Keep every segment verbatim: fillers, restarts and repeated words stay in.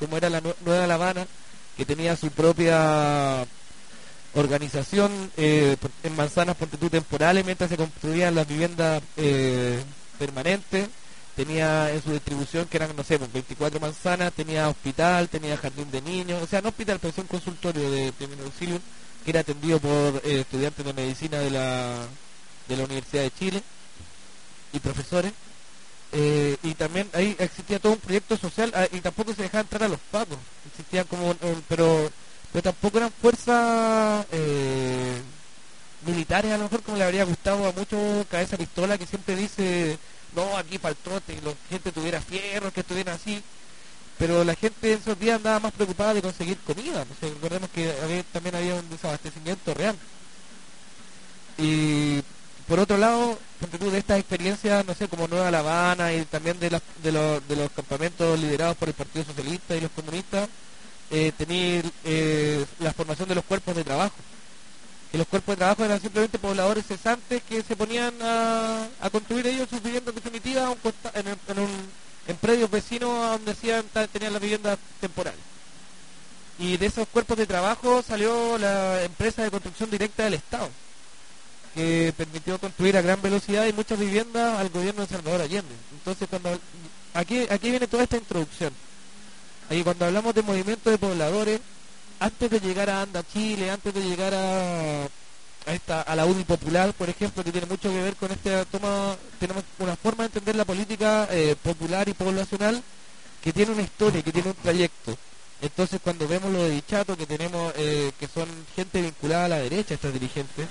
como era la Nueva La Habana, que tenía su propia organización eh, en manzanas ponte tú temporales mientras se construían las viviendas eh, permanentes. Tenía en su distribución que eran, no sé, pues veinticuatro manzanas, tenía hospital, tenía jardín de niños, o sea, no hospital, pero sí un consultorio de primer auxilio que era atendido por eh, estudiantes de medicina de la de la Universidad de Chile y profesores. Eh, y también ahí existía todo un proyecto social, ah, y tampoco se dejaba entrar a los pacos, existían como, eh, pero pero tampoco eran fuerzas eh, militares, a lo mejor como le habría gustado a muchos Cabeza Pistola, que siempre dice, no, aquí para el trote, que la gente tuviera fierro, que estuvieran así, pero la gente en esos días andaba más preocupada de conseguir comida, no sé, recordemos que había, también había un desabastecimiento real. Y por otro lado, de estas experiencias, no sé, como Nueva La Habana y también de, las, de, los, de los campamentos liderados por el Partido Socialista y los comunistas, eh, tenía eh, la formación de los cuerpos de trabajo. Y los cuerpos de trabajo eran simplemente pobladores cesantes que se ponían a, a construir ellos sus viviendas definitivas un costa, en, en, un, en predios vecinos a donde hacían, tenían las viviendas temporales. Y de esos cuerpos de trabajo salió la empresa de construcción directa del Estado, que permitió construir a gran velocidad y muchas viviendas al gobierno de Salvador Allende. Entonces, cuando aquí, aquí viene toda esta introducción. Ahí cuando hablamos de movimiento de pobladores, antes de llegar a Anda Chile, antes de llegar a, a esta a la U D I Popular, por ejemplo, que tiene mucho que ver con esta toma, tenemos una forma de entender la política eh, popular y poblacional que tiene una historia, que tiene un trayecto. Entonces, cuando vemos lo de Dichato, que tenemos eh, que son gente vinculada a la derecha, estas dirigentes,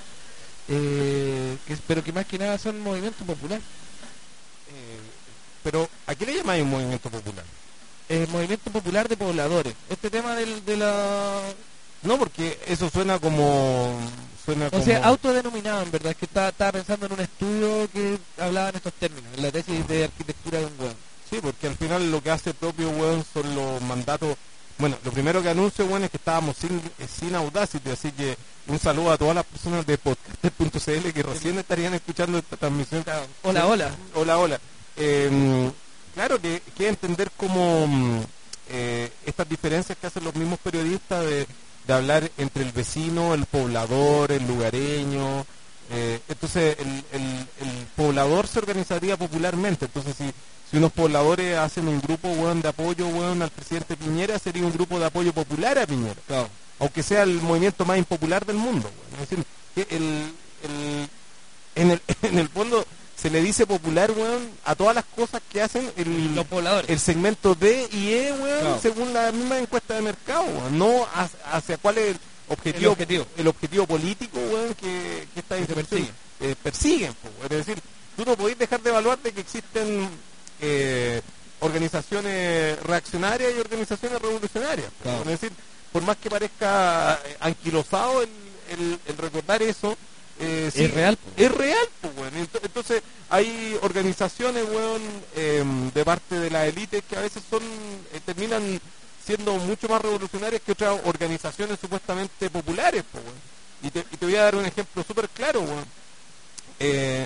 Eh, que, pero que más que nada son movimientos populares. Eh, pero, ¿a qué le llamáis un movimiento popular? Eh, movimiento popular de pobladores. Este tema del, de la... No, porque eso suena como... Suena o como... sea, autodenominado, en verdad. Es que estaba, estaba pensando en un estudio que hablaba en estos términos, en la tesis de arquitectura de un hueón. Sí, porque al final lo que hace el propio hueón son los mandatos. Bueno, lo primero que anuncio, bueno, es que estábamos sin, sin Audacity, así que un saludo a todas las personas de podcaster punto c l que recién estarían escuchando esta transmisión. Hola, hola. Hola, hola. Eh, claro que que entender cómo eh, estas diferencias que hacen los mismos periodistas de, de hablar entre el vecino, el poblador, el lugareño. Eh, entonces, el, el, el poblador se organizaría popularmente. Entonces, si Si unos pobladores hacen un grupo, weón, de apoyo, weón, al presidente Piñera, sería un grupo de apoyo popular a Piñera. Claro. Aunque sea el movimiento más impopular del mundo, weón. Es decir, que el, el, en, el, en el fondo se le dice popular, weón, a todas las cosas que hacen el, los pobladores. El segmento D y E, weón, claro. según la misma encuesta de mercado, weón. No hacia, hacia cuál es el objetivo, el objetivo, el objetivo político, weón, que, que esta que persiguen. Eh, persiguen, weón. Es decir, tú no podés dejar de evaluar de que existen... Eh, organizaciones reaccionarias y organizaciones revolucionarias. Claro. Es decir, por más que parezca anquilosado el, el, el recordar eso, eh, sí, es real. Es real, pues, bueno. Entonces, hay organizaciones, bueno, eh, de parte de la élite que a veces son eh, terminan siendo mucho más revolucionarias que otras organizaciones supuestamente populares, pues, bueno. Y te, y te voy a dar un ejemplo súper claro, bueno. Eh,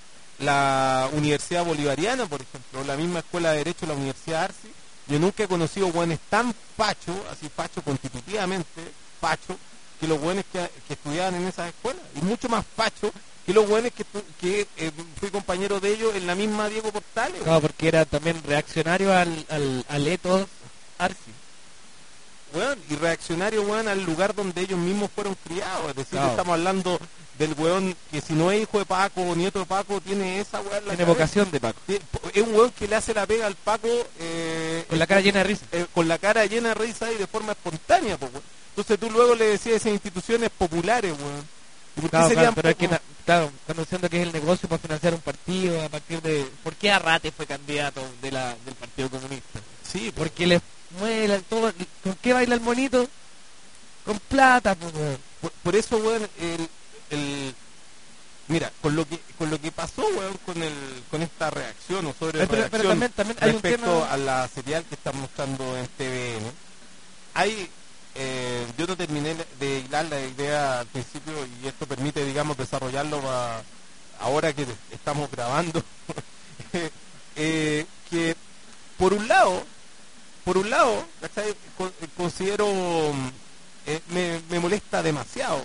la Universidad Bolivariana, por ejemplo, la misma Escuela de Derecho, la Universidad Arci, yo nunca he conocido hueones tan pacho, así pacho constitutivamente, pacho, que los hueones que, que estudiaban en esas escuelas, y mucho más pacho que los hueones que, que eh, fui compañero de ellos en la misma Diego Portales. Claro, porque era también reaccionario al, al, al ethos Arci. Bueno, y reaccionario, weón, al lugar donde ellos mismos fueron criados, es decir, claro. Estamos hablando del weón que si no es hijo de Paco o nieto de Paco, tiene esa weón. Tiene vocación de Paco. Es un weón que le hace la pega al Paco eh, con la cara llena de risa. Eh, con la cara llena de risa y de forma espontánea, pues, weón. Entonces tú luego le decías esas instituciones populares, weón. ¿Y por qué claro, serían claro, pero poco? es que, claro, están diciendo que es el negocio para financiar un partido a partir de... ¿Por qué Arrate fue candidato de la, del Partido Comunista? Sí, porque le mueve todo. ¿Con qué baila el monito? Con plata, pues, weón. Por, por eso, weón, el... el mira, con lo que con lo que pasó, weón, con el con esta reacción o sobre pero, reacción pero también, también hay respecto un tema... a la serial que están mostrando en T V N, hay eh, yo no terminé de hilar la idea al principio y esto permite, digamos, desarrollarlo pa, ahora que estamos grabando, eh, que por un lado por un lado, ¿cachai? Con- eh, considero, eh, me, me molesta demasiado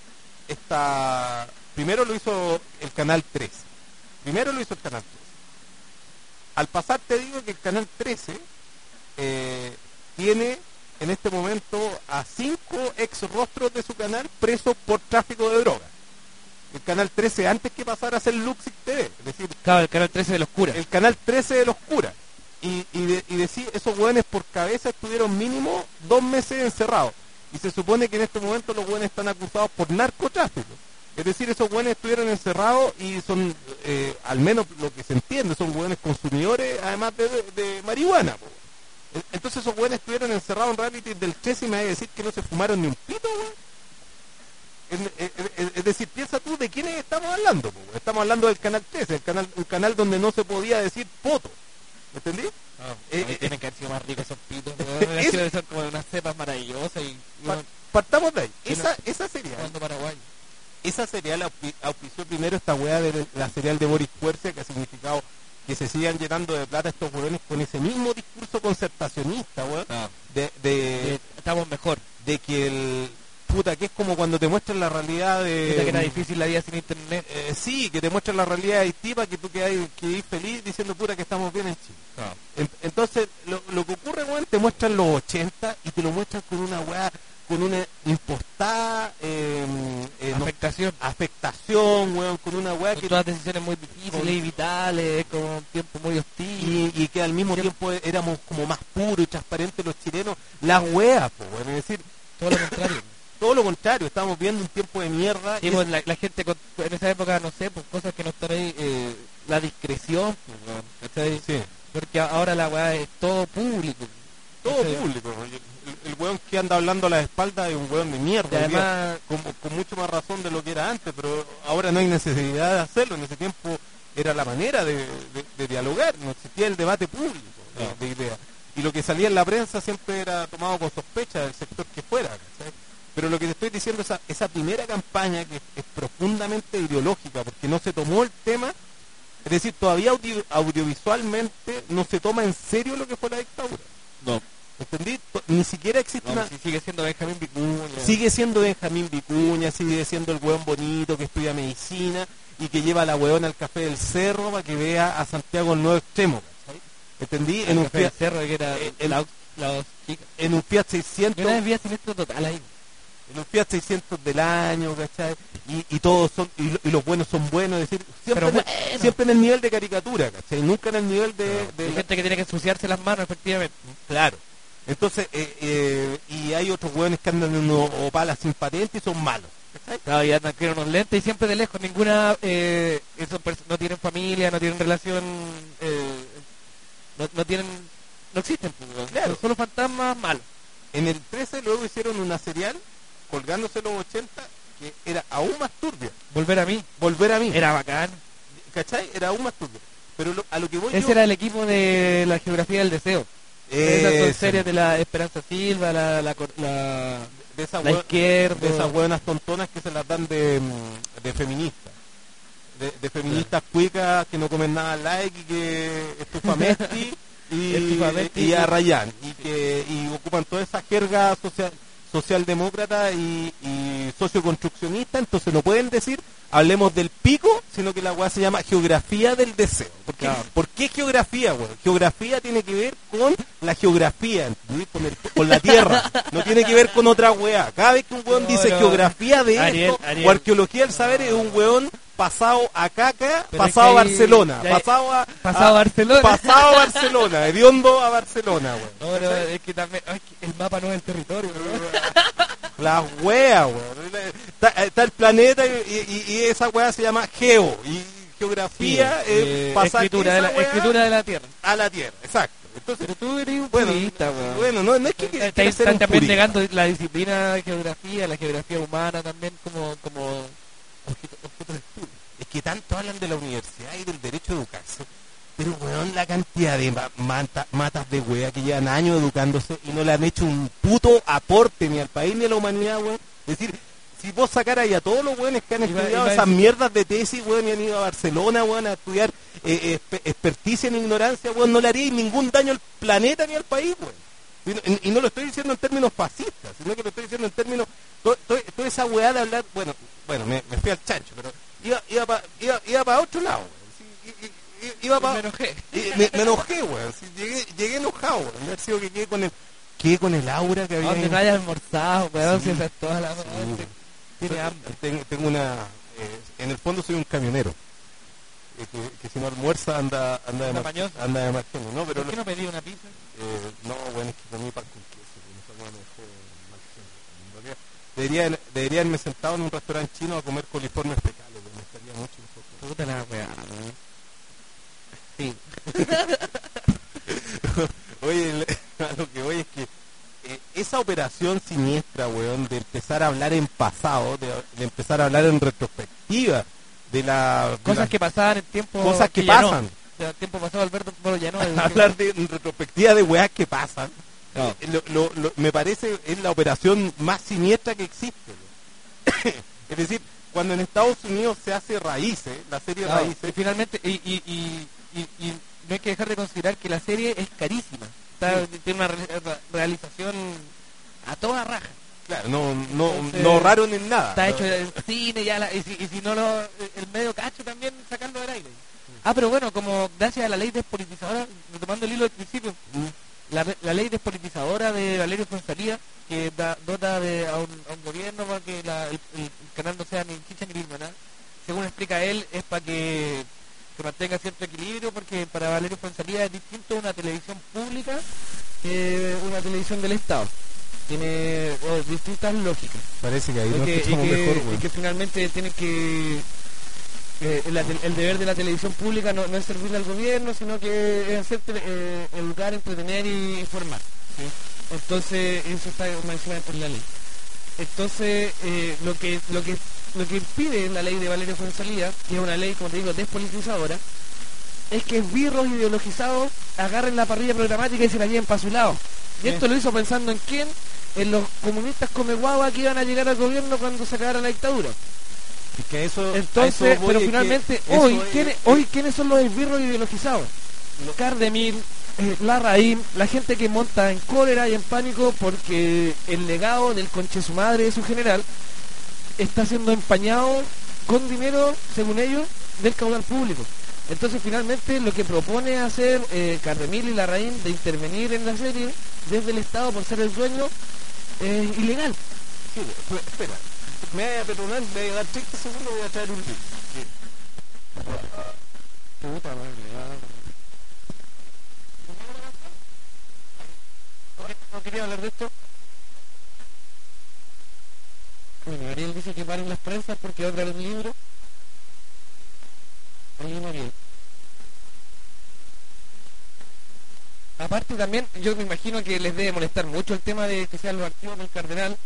esta, primero lo hizo el Canal trece, primero lo hizo el Canal trece. Al pasar te digo que el Canal trece eh, tiene en este momento a cinco ex rostros de su canal presos por tráfico de drogas. El Canal trece antes que pasara a ser Luxic T V, es decir, Claro, el canal trece de los curas. el Canal trece de los curas. Y, y, de, y decir, esos hueones por cabeza estuvieron mínimo dos meses encerrados. Y se supone que en este momento los hueones están acusados por narcotráfico. Es decir, esos hueones estuvieron encerrados y son, eh, al menos lo que se entiende, son hueones consumidores, además de, de, de marihuana. Po. Entonces esos hueones estuvieron encerrados en reality del trece y me va a decir que no se fumaron ni un pito, hueón. Es, es, es, es decir, piensa tú de quiénes estamos hablando. Po. Estamos hablando del Canal trece, el canal, un canal donde no se podía decir poto. ¿Entendí? Ah, Eh, ahí eh, tienen que haber sido más ricos esos pitos. weón. es- Deben ser como unas cepas maravillosas y Pa- bueno, partamos de ahí. Sí, Esa, esa sería, jugando Paraguay. esa sería la aupi- auspició primero esta weá de la serial de Boris Fuerza, que ha significado que se sigan llenando de plata estos hueones con ese mismo discurso concertacionista, weón, Ah, de, de, eh, estamos mejor. de que el puta, que es como cuando te muestran la realidad de Puta que era difícil la vida sin internet. eh, sí, que te muestran la realidad de Haití para que tú quedas que feliz diciendo pura que estamos bien en Chile. No. En- Entonces, lo, lo que ocurre, weón, te muestran los ochenta y te lo muestran con una weá, con una impostada eh, eh, no- Afectación. afectación, weón, con una weá Son que todas decisiones muy difíciles Con- y vitales, con un tiempo muy hostil. y, y que al mismo tiempo éramos como más puros y transparentes los chilenos, las weas, po, weón, es decir, Todo lo contrario. todo lo contrario, estamos viendo un tiempo de mierda. Sí, y pues, es- la, la gente con- en esa época, no sé, pues cosas que no están ahí, eh, la discreción, pues, weón, ¿cachai? sí, Porque a- ahora la weá es todo público. todo ¿cachai? público. El, el weón que anda hablando a la espalda es un weón de mierda. Y hoy día. además, con, con mucho más razón de lo que era antes, pero ahora no hay necesidad de hacerlo. En ese tiempo era la manera de, de- de dialogar, no existía el debate público de, No. de ideas. Y lo que salía en la prensa siempre era tomado con sospecha del sector que fuera. ¿cachai? Pero lo que te estoy diciendo, esa, esa primera campaña que es profundamente ideológica, porque no se tomó el tema, es decir, todavía audio- audiovisualmente no se toma en serio lo que fue la dictadura. no, ¿Entendí? To- Ni siquiera existe no, una... si sigue siendo Benjamín Vicuña. Sigue siendo Benjamín Vicuña, sigue siendo el hueón bonito que estudia medicina y que lleva a la hueona al café del cerro para que vea a Santiago el nuevo extremo. ¿cachai? ¿Entendí? En el un, café del Fiat, cerro que era eh, el- la, la chica. en un Fiat Yo seiscientos, una vez vi a Sinestro Total ahí. en un Fiat seiscientos del año, ¿cachai? Y, y todos son, y, lo- y los buenos son buenos, es decir, siempre, Pero en, el- bueno. siempre en el nivel de caricatura, ¿cachai? Nunca en el nivel de... de Hay la- gente que tiene que ensuciarse las manos, efectivamente. Claro. Entonces, eh, eh, y hay otros hueones que andan en unos opalas sin patente y son malos. ¿cachai? Claro, y andan con unos lentes y siempre de lejos. Ninguna, eh, esos pers- no tienen familia, no tienen relación, eh, no, no tienen, no existen. Pues, weón. Claro. Son solo fantasmas malos. En el trece luego hicieron una serial, colgándose los ochenta, que era aún más turbia. Volver a mí. Volver a mí. Era bacán. ¿Cachai? Era aún más turbia. Pero lo- a lo que voy Ese yo... era el equipo de la geografía del deseo. Esas son Ese, series de la Esperanza Silva, la, la, cor- la, de esas la hue- izquierda. de esas hueonas tontonas que se las dan de, mm, de feministas. De, de feministas cuicas que no comen nada like y que estufamesti y, Estufamesti. y a Rayán y que y ocupan toda esa jerga social socialdemócrata y, y socioconstruccionista, entonces no pueden decir hablemos del pico, sino que la weá se llama geografía del deseo. ¿Por qué, Claro. ¿Por qué geografía, weón? Geografía tiene que ver con la geografía, ¿entendí? Con, el- con la tierra, no tiene que ver con otra weá. Cada vez que un weón No, dice no. geografía de Ariel, esto Ariel. o arqueología del saber, es un weón pasado a caca, Pero es pasado que a ahí- Barcelona, ya hay- pasado a, pasado a Barcelona. pasado a Barcelona, hediondo a Barcelona, weón. No, no, es que también, ay, que el mapa no es el territorio. ¿no? La wea, weón. Está, está el planeta y, y- y esa wea se llama geo. Y geografía Sí, es eh, pasar escritura, de esa la, wea escritura de la tierra. a la tierra. Exacto. Entonces, Pero tú eres un bueno, purista, weón. bueno, no, no es que quiera Estás ser un también purista. negando la disciplina de geografía, la geografía humana también como, como Objeto- objeto de estudio. Es que tanto hablan de la universidad y del derecho a educarse, pero weón, la cantidad de ma- mata- matas de wea que llevan años educándose y no le han hecho un puto aporte ni al país ni a la humanidad, weón. Es decir, si vos sacaras ahí a todos los weones que han Iba- estudiado iba a esas decir- mierdas de tesis, weón, y han ido a Barcelona, weón, a estudiar eh, espe- experticia en ignorancia, weón, no le haríais ningún daño al planeta ni al país, weón. Y, y no lo estoy diciendo en términos fascistas, sino que lo estoy diciendo en términos, to, to, toda esa weá de hablar, bueno, bueno, me, me fui al chancho, pero iba, iba para iba, iba pa otro lado, sí, y, y, y, iba pa, me enojé. Y, me, me enojé, weón, sí, llegué, llegué enojado, weón, haber sido que quedé con el, quedé con el aura que había. Donde no hayas almorzado, weón, sí, si esa es toda la sí, tiene hambre. Tengo, tengo una, eh, en el fondo soy un camionero. Que, que si no almuerza anda anda de Una más, mañosa. anda de más genio, ¿no? Pero ¿Por qué no pedí una pizza? eh, no, bueno, es que comí pan con queso, que esa hueá me dejó mal genio. En realidad, debería, debería haberme sentado en un restaurante chino a comer coliformes fecales, me estaría mucho mejor. Puta la weá, ¿no? Sí. Oye, el- a lo que voy es que eh, esa operación siniestra, weón, de empezar a hablar en pasado, de, de empezar a hablar en retrospectiva, de la... de Cosas la- que pasaban en tiempo Cosas que ya no. pasan. O sea, tiempo pasado Alberto Moro ya no. hablar de en retrospectiva de weas que pasan, No. eh, lo- lo- lo- me parece es la operación más siniestra que existe. weón. Es decir, cuando en Estados Unidos se hace Raíces, la serie Claro, y Raíces, finalmente, y, y, y, y- y no hay que dejar de considerar que la serie es carísima. Está- Tiene una re- re- realización a toda raja. claro, no, no, Entonces, no ahorraron en nada. Está ¿no? hecho en cine, ya la- y, si, y si no, lo, el medio cacho también sacarlo del aire. Ah, pero bueno, como gracias a la ley despolitizadora, retomando el hilo del principio, Mm. la, la ley despolitizadora de Valerio Fonsalía, que da, dota de, a, un, a un gobierno para que la- el, el canal no sea ni chicha ni limonada, según explica él, es para que se mantenga cierto equilibrio, porque para Valerio Fonsalía es distinto una televisión pública que una televisión del Estado. Tiene oh, distintas lógicas. Parece que ahí Y no que, y escuchamos que- mejor, y weón. que finalmente tiene que eh, la te- el deber de la televisión pública no, no es servirle al gobierno, sino que es hacer tele- eh, educar, entretener y informar. Entonces eso está mencionado por la ley. Entonces eh, lo que lo que lo que impide la ley de Valerio Fonsalía, que es una ley, como te digo, despolitizadora, es que birros ideologizados agarren la parrilla programática y se la lleven para su lado. Y esto lo hizo pensando en quién, en los comunistas come guagua que iban a llegar al gobierno cuando se acabara la dictadura. Es que a eso, a Entonces, eso voy, pero es que finalmente, eso hoy, es- ¿quiénes, hoy, ¿quiénes son los esbirros ideologizados? Cardemil, eh, Larraín, la gente que monta en cólera y en pánico porque el legado del conche su madre de su general está siendo empañado con dinero, según ellos, del caudal público. Entonces, finalmente, lo que propone hacer eh, Cardemil y Larraín de intervenir en la serie desde el Estado por ser el dueño es ilegal. Sí, pero, espera, me voy a perdonar, me voy a dar treinta segundos, voy a traer un libro. Puta madre. ¿No quería hablar de esto? Bueno, Ariel dice que paren las prensas porque va a traer un libro. Ahí Ariel. Aparte también, yo me imagino que les debe molestar mucho el tema de que sean los archivos del cardenal.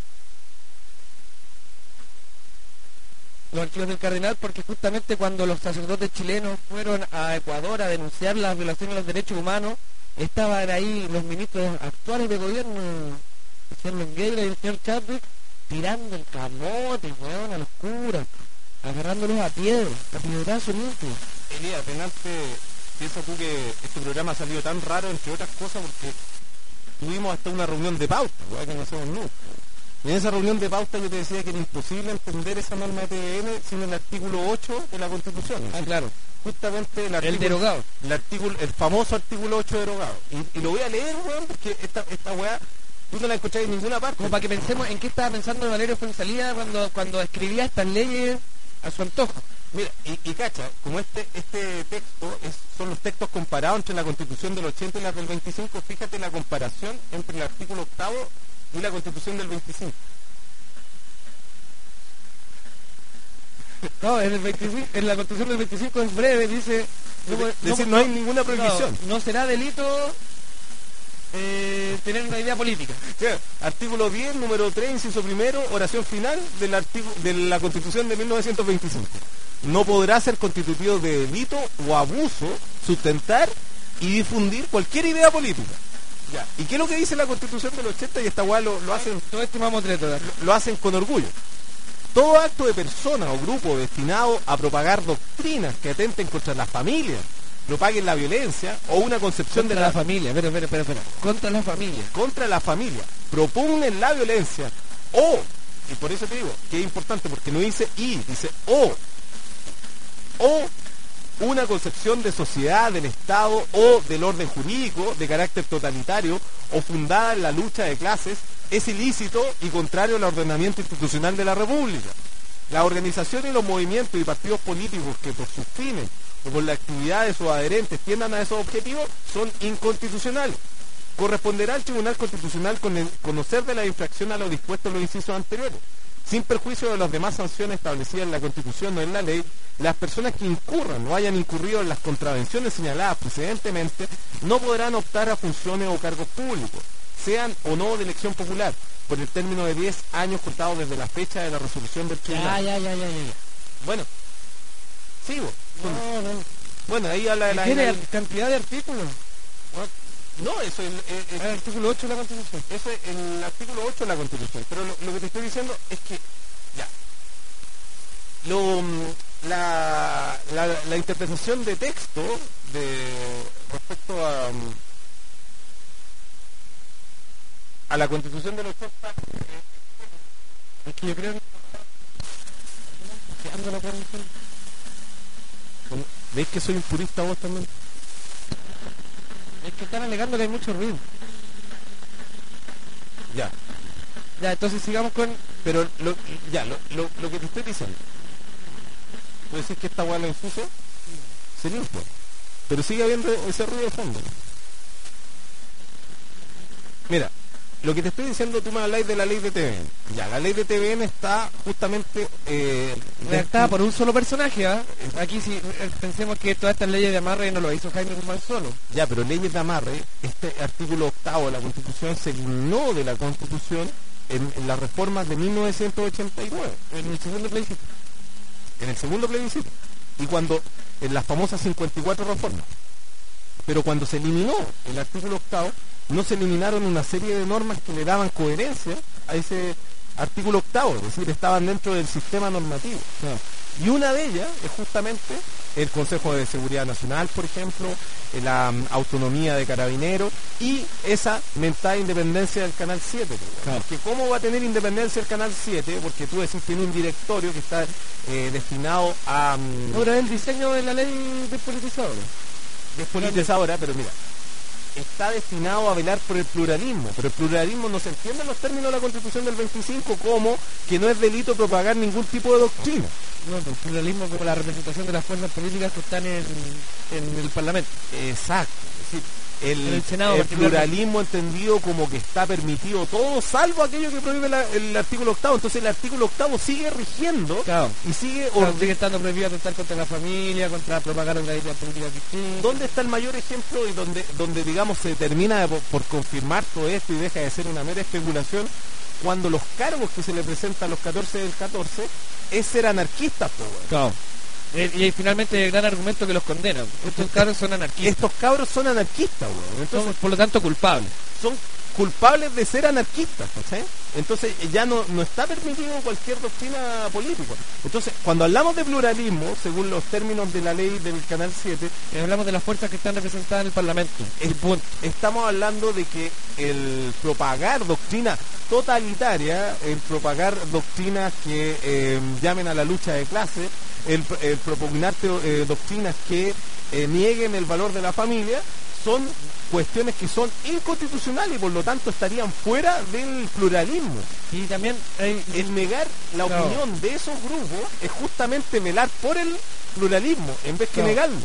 Los archivos del cardenal, porque justamente cuando los sacerdotes chilenos fueron a Ecuador a denunciar las violaciones de los derechos humanos, estaban ahí los ministros actuales de gobierno, el señor Longueira y el señor Chadwick, tirando el camote, weón, a los curas, agarrándolos a piedra, a piedrazo limpio. Elías, delante, piensa tú que este programa ha salido tan raro, entre otras cosas, porque tuvimos hasta una reunión de pauta, weá, que no hacemos nunca. Y en esa reunión de pauta yo te decía que era imposible entender esa norma de T V N sin el artículo ocho de la Constitución. Ah, claro, Justamente el el artículo, derogado. el artículo, el famoso artículo ocho derogado. Y, y lo voy a leer, weón, porque esta, esta weá, tú no la encontrás en ninguna parte. Como para que pensemos en qué estaba pensando Valerio Fonsalía cuando, cuando escribía estas leyes a su antojo. Mira, y, y cacha, como este este texto es, son los textos comparados entre la Constitución del ochenta y la del veinticinco, fíjate la comparación entre el artículo octavo y la Constitución del veinticinco. No, en, el veinticinco, en la Constitución del veinticinco es breve, dice... Es decir, no hay ninguna prohibición. No, no será delito eh, tener una idea política. O sea, artículo diez, número tres, inciso primero, oración final del artículo de la Constitución de mil novecientos veinticinco. No podrá ser constitutivo de delito o abuso sustentar y difundir cualquier idea política. Ya. ¿Y qué es lo que dice la Constitución del ochenta? Y esta weá lo, lo hacen Todo esto vamos a tratar. lo hacen con orgullo. Todo acto de persona o grupo destinado a propagar doctrinas que atenten contra la familia, propaguen la violencia o una concepción contra de la, la familia, espera, espera, espera, espera, contra la familia. contra la familia, propugnen la violencia o, y por eso te digo que es importante porque no dice y, dice o, o una concepción de sociedad, del Estado o del orden jurídico de carácter totalitario o fundada en la lucha de clases es ilícito y contrario al ordenamiento institucional de la República. Las organizaciones y los movimientos y partidos políticos que por sus fines o por la actividad de sus adherentes tiendan a esos objetivos son inconstitucionales. Corresponderá al Tribunal Constitucional conocer de la infracción a lo dispuesto en los incisos anteriores. Sin perjuicio de las demás sanciones establecidas en la Constitución o en la ley, las personas que incurran o hayan incurrido en las contravenciones señaladas precedentemente no podrán optar a funciones o cargos públicos, sean o no de elección popular, por el término de diez años contados desde la fecha de la resolución del tribunal. Ya, ya, ya, ya, ya. Bueno, sigo. No, no. Bueno, ahí habla de la... ¿Tiene la- cantidad de artículos? No, eso es, es- es- El artículo ocho de la Constitución. eso es el artículo ocho de la Constitución. Pero lo, lo que te estoy diciendo es que, ya, lo, mm, la, la, la interpretación de texto de respecto a, mm, a la Constitución de los ochenta, Es que yo creo que... Ando la Constitución. ¿veis que soy un purista vos también? Es que están alegando que hay mucho ruido. Ya, Ya, entonces sigamos con... pero lo, ya, lo, lo, lo que te estoy diciendo, ¿tú decís que esta hueá lo ensucia? Sería un poco. Pero sigue habiendo ese ruido de fondo. Mira, lo que te estoy diciendo, tú me habláis de la ley de T V N. Ya, la ley de T V N está justamente... Eh, redactada por un solo personaje, ¿ah? Aquí si eh, pensemos que todas estas leyes de amarre no lo hizo Jaime Guzmán solo. Ya, pero leyes de amarre, este artículo octavo de la Constitución se eliminó de la Constitución en, en las reformas de mil novecientos ochenta y nueve, En el segundo plebiscito. en el segundo plebiscito, y cuando, en las famosas cincuenta y cuatro reformas. Pero cuando se eliminó el artículo octavo, no se eliminaron una serie de normas que le daban coherencia a ese artículo octavo, es decir, estaban dentro del sistema normativo. Y una de ellas es justamente el Consejo de Seguridad Nacional, por ejemplo, eh, la um, autonomía de carabineros y esa mentada independencia del Canal siete. Claro. Porque ¿cómo va a tener independencia el Canal siete? Porque tú decís que tiene un directorio que está eh, destinado a... Um, Ahora el diseño de la ley despolitizadora. despolitizadora, pero mira, está destinado a velar por el pluralismo, pero el pluralismo no se entiende en los términos de la Constitución del veinticinco como que no es delito propagar ningún tipo de doctrina. No, el pluralismo como la representación de las fuerzas políticas que están en, en el Parlamento. Exacto, es decir, el, En el Senado el particularmente. pluralismo entendido como que está permitido todo, salvo aquello que prohíbe la- el artículo octavo. Entonces el artículo octavo sigue rigiendo Claro. y sigue Claro, orde- sigue estando prohibido atentar contra la familia, contra propagar una idea política distinta. ¿Dónde está el mayor ejemplo y donde, donde digamos, se termina de- por, por confirmar todo esto y deja de ser una mera especulación? Cuando los cargos que se le presentan a los catorce del catorce es ser anarquistas, po, weón. Claro. Y, y finalmente el gran argumento que los condena. Estos caros son anarquistas. Estos cabros son anarquistas, weón. Entonces, Son, por lo tanto, culpables. son culpables de ser anarquistas, ¿cachai? Entonces ya no, no está permitido cualquier doctrina política. Entonces, cuando hablamos de pluralismo, según los términos de la ley del Canal siete, Y hablamos de las fuerzas que están representadas en el Parlamento. es- estamos hablando de que el propagar doctrina totalitaria, el propagar doctrinas que eh, llamen a la lucha de clases, el, el propugnar teo- eh, doctrinas que eh, nieguen el valor de la familia, son cuestiones que son inconstitucionales y por lo tanto estarían fuera del pluralismo. Y también hay... El negar la Claro. opinión de esos grupos es justamente velar por el pluralismo en vez que Claro. negarlo.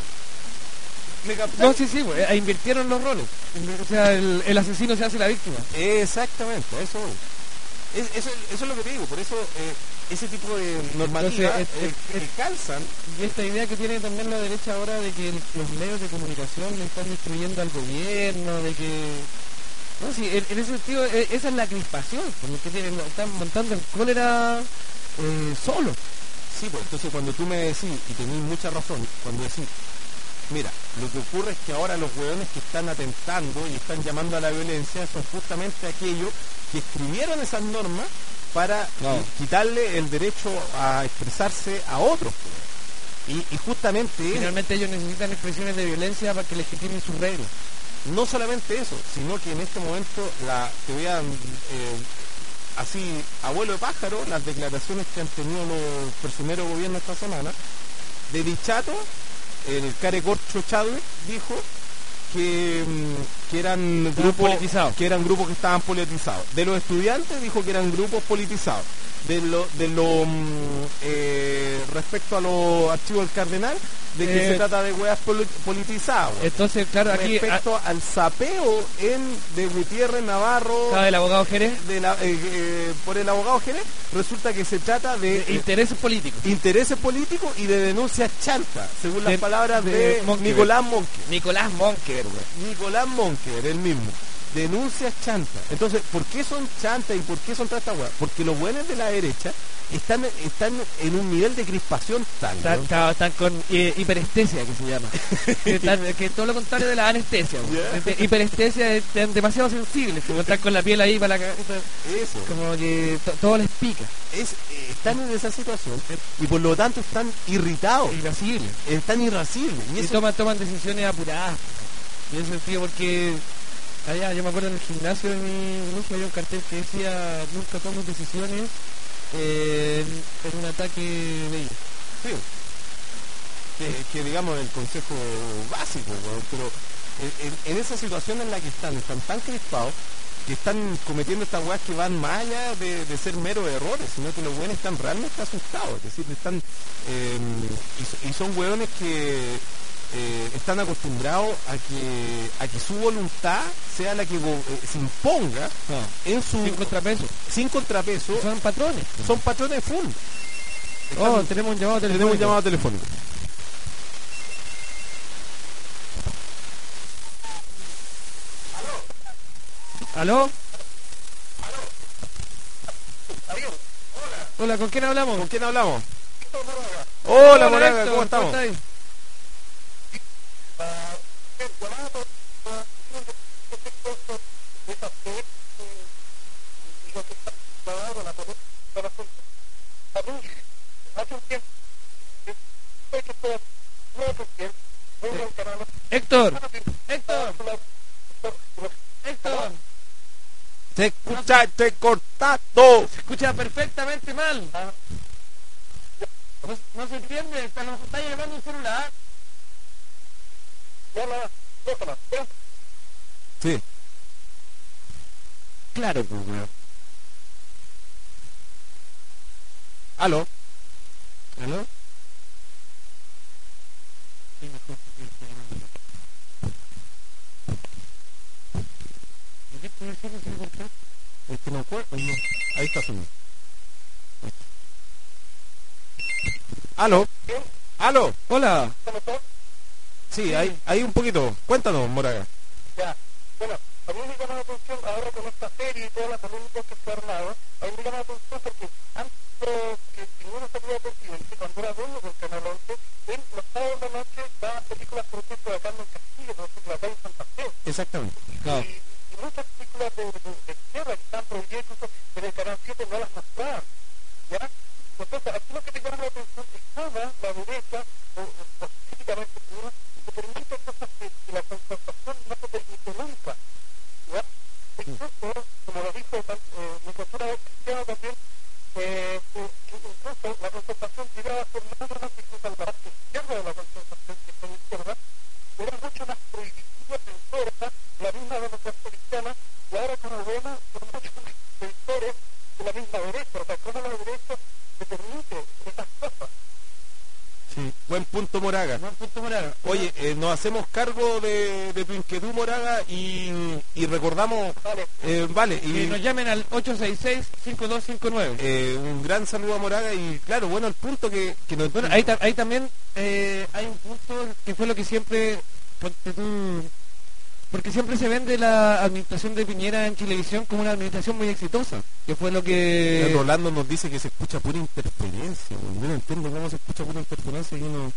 ¿Me captáis? No, sí, sí, pues, eh, invirtieron los roles. O sea, el, el asesino se hace la víctima. Exactamente, a eso voy. Es- eso, eso es lo que te digo, por eso eh, ese tipo de normativas Entonces, es- eh, es- que calzan. Y esta idea que tiene también la derecha ahora de que el- los medios de comunicación le están destruyendo al gobierno, de que... No, sí, en, en ese sentido, eh, esa es la crispación, por lo que tienen, están montando en cólera eh, solo. Sí, pues entonces cuando tú me decís, y tenés mucha razón, cuando decís, mira, lo que ocurre es que ahora los hueones que están atentando y están llamando a la violencia son justamente aquellos que escribieron esas normas para Claro. qui- quitarle el derecho a expresarse a otros. pues. Y, y justamente finalmente ellos necesitan expresiones de violencia para que legitimen sus reglas. No solamente eso, sino que en este momento la te voy a eh, así, abuelo de pájaro, las declaraciones que han tenido los personeros de gobierno esta semana. De Dichato, el Carecorcho Chadwick dijo que, que eran estaban grupos politizados. que eran grupos que estaban politizados. De los estudiantes dijo que eran grupos politizados. De lo, de lo eh, respecto a los archivos del Cardenal, de que Eh, se trata de weas poli- politizadas. weón. Entonces, claro, aquí Respecto a, al sapeo en de Gutiérrez Navarro, cada el abogado Jerez, de la, eh, eh, por el abogado Jerez, resulta que se trata de, de eh, intereses políticos. intereses políticos y de denuncias chantas, según De- las palabras de de, Monkever. Nicolás Monkever. Nicolás Monkever, güey. Nicolás Monkever, el mismo. Denuncias chantas. Entonces, ¿por qué son chantas y por qué son tantas weas? Porque los buenos de la derecha están, están en un nivel de crispación tal. Están, ¿no? están- están con eh, hiperestesia, que se llama. que, están- que es todo lo contrario de la anestesia. güey. Ya. Este, hiperestesia es- están demasiado sensibles. Como están con la piel ahí para la cabeza. Eso. Como que to- todo les pica. Es, eh, están en esa situación y por lo tanto están irritados, Irascibles. están irascibles. Y Y eso toman, toman decisiones apuradas. Y en ese sentido, porque allá, yo me acuerdo en el gimnasio de mi colegio había un cartel que decía: nunca tomes decisiones eh, en un ataque de ira. sí, que, que digamos el consejo básico, weón, pero en, en- en esa situación en la que están, están tan crispados que están cometiendo estas weas que van más allá de, de ser meros errores, sino que los weones están realmente asustados, es decir, están eh, y, so- y son weones que eh, están acostumbrados a que a que su voluntad sea la que go- eh, se imponga No, en su sin contrapeso. sin contrapeso. Son patrones. Son patrones full. Oh, Están- tenemos un llamado tenemos telefónico. un llamado telefónico. ¿Aló? Hola, ¿con quién hablamos? ¿Con quién hablamos? Hola, Moraga, Héctor, ¿cómo estamos? estáis? Héctor, Héctor, Héctor, Se escucha este cortado. se escucha perfectamente mal. No, no se entiende, está, nos está llamando un celular. Sí. Claro, pues, weón. Aló. ¿Aló? Sí, mejor que esté llamando. ¿Y qué estoy diciendo sin cortar? Es que no acuerdo. No. Ahí está sonando. Aló. Aló. Hola. Sí, ahí, ahí un poquito. Cuéntanos, Moraga. Ya, bueno, a mí me llama la atención ahora con esta serie y toda la polémica que se ha armado, a mí me llama la atención porque antes que ninguno salía presidente, cuando era dueño del Canal once, él los sábados de la noche daba películas, por ejemplo, de Carmen Castillo, por ejemplo, La calle Santa Fe, Exactamente. Claro. y, y muchas películas de, de, de izquierda que están prohibidas, incluso en el Canal siete no las mostraban, ¿ya? Entonces, aquí lo que me llama la atención es cómo la derecha, o, o, o políticamente, primero, se permite cosas que, que la concertación no se permite nunca. ¿Ya? Incluso, como lo dijo eh, mi cultura cristiana también, eh, eh, incluso la concertación llegaba a ser no solamente incluso en la parte izquierda de la concertación, que es la izquierda, era mucho más prohibitiva, censora, la misma democracia cristiana, y ahora como vemos, son mucho más censores de la misma derecha, o sea, cómo la derecha se permite esas cosas. Sí. Buen punto, Moraga. No, punto Moraga. Oye, eh, nos hacemos cargo de, de tu inquietud, Moraga, y, y recordamos, Vale. eh, vale, que y nos llamen al ocho seis seis, cinco dos cinco nueve. eh, un gran saludo a Moraga y claro, bueno, el punto que, que nos... Bueno, ahí, ta- ahí también eh, hay un punto que fue lo que siempre, ponte tú, porque siempre se vende la administración de Piñera en televisión como una administración muy exitosa, que fue lo Eh, que... Rolando nos dice que se escucha pura interferencia, güey. Yo no entiendo cómo se escucha pura interferencia y uno...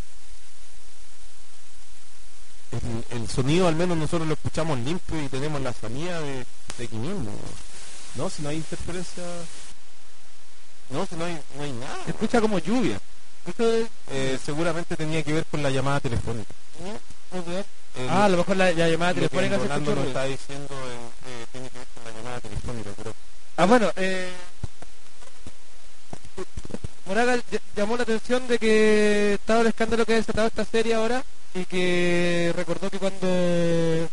El, el sonido al menos nosotros lo escuchamos limpio y tenemos la salida de, de aquí mismo, güey. No, si no hay interferencia... No, si no hay, no hay nada. Se escucha como lluvia. Eso, eh, seguramente tenía que ver con la llamada telefónica. ¿no? No sé. Eh, Ah, a lo mejor la, la llamada lo que telefónica se Rolando escuchó. nos ruido. está diciendo eh, eh, tiene que ver con la llamada telefónica, pero Ah, bueno, eh, Moraga ll- llamó la atención de que estaba el escándalo que ha desatado esta serie ahora y que recordó que cuando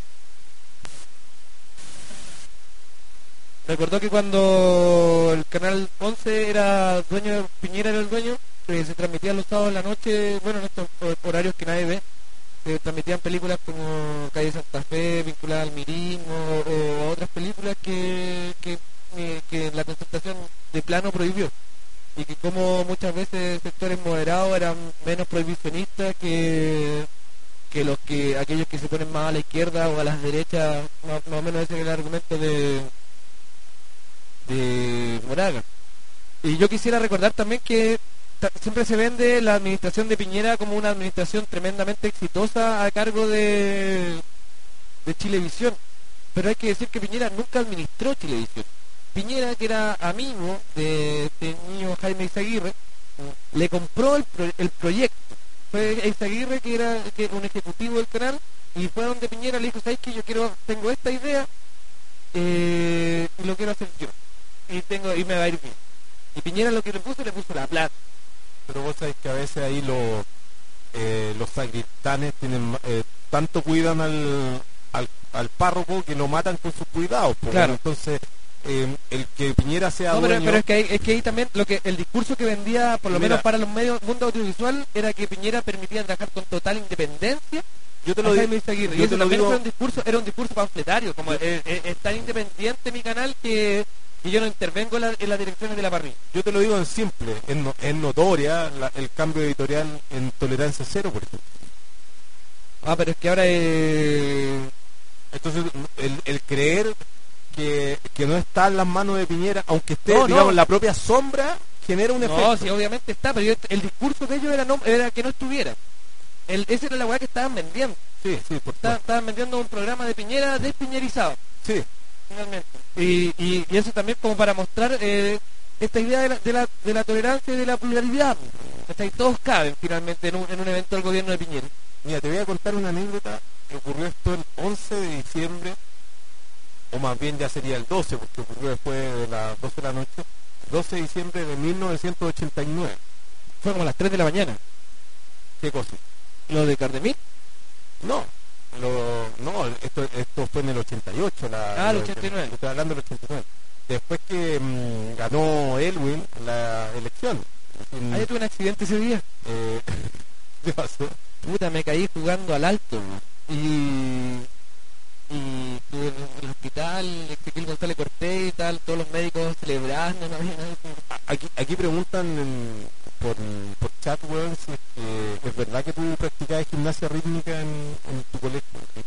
recordó que cuando el canal once era dueño, Piñera era el dueño, eh, se transmitían los sábados en la noche, bueno, en estos hor- horarios que nadie ve, se transmitían películas como Calle Santa Fe, vinculada al mirismo, o, o otras películas que, que, eh, que la concertación de plano prohibió. Y que como muchas veces sectores moderados eran menos prohibicionistas que, que los que aquellos que se ponen más a la izquierda o a las derechas, más, más o menos ese es el argumento de, de Moraga. Y yo quisiera recordar también que ta- siempre se vende la administración de Piñera como una administración tremendamente exitosa a cargo de, de Chilevisión. Pero hay que decir que Piñera nunca administró Chilevisión. Piñera, que era amigo de este niño Jaime Izaguirre, le compró el, pro- el proyecto. Fue Izaguirre, que era que un ejecutivo del canal, y fue donde Piñera le dijo, ¿sabes qué? Yo quiero, tengo esta idea, eh, y lo quiero hacer yo. Y tengo y me va a ir bien. Y Piñera lo que le puso, le puso la plata. pero vos sabés que a veces ahí los eh, los sacristanes tienen eh, tanto cuidan al, al al párroco que lo matan con sus cuidados, po, Claro. entonces eh, el que Piñera sea No, pero, dueño pero es que ahí, es que ahí también lo que el discurso que vendía, por lo Mira. menos para los medios mundo audiovisual, era que Piñera permitía trabajar con total independencia yo te a lo Jaime digo Izaguirre. Y yo eso te lo también digo fue un discurso, era un discurso panfletario, como eh, eh, es tan independiente mi canal que, que yo no intervengo en, la- en las direcciones de la parrilla. yo te lo digo en simple, es, no- es notoria la- el cambio editorial en Tolerancia Cero, por ejemplo. Ah, pero es que ahora eh, Entonces, el, el creer que, que no está en las manos de Piñera, aunque esté, No, no. digamos, la propia sombra, genera un no, efecto. sí, obviamente está, pero yo- el discurso de ellos era, no, era que no estuviera. El, esa era la weá que estaban vendiendo. Sí, sí, por Estaban, estaban vendiendo un programa de Piñera despiñerizado. Sí, Finalmente. Y, y, y eso también como para mostrar eh, esta idea de la, de, la, de la tolerancia y de la pluralidad. Hasta ahí todos caben finalmente en un, en un evento del gobierno de Piñera. mira, te voy a contar una anécdota que ocurrió esto el once de diciembre, o más bien ya sería el doce, porque ocurrió después de las doce de la noche, doce de diciembre de mil novecientos ochenta y nueve. Fue como a las tres de la mañana. ¿Qué cosa? Lo de Cardemil. No, lo, no esto, esto fue en el ochenta y ocho. La, Ah, el lo- ochenta y nueve. Estoy hablando del ochenta y nueve. Después que mm, ganó Elwin la elección. En- Ah, yo tuve un accidente ese día. eh, ¿Qué pasó? Puta, me caí jugando al alto. ¿No? Y, y estuve en el hospital, Ezequiel González Cortés y tal, todos los médicos celebrando. No había nadie. Aquí, aquí preguntan en- por, por chat, weón, si es, que es verdad que tú practicabas gimnasia rítmica en, en tu colegio.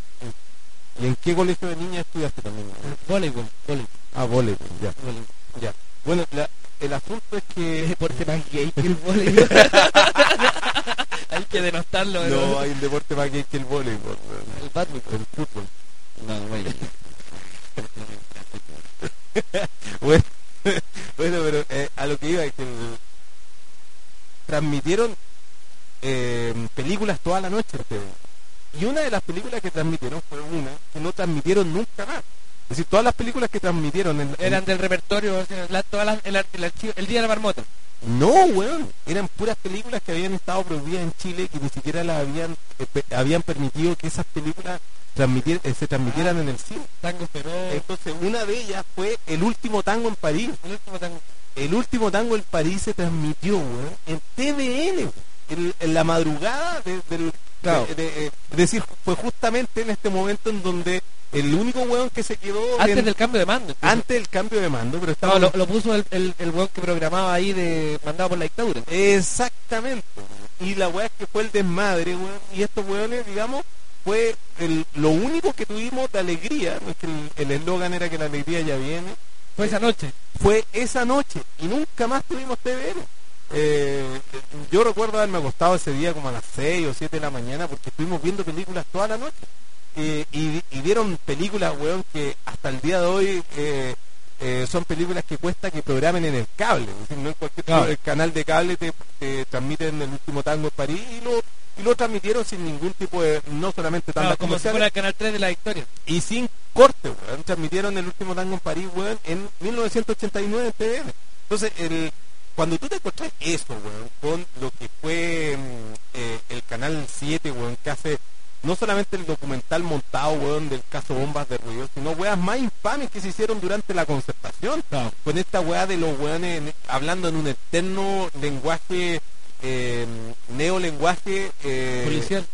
¿Y en qué colegio de niñas estudiaste también? Voleibol, voleibol, Ah, voleibol, ya, voleibol. ya. Bueno, la- el asunto es ¿Qué que... deporte más gay que el voleibol? Hay que denostarlo. ¿no? No, hay un deporte más gay que el voleibol, weón. El badminton. El fútbol. No, güey. bueno, bueno, pero eh, a lo que iba es que el- transmitieron eh, películas toda la noche en T V. Y una de las películas que transmitieron fue una que no transmitieron nunca más. Es decir, todas las películas que transmitieron en, en- Eran del repertorio, o sea, la- todas las- el, ar- el archivo, el día de la marmota. No, weón, eran puras películas que habían estado prohibidas en Chile, que ni siquiera las habían eh, pe- habían permitido que esas películas transmitir, eh, se transmitieran en el cine. Tango feroz. Entonces, una de ellas fue El último tango en París. El último tango. El último tango en París se transmitió, weón, en T V N, en, en la madrugada de- del... Claro. de- de- eh, es decir, fue justamente en este momento en donde el único weón que se quedó... Antes en- del cambio de mando. incluso. antes del cambio de mando, pero No, estaba... lo, lo puso el, el, el weón que programaba ahí de mandado por la dictadura. Exactamente. Y la weá es que fue el desmadre, weón. Y estos weones, digamos, fue el, lo único que tuvimos de alegría, no es que el el eslogan era que la alegría ya viene, Fue esa noche. fue esa noche y nunca más tuvimos T V N. Eh, yo recuerdo haberme acostado ese día como a las seis o siete de la mañana porque estuvimos viendo películas toda la noche. Eh, y, y vieron películas, weón, que hasta el día de hoy eh, eh, son películas que cuesta que programen en el cable, es decir, no en cualquier Claro. el canal de cable te, te transmiten El Último Tango en París y lo, y lo transmitieron sin ningún tipo de, no solamente tandas Claro, como si comerciales, fuera el canal tres de la historia. y sin corte, weón. Transmitieron El Último Tango en París, weón, en mil novecientos ochenta y nueve en T V N. Entonces, el, cuando tú te encontrás eso, weón, con lo que fue mm, eh, el Canal siete, weón, que hace no solamente el documental montado, weón, del caso Bombas de Río, sino weas más infames que se hicieron durante la concertación. Claro. Con esta wea de los weones en- hablando en un eterno lenguaje, eh, neolenguaje eh, Policial.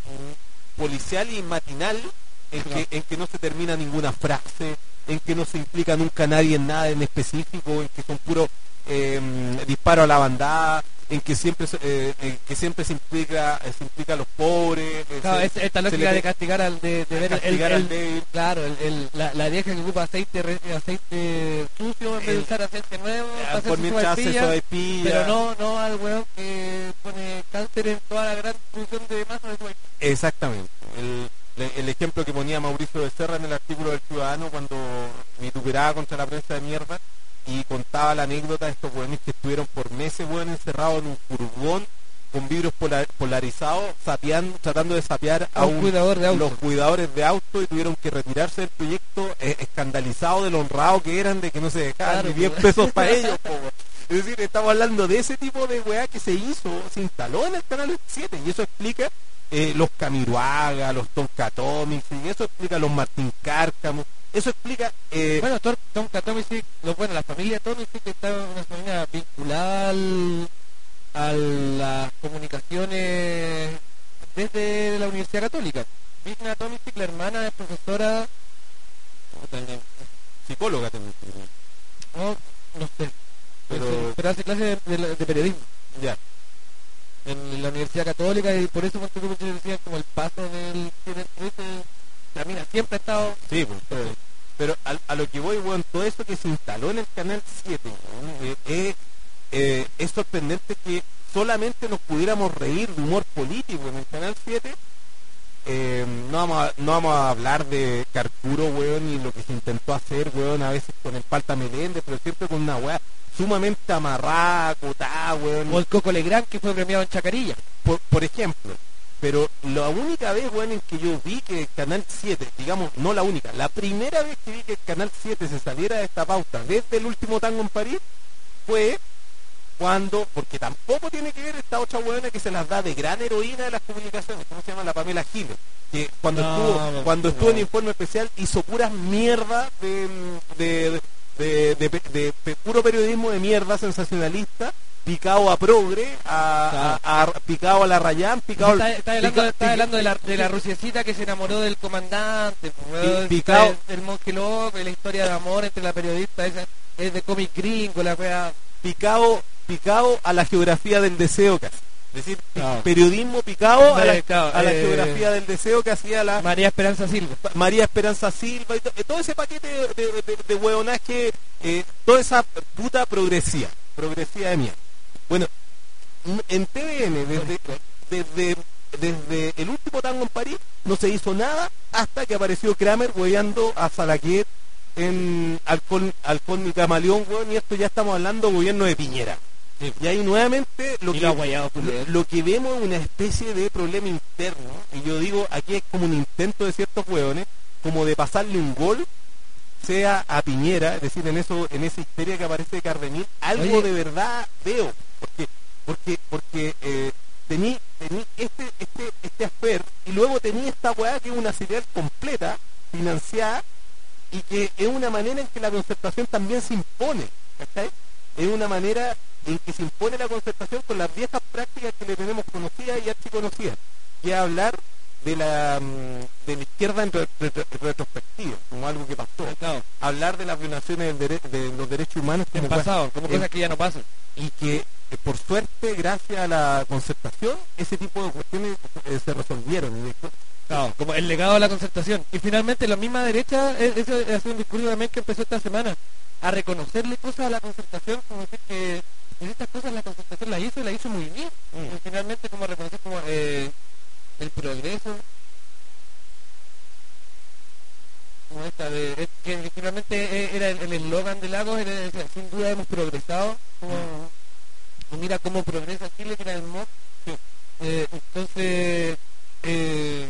policial y matinal, en, Claro. que, en que no se termina ninguna frase, en que no se implica nunca nadie en nada en específico, en que son puros eh, disparos a la bandada, en que siempre se- eh, en que siempre se implica eh, se implica a los pobres, eh, Claro, se- es- esta se lógica le- de castigar al de, de ver el, castigar al el- débil. claro, el, el- la, la vieja que ocupa aceite re- aceite sucio en vez de El- usar aceite nuevo, Ah, para hacer por su mientras hace sopaipilla, sopaipilla. pero no no al weón que pone cáncer en toda la gran función de masa de sopaipilla. Exactamente. El, le- el ejemplo que ponía Mauricio Becerra en el artículo del Ciudadano cuando vituperaba contra la prensa de mierda y contaba la anécdota de estos hueones que estuvieron por meses, hueón, encerrados en un furgón con vidrios pola- polarizados, sapeando, tratando de sapear a A un cuidador de auto. los cuidadores de auto y tuvieron que retirarse del proyecto eh, escandalizados de lo honrados que eran de que no se dejaban Claro, ni diez pues. pesos para ellos. po, weón. Es decir, estamos hablando de ese tipo de weá que se hizo, se instaló en el canal siete y eso explica eh, los Camiruaga, los Tonkatomics, y eso explica los Martín Cárcamo, eso explica eh, Bueno, Tor- Tom Tomisic, lo bueno, la familia Tomisic está una familia vinculada al, a las comunicaciones desde la Universidad Católica. Vigna Tomisic, la hermana es profesora, puta, no, psicóloga también. no, no sé, Pero- pero, pero hace clases de, de- de periodismo Ya, en la Universidad Católica y por eso cuando tú decías como el paso del la mina siempre ha estado sí, pues, pero, pero a, a lo que voy, weón, todo eso que se instaló en el canal siete, weón, eh, eh, eh, es sorprendente que solamente nos pudiéramos reír de humor político en el canal siete. Eh, no, vamos a, no vamos a hablar de Carcuro, weón, y lo que se intentó hacer, weón, a veces con el Palta Meléndez, pero siempre con una weá sumamente amarrada, acotada, weón. o el Coco Legrand que fue premiado en Chacarilla. por, por ejemplo. Pero la única vez, weón, en que yo vi que el Canal siete, digamos, no la única, la primera vez que vi que el Canal siete se saliera de esta pauta desde El Último Tango en París, fue cuando, porque tampoco tiene que ver esta otra weona que se las da de gran heroína de las comunicaciones, ¿cómo se llama? La Pamela Giles, que cuando No, estuvo no, cuando no. estuvo en Informe Especial hizo puras mierdas de de, de, de, de- de puro periodismo de mierda sensacionalista, picado a progre, a, a- a- picado a la Rayán, picado al- Está, está hablando, pica- está pica- hablando de la, de la rusiecita que se enamoró del comandante, pues, Pi- weón, picado. está el, el monje loco y la historia de amor entre la periodista esa es de cómic gringo, la wea. picado picado a la geografía del deseo casi. Es decir, Claro. periodismo picado a la, Eh, claro, a la eh, geografía del deseo que hacía la María Esperanza Silva. María Esperanza Silva y to- todo ese paquete de, de, de- de hueonaje, eh, toda esa puta progresía, progresía de mierda. Bueno, n- en T V N desde, desde, desde El Último Tango en París no se hizo nada hasta que apareció Kramer hueveando a Salaquet en Halcón, Halcón y Camaleón, weón, y esto ya estamos hablando gobierno de Piñera. Y ahí nuevamente lo Y que, lo ha guayado, lo, Julián. lo que vemos es una especie de problema interno, y yo digo, aquí es como un intento de ciertos hueones, como de pasarle un gol, sea a Piñera, es decir, en eso, en esa histeria que aparece de Cardenil, algo Oye. de verdad veo, porque, porque, porque eh, tení, tení este, este, este affair, y luego tenía esta weá que es una serial completa, financiada, y que es una manera en que la concertación también se impone, ¿cachai? Es una manera en que se impone la concertación con las viejas prácticas que le tenemos conocidas y archiconocidas, que es hablar de la mm, de la izquierda en re- re- re- retrospectiva, como algo que pasó, Claro. hablar de las violaciones del dere- de los derechos humanos como En cua- pasado, como en- cosas que ya no pasan. y que eh, por suerte, gracias a la concertación, ese tipo de cuestiones eh, se resolvieron. Y después- Claro, como el legado de la concertación. Y finalmente la misma derecha, e- eso ha sido un discurso también que empezó esta semana, a reconocerle cosas a la concertación, como decir que en estas cosas la concertación la hizo y la hizo muy bien. Mm. Y finalmente como reconocer como eh, el progreso. como esta, de, es que finalmente e- era el el eslogan de Lagos, era, decía, sin duda hemos progresado, como, como mira cómo progresa Chile, que era el M O C. Eh, entonces, eh,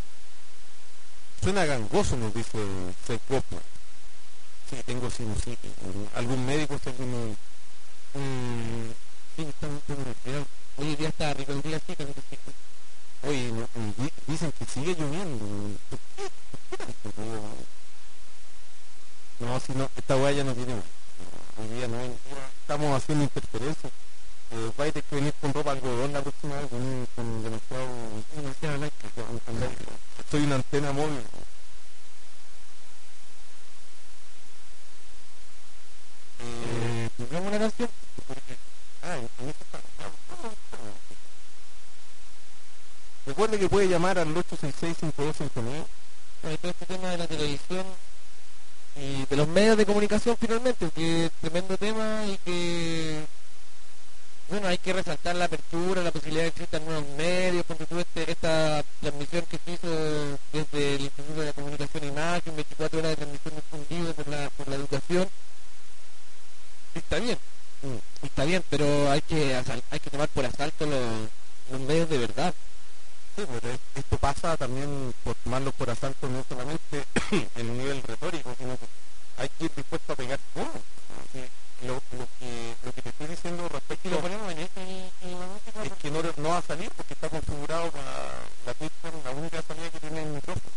Suena gangoso, nos dice Secopla. Sí, tengo sinusitis. ¿Algún médico está aquí? Un, un- sí, está un poco resfriado. Hoy día está rico el día, sí, que no te fijo. Oye, no, di- dicen que sigue lloviendo. ¿Por qué? ¿Por qué tanto? No, si no, esta weá ya no tiene más. Hoy día no hay- estamos haciendo interferencia. Eh, vais a tener que venir con ropa algodón la próxima vez, venir con demasiado, demasiado like, con- con like. Soy una antena móvil. Eh, ¿Tuvimos una canción? ah, en, en esta- Recuerde que puede llamar al ocho seis seis, cinco dos cinco nueve. Bueno, y todo este tema de la televisión y de los medios de comunicación finalmente, que es tremendo tema y que, bueno, hay que resaltar la apertura, la posibilidad de que existan nuevos medios, porque tú este, esta transmisión que se hizo desde el Instituto de la Comunicación e Imagen, veinticuatro horas de transmisión difundido por la, por la educación, está bien, Mm. está bien, pero hay que asal- hay que tomar por asalto los, los medios de verdad. Sí, pero es- esto pasa también por tomarlo por asalto no solamente en un nivel retórico, sino que hay que ir dispuesto a pegar todo. Sí, Lo, lo que, lo que te estoy diciendo respecto Y lo ponemos en ese y, y la música, es que no, no va a salir porque está configurado para la Twitter, la única salida que tiene el micrófono.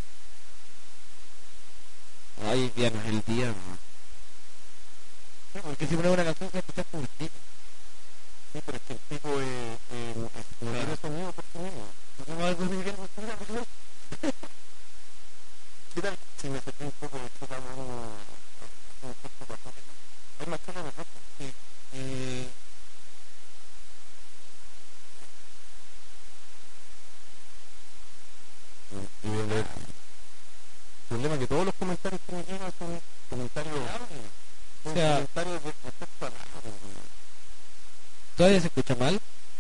ay, ya no es el día, ¿no? Sí, porque si ponemos una canción se escucha como el tipo. Sí, pero es que el tipo eh, eh, es- no tiene sonido por sí mismo. No, algo así que no se escucha, ¿no? ¿Qué tal si me saqué un poco de esto, damos un, un efecto bastante? Hay más cosas de ropa. Sí. Y y voy a leer. El problema es que todos los comentarios que me llegan son comentarios, son O sea, comentarios de respecto a la ¿todavía se escucha mal?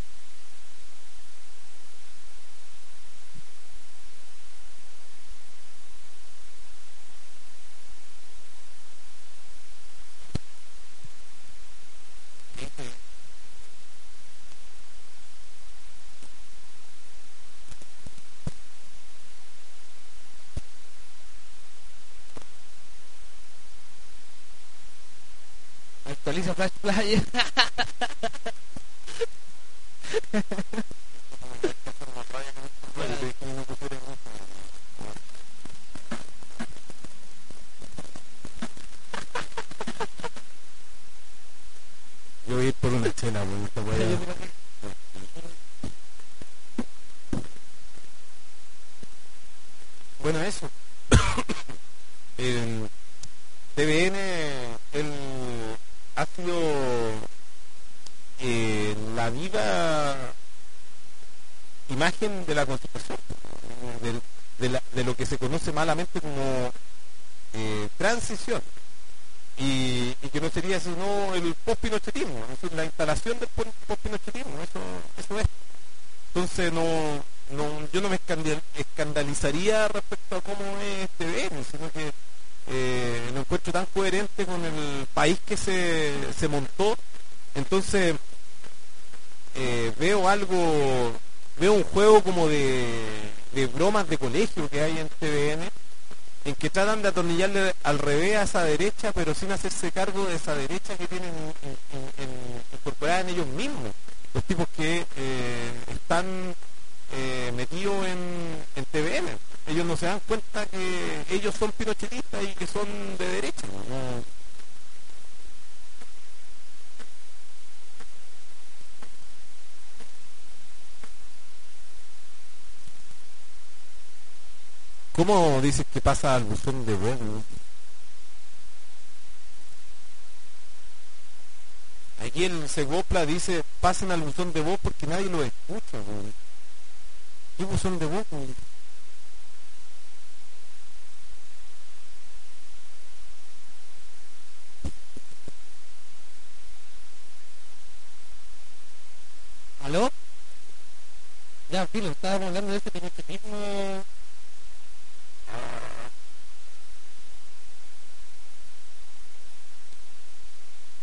Actualiza Flash Player. Yo voy a ir por una chela, por esta weá. Bueno, eso. En T V N, él ha sido eh, la viva imagen de la Constitución, del- de, la- de lo que se conoce malamente como eh, transición, y, y que no sería sino el post-pinochetismo, es decir, la instalación del po- post-pinochetismo, eso, eso es. Entonces no, no, yo no me escandal- escandalizaría respecto a cómo es T V N, sino que eh, lo encuentro tan coherente con el país que se, se montó. Entonces eh, veo algo, veo un juego como de, de bromas de colegio que hay en T V N, en que tratan de atornillarle al revés a esa derecha, pero sin hacerse cargo de esa derecha que tienen in- in- in- incorporada en ellos mismos. Los tipos que eh, están eh, metidos en, en T V N. Ellos no se dan cuenta que ellos son pinochetistas y que son de derecha. ¿No? ¿Cómo dices que pasa al buzón de voz? ¿No? Aquí el Segopla dice, pasen al buzón de voz porque nadie lo escucha. ¿No? ¿Qué buzón de voz? ¿No? ¿Aló? Ya, filo, estábamos hablando de este pinochetismo.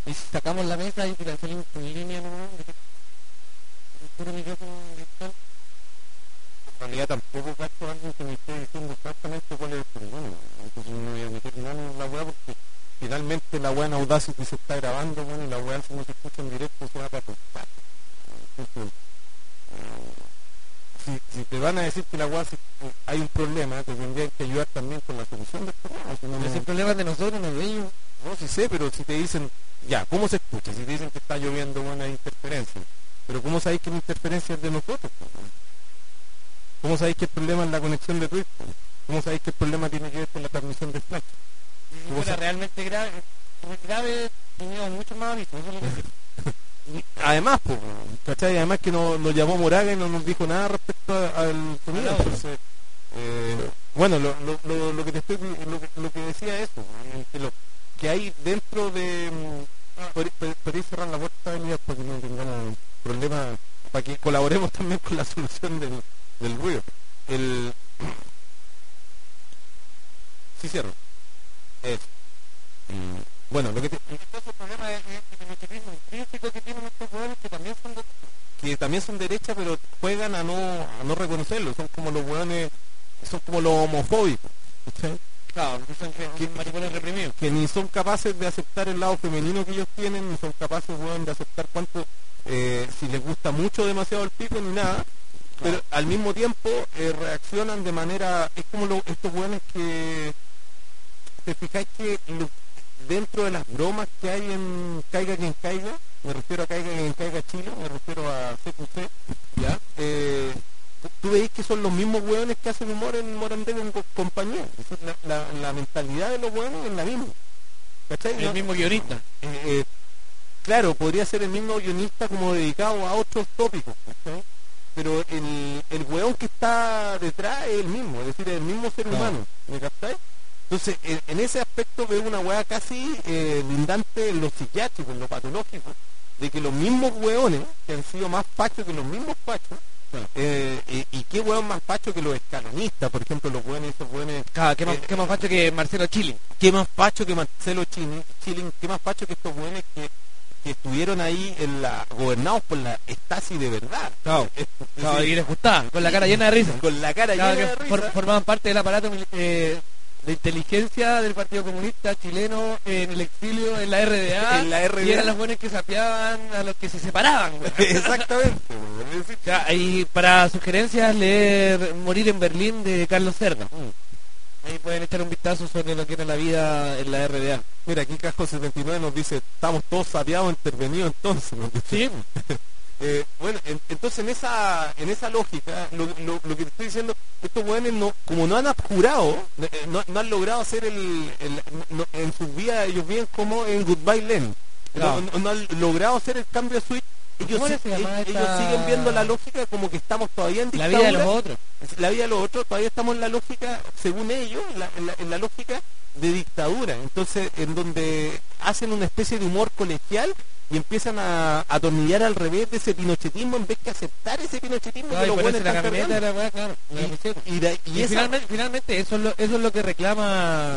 Y si sacamos la mesa y la salimos con línea nomás, de que el puro micrófono virtual, en realidad tampoco cacho a alguien que me esté diciendo exactamente cuál es el problema. Entonces no me voy a meter mano en la weá porque finalmente la weá en Audacity se está grabando, bueno, y la weá si no se escucha en directo se va para tu parte. Entonces, si, si te van a decir que la weá si hay un problema, te tendrían que ayudar también con la solución del problema. Si no, Ese no, problema es de nosotros, no de ellos. no, sí sé, pero si te dicen, ya, ¿cómo se escucha? Si te dicen que está lloviendo, bueno, hay interferencia. Pero ¿cómo sabéis que la interferencia es de nosotros? ¿Cómo sabéis que el problema es la conexión de Twitch? ¿Cómo sabéis que el problema tiene que ver con la transmisión de Flash? Si fuera realmente grave, grave teníamos mucho más aviso, eso es lo que sí. Además, pues, ¿cachai? Además que nos, nos llamó Moraga y no nos dijo nada respecto a- al sonido. Ah, no. Entonces, eh, bueno, lo, lo, lo, lo que te estoy, lo, que- lo que decía es eso, que, lo, que hay dentro de... mm, pod- pod- Podéis cerrar la puerta, Elías, para que no tengamos problemas, para que colaboremos también con la solución del, del ruido. El... Sí, cierro. Eso. Mm, Bueno, lo que te, Entonces el problema es el mecanismo intrínseco que tienen estos jugadores que también son de... que también son derechas, pero juegan a no a no reconocerlo. Son como los hueones, son como los homofóbicos, ¿cachai? Claro, porque son que, que maricones reprimidos. Que ni son capaces de aceptar el lado femenino que ellos tienen, ni son capaces, weón, de aceptar cuánto, eh, si les gusta mucho demasiado el pico, ni nada. Pero al mismo tiempo eh, reaccionan de manera, es como lo- estos hueones que, te fijáis que lo- dentro de las bromas que hay en Caiga quien caiga, me refiero a Caiga quien caiga Chile, me refiero a C Q C, ¿ya? Eh, tú veis que son los mismos hueones que hacen humor en Morandé con co- compañía. Es decir, la, la, la mentalidad de los hueones es la misma. ¿Cachai? El No- mismo guionista. eh, eh, claro, podría ser el mismo guionista como dedicado a otros tópicos, ¿cachai? Pero el, el hueón que está detrás es el mismo, es decir, es el mismo ser Claro. humano, ¿me captáis? Entonces, en, en ese aspecto veo una hueá casi eh, lindante en lo psiquiátrico, en lo patológico, de que los mismos hueones, que han sido más fachos que los mismos fachos, Claro. eh, y, y qué hueón más facho que los escalonistas, por ejemplo, los hueones, esos hueones, Claro, ¿qué más, eh, qué más facho que Marcelo Chilling? qué más facho que Marcelo Chilling, Chilling, qué más facho que estos hueones que, que estuvieron ahí en la, gobernados por la Stasi de verdad. Claro. Es- es Claro, decir, y les gustaba, con la cara llena de risa. con la cara Claro, llena que de for- risa. formaban parte del aparato mil- eh, de inteligencia del Partido Comunista chileno en el exilio, en la R D A, En la R D A. y eran los buenos que sapeaban a los que se separaban. güey. Exactamente. weón. Es decir, Ya, y para sugerencias, leer Morir en Berlín de Carlos Cerda. Ahí pueden echar un vistazo sobre lo que era la vida en la R D A. mira, aquí Casco setenta y nueve nos dice, estamos todos sapeados, intervenidos entonces. nos dice. Sí, Eh, bueno, en- entonces en esa en esa lógica, lo, lo- lo que te estoy diciendo, estos hueones no, como no han abjurado, eh, no, no han logrado hacer el, el- no- en sus vidas, ellos viven como en Goodbye Lenin. Claro. No, no- no han logrado hacer el cambio de switch. Ellos, ¿Cómo sí- se llama ellos esta- siguen viendo la lógica como que estamos todavía en la dictadura. vida de los otros. La vida de los otros, todavía estamos en la lógica, según ellos, en la, en la- en la lógica de dictadura. Entonces, en donde hacen una especie de humor colegial y empiezan a a atornillar al revés de ese pinochetismo en vez que aceptar ese pinochetismo Claro, que y los buenos ponerse la están camioneta de cargando. la weá, claro. la pusieron. Y, y de- y Y esa- finalmente, finalmente eso, es lo, eso es lo que reclama.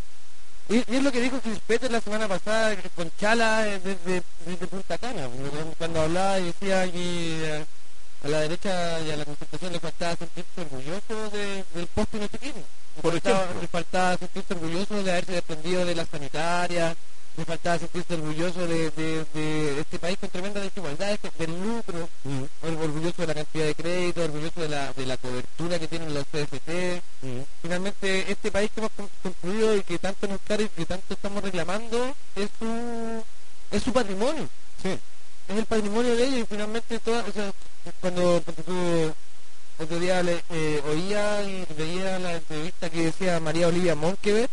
Y, y es lo que dijo Crispete la semana pasada con Chala eh, desde, desde Punta Cana, cuando hablaba y decía que eh, a la derecha y a la concertación le faltaba sentirse orgulloso de, del post-pinochetismo. Le Por faltaba- ejemplo. le faltaba sentirse orgulloso de haberse desprendido de las sanitarias, le faltaba sentirse orgulloso de, de, de este país con tremenda desigualdad, del lucro, Mm, orgulloso de la cantidad de crédito, orgulloso de la, de la cobertura que tienen los C F T. mm. Finalmente, este país que hemos con- construido y que tanto nos carga y que tanto estamos reclamando es su, es su patrimonio. Sí. Es el patrimonio de ellos y finalmente toda, o sea, cuando, cuando tú otro día le, eh, oía y veía la entrevista que decía María Olivia Monkever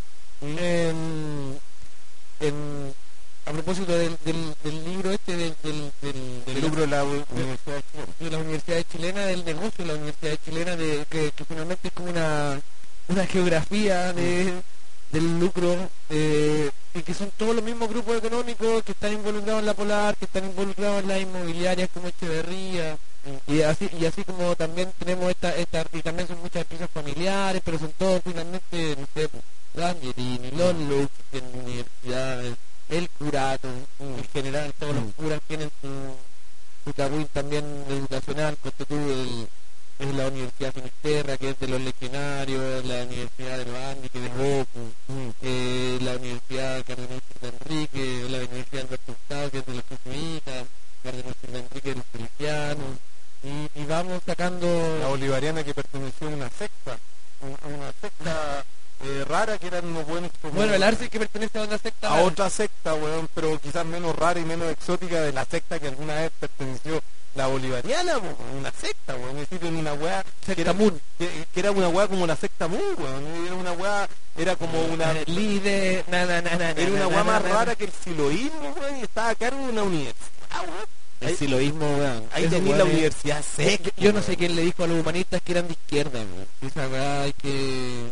en, en- a propósito del, del, del libro este del, del, del, El de la- lucro de la Universidad de Chile. de las universidades chilenas, del negocio de las universidades chilenas, de, que, que finalmente es como una, una geografía de, del lucro, eh, y que son todos los mismos grupos económicos que están involucrados en la Polar, que están involucrados en las inmobiliarias como Echeverría, y así y así como también tenemos esta, esta y también son muchas empresas familiares, pero son todos finalmente, no sé, Langerini, Lon Lux, en universidades, el curato, en general todos los curas tienen su, su cagüín también educacional, porque tú el, es la Universidad Finisterra, que es de los legionarios, la Universidad de los Andes, que es de Goku, eh, la Universidad Cardenal de Enrique, la Universidad Alberto Hurtado, que es de los jesuitas, Cardenal de Enrique de los cristianos, y, y vamos sacando... La bolivariana que perteneció a una secta, una, una secta eh, rara, que eran unos buenos como... Bueno, el Arce que pertenece a una secta... A rara. otra secta, weón, pero quizás menos rara y menos exótica de la secta que alguna vez perteneció la bolivariana, weón, una secta, weón, es decir, en una weá... Secta era, Moon. Que, que era una weá como la secta Moon, weón, era una weá, era como una... Líder, na, na, na, na, Era una na, weá na, más na, na. rara que el siloísmo, weón, y estaba a cargo de una universidad, weón. El siloísmo, weón. Ahí Esos tenía la weones- universidad secta. Yo no sé quién le dijo a los humanistas que eran de izquierda, weón. Esa weá hay que...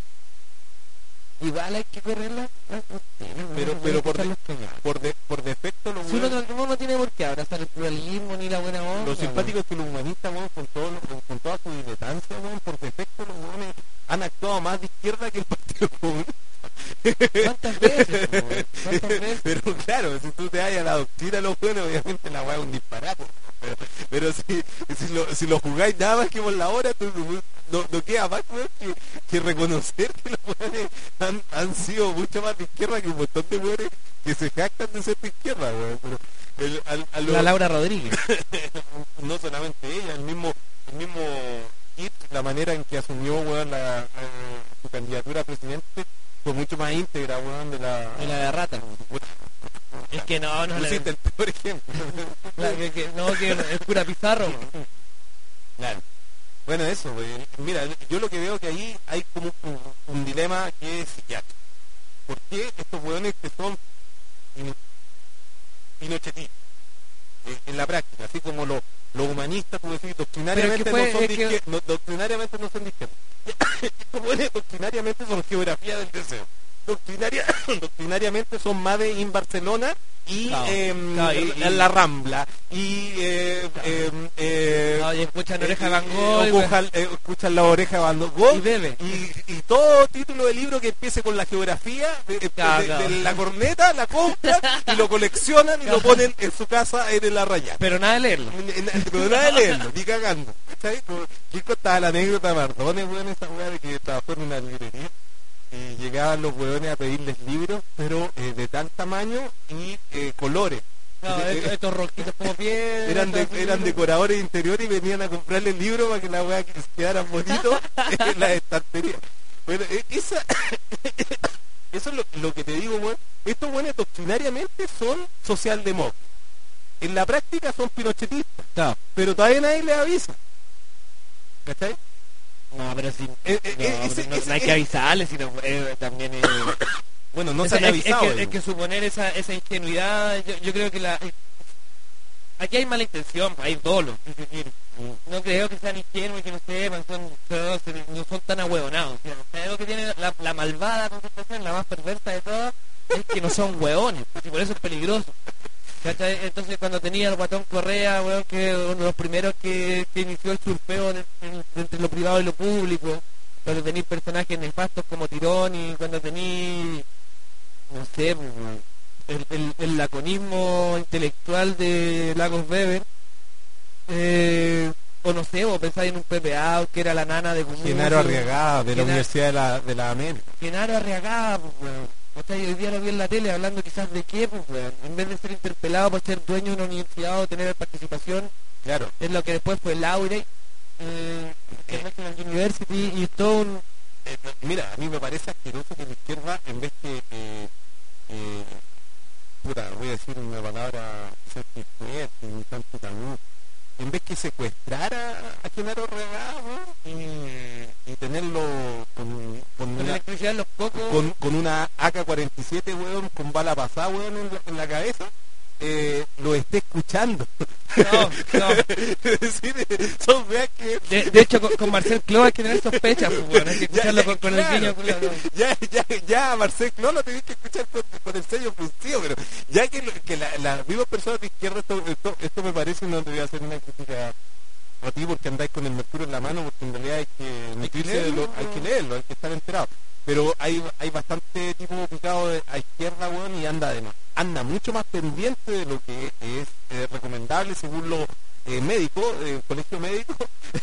Igual hay que correrla. Pero, pero por, de- por, de- por defecto los Si uno weones- no, uno no tiene por qué abrazar el pluralismo ni la buena onda. Lo simpático es que los humanistas, weón, con, todo, lo- con, con toda su diletancia, weón, por defecto los weones han actuado más de izquierda que el Partido Comunista. ¿Cuántas veces, weón? ¿Cuántas veces? Pero claro, si tú te vayas a la doctrina de los weones, obviamente la weá es un disparate. Pero, pero si, si, lo, si lo jugáis nada más que por la hora, tú, no, no queda más, weón, que, que reconocer que los weones han, han sido mucho más de izquierda que un montón de weones que se jactan de ser de izquierda, weón. Pero el, al, a lo- La Laura Rodríguez. no solamente ella, el mismo, el mismo Kit, la manera en que asumió, weón, la, eh, su candidatura a presidente fue mucho más íntegra, weón, de la... De la de rata. Es que no, no. La, Pusiste el peor ejemplo. la- que, que- no, que es pura pizarro, weón. Claro. Bueno, eso, weón. Mira, yo lo que veo que ahí hay como un, un dilema que es psiquiátrico. ¿Por qué estos weones que son pino- pinochetistas? Eh, en la práctica, así como los los humanistas, como decir, doctrinariamente Pero es que no fue- son es de que- izquierda, no, doctrinariamente no son de izquierda. Estos weones doctrinariamente son geografía del deseo. Doctrinaria, doctrinariamente son Made in Barcelona y, Claro, em, claro, y- en la Rambla y eh, em, eh, No, y escuchan eh, oreja de Van eh, Gogh, y, ocujan- eh, escuchan la oreja de Van Gogh Y bebe. y, y todo título de libro que empiece con la geografía de, de- Claro, de- claro. de la corneta, la compran y lo coleccionan y lo ponen en su casa en la rayada. pero nada de leerlo. Pero nada de leerlo, ni cagando. ¿Sabes? Como- ¿Quién contaba la anécdota de Mardones, weón, esa weá de que trabajó en una librería? Y llegaban los weones a pedirles libros, pero eh, de tal tamaño y eh, colores. No, Eh, estos, eh, estos roquitos como piedra. eran, de- así, eran decoradores interiores y venían a comprarle el libro para que la weá que- quedara bonito en la estantería. Bueno, eh, esa, eso es lo, lo que te digo, weón. Estos weones doctrinariamente son socialdemócratas. En la práctica son pinochetistas, Claro. pero todavía nadie les avisa. ¿Cachai? No, pero sí. Eh, eh, no, eh, ese- no, ese- no hay que avisarles, sino eh, también. Eh, Bueno, no esa- se han es, es avisado. que, es que suponer esa, esa ingenuidad, yo, yo creo que la. Aquí hay mala intención, hay dolo. Es decir, no creo que sean ingenuos y que no sepan, son, no, no son tan ahueonados. Creo que tiene la, la malvada concentración, la más perversa de todas, es que no son hueones, y por eso es peligroso. ¿Cachai? Entonces cuando tenía el Guatón Correa, weón, que es uno de los primeros que, que inició el surfeo de, de- de entre lo privado y lo público, cuando tenéis personajes nefastos como Tirón y cuando tenéis, no sé, pues, weón, el, el, el laconismo intelectual de Lagos Weber, eh, o no sé, o pensáis en un Pepe Out, que era la nana de Gumucio, Genaro Arriagada, de la Genaro- Universidad de la, de la América. Genaro Arriagada, pues, weón. ¿Cachai? Hoy día lo vi en la tele hablando quizás de qué, pues, weón. En vez de ser interpelado por ser dueño de una universidad o tener participación, Claro. es lo que después fue Laure, eh, International University, y es todo un... Eh, no, mira, a mí me parece asqueroso que la izquierda, en vez que, eh, eh, puta, voy a decir una palabra, quizás que fuerte, un tanto tabú, en vez que secuestrara a Genaro Arriagada, weón, y, y tenerlo con, con con una, electricidad en los cocos. con, con una A K cuarenta y siete, weón, con bala pasada, weón, en la, en la cabeza, eh, lo esté escuchando. No, no. Es decir, son weas que... De, de hecho, con, con Marcel Cló hay que tener sospechas, pues, weón. Hay que Ya, escucharlo ya, con, con claro. el guiño culiao, no. ya, ya, ya, Marcel, no lo tenéis que escuchar con, con el sello fruncido, pero ya que, lo- que la- las mismas personas de izquierda, esto, esto, esto me parece, no te voy a hacer una crítica a ti porque andáis con el mercurio en la mano, porque en realidad hay que nutrirse de lo, hay que leerlo, hay que estar enterado. Pero hay, hay bastante tipo picado de- a izquierda, weón, y anda de más. anda mucho más pendiente de lo que es eh, recomendable según los eh, médicos, el colegio médico,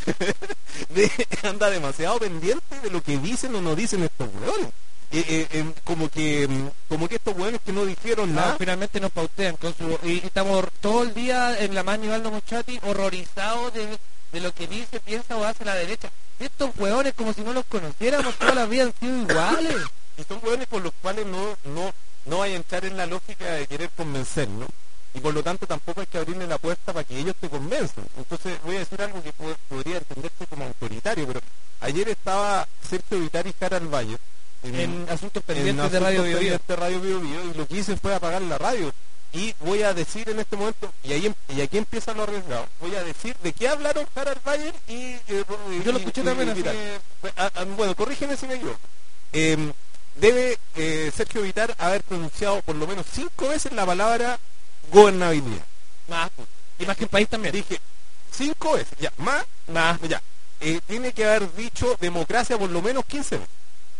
de, anda demasiado pendiente de lo que dicen o no dicen estos hueones. Eh, eh, eh, como que como que estos hueones que no dijeron No, nada. finalmente nos pautean con su y, y estamos todo el día en la mano Nivaldo Mochati horrorizados de, de lo que dice, piensa o hace la derecha. Estos hueones como si no los conociéramos, toda la vida han sido iguales. Y son hueones por los cuales no no no vaya a entrar en la lógica de querer convencer, ¿no? Y por lo tanto tampoco hay que abrirle la puerta para que ellos te convenzan. Entonces voy a decir algo que po- podría entenderse como autoritario, pero ayer estaba Sergio Vitari y Harald Valle En asuntos en pendientes de Radio Bio Bio. pendientes de Radio Bio Bio, y lo que hice fue apagar la radio. Y voy a decir en este momento, y ahí em- y aquí empieza lo arriesgado, voy a decir de qué hablaron Harald Bayer y... eh, y- Yo lo y- escuché y- también, y así Vitar. que- Ah, ah, Bueno, corrígeme si me equivoco. Eh, debe eh, Sergio Vitar haber pronunciado por lo menos cinco veces la palabra gobernabilidad. Más, pues. Y más que el país también. Dije, cinco veces, ya, más, Más. ya. Eh, tiene que haber dicho democracia por lo menos quince veces.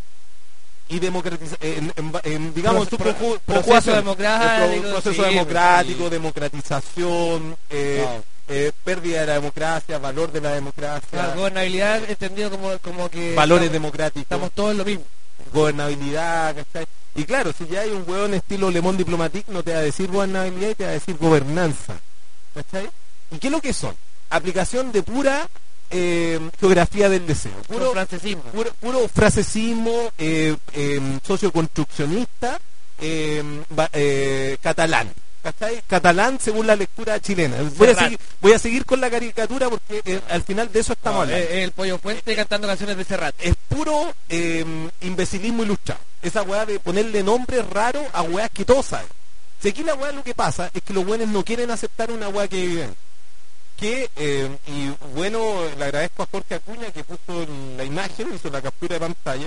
Y democratiza, en, en- en, digamos, Pro- su pro- conju- proceso conjugación. democrático, El pro- proceso sí, democrático, sí. democratización, eh, Wow. eh, pérdida de la democracia, valor de la democracia, La gobernabilidad entendido como, como que valores estamos, democráticos, estamos todos en lo mismo. gobernabilidad, ¿cachai? Y claro, si ya hay un hueón estilo Le Monde Diplomatique, no te va a decir gobernabilidad y te va a decir gobernanza, ¿cachai? ¿Y qué es lo que son? Aplicación de pura eh, geografía del deseo, Puro puro, francesismo. puro, puro frasesismo eh, eh, socioconstruccionista eh, va- eh, catalán. ¿Cachai? Catalán según la lectura chilena. Voy a, Serrat. seguir, voy a seguir con la caricatura porque eh, al final de eso estamos No, hablando. eh, el Pollo Fuente cantando canciones de Serrat. Es puro eh, imbecilismo ilustrado. Esa weá de ponerle nombre raro a weás que todos saben. Si aquí la weá lo que pasa es que los buenos no quieren aceptar una weá que viven. Que, eh, y bueno, le agradezco a Jorge Acuña que puso la imagen, hizo la captura de pantalla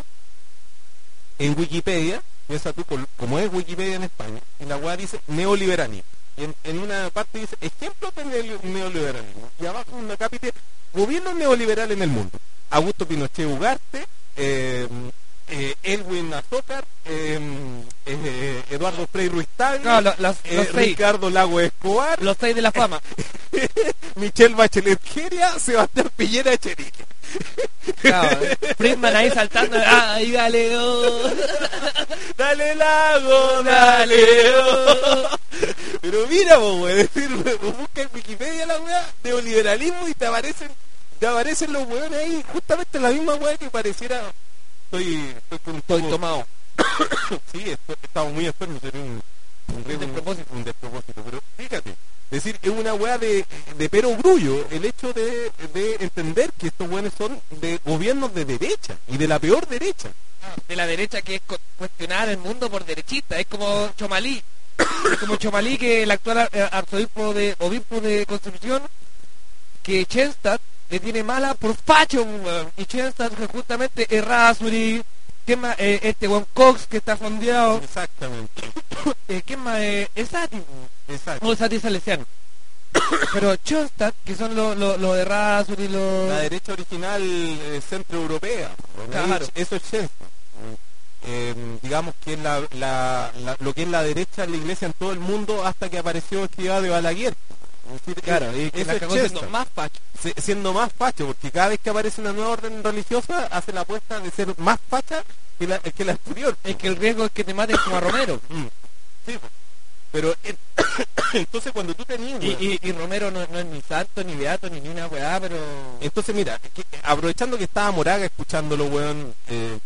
en Wikipedia, piensa tú, col- como es Wikipedia en España, y la weá dice neoliberalismo. Y en, en una parte dice ejemplos de neo- neoliberalismo. Y abajo en una cápita, gobierno neoliberal en el mundo. Augusto Pinochet Ugarte, eh, eh, Elwin Azócar, eh, eh, Eduardo Frei Ruiz Tagle, No, lo- los, eh, los seis. Ricardo Lago Escobar, Los seis de la fama. Michelle Bachelet Geria, Sebastián Piñera Echenique. Claro, Friedman ahí saltando. ¡Ay, dale! oh! Dale Lago, dale. oh. Pero mira, vos, güey, decir, vos busca en Wikipedia la weá, neoliberalismo y te aparecen, te aparecen los weones ahí, justamente la misma weá que pareciera. Estoy, estoy con un Estoy poco- tomado. Sí, estoy- estamos muy enfermos, sería un, un, Un despropósito. un despropósito, pero fíjate, es decir, es una weá de, de pero grullo el hecho de, de entender que estos weones son de gobiernos de derecha y de la peor derecha. De la derecha que es cu- cuestionar el mundo por derechista. Es como Chomalí. Es como Chomalí, que el actual eh, arzobispo de obispo de Constitución, que Chenstadt le tiene mala por facho, weón. Y Chenstadt que justamente es Rasuri. ¿Qué más? Eh, este Juan Cox que está fondeado. Exactamente, Eh, ¿Qué más? Eh, es Sati. exacto. No, Sati Salesiano. Pero Chenstadt, que son los lo, lo de Rasuri, los... La derecha original eh, centroeuropea, ¿no? Claro. Eso es Chenstadt. Eh, digamos que es la, la, la- lo que es la derecha en la iglesia en todo el mundo hasta que apareció Escrivá de Balaguer. Es decir, Claro, eh, y que eso la es cagó siendo Chenstadt. más facho. Se- siendo más facho, porque cada vez que aparece una nueva orden religiosa hace la apuesta de ser más facha que la, que la anterior. Es que el riesgo es que te maten como a Romero. Mm. Sí, pues. Pero eh, entonces cuando tú tenías Y, weón, y, y Romero no, no es ni santo, ni beato, ni ni una weá, pero... entonces mira, que- aprovechando que estaba Moraga escuchándolo, weón, eh,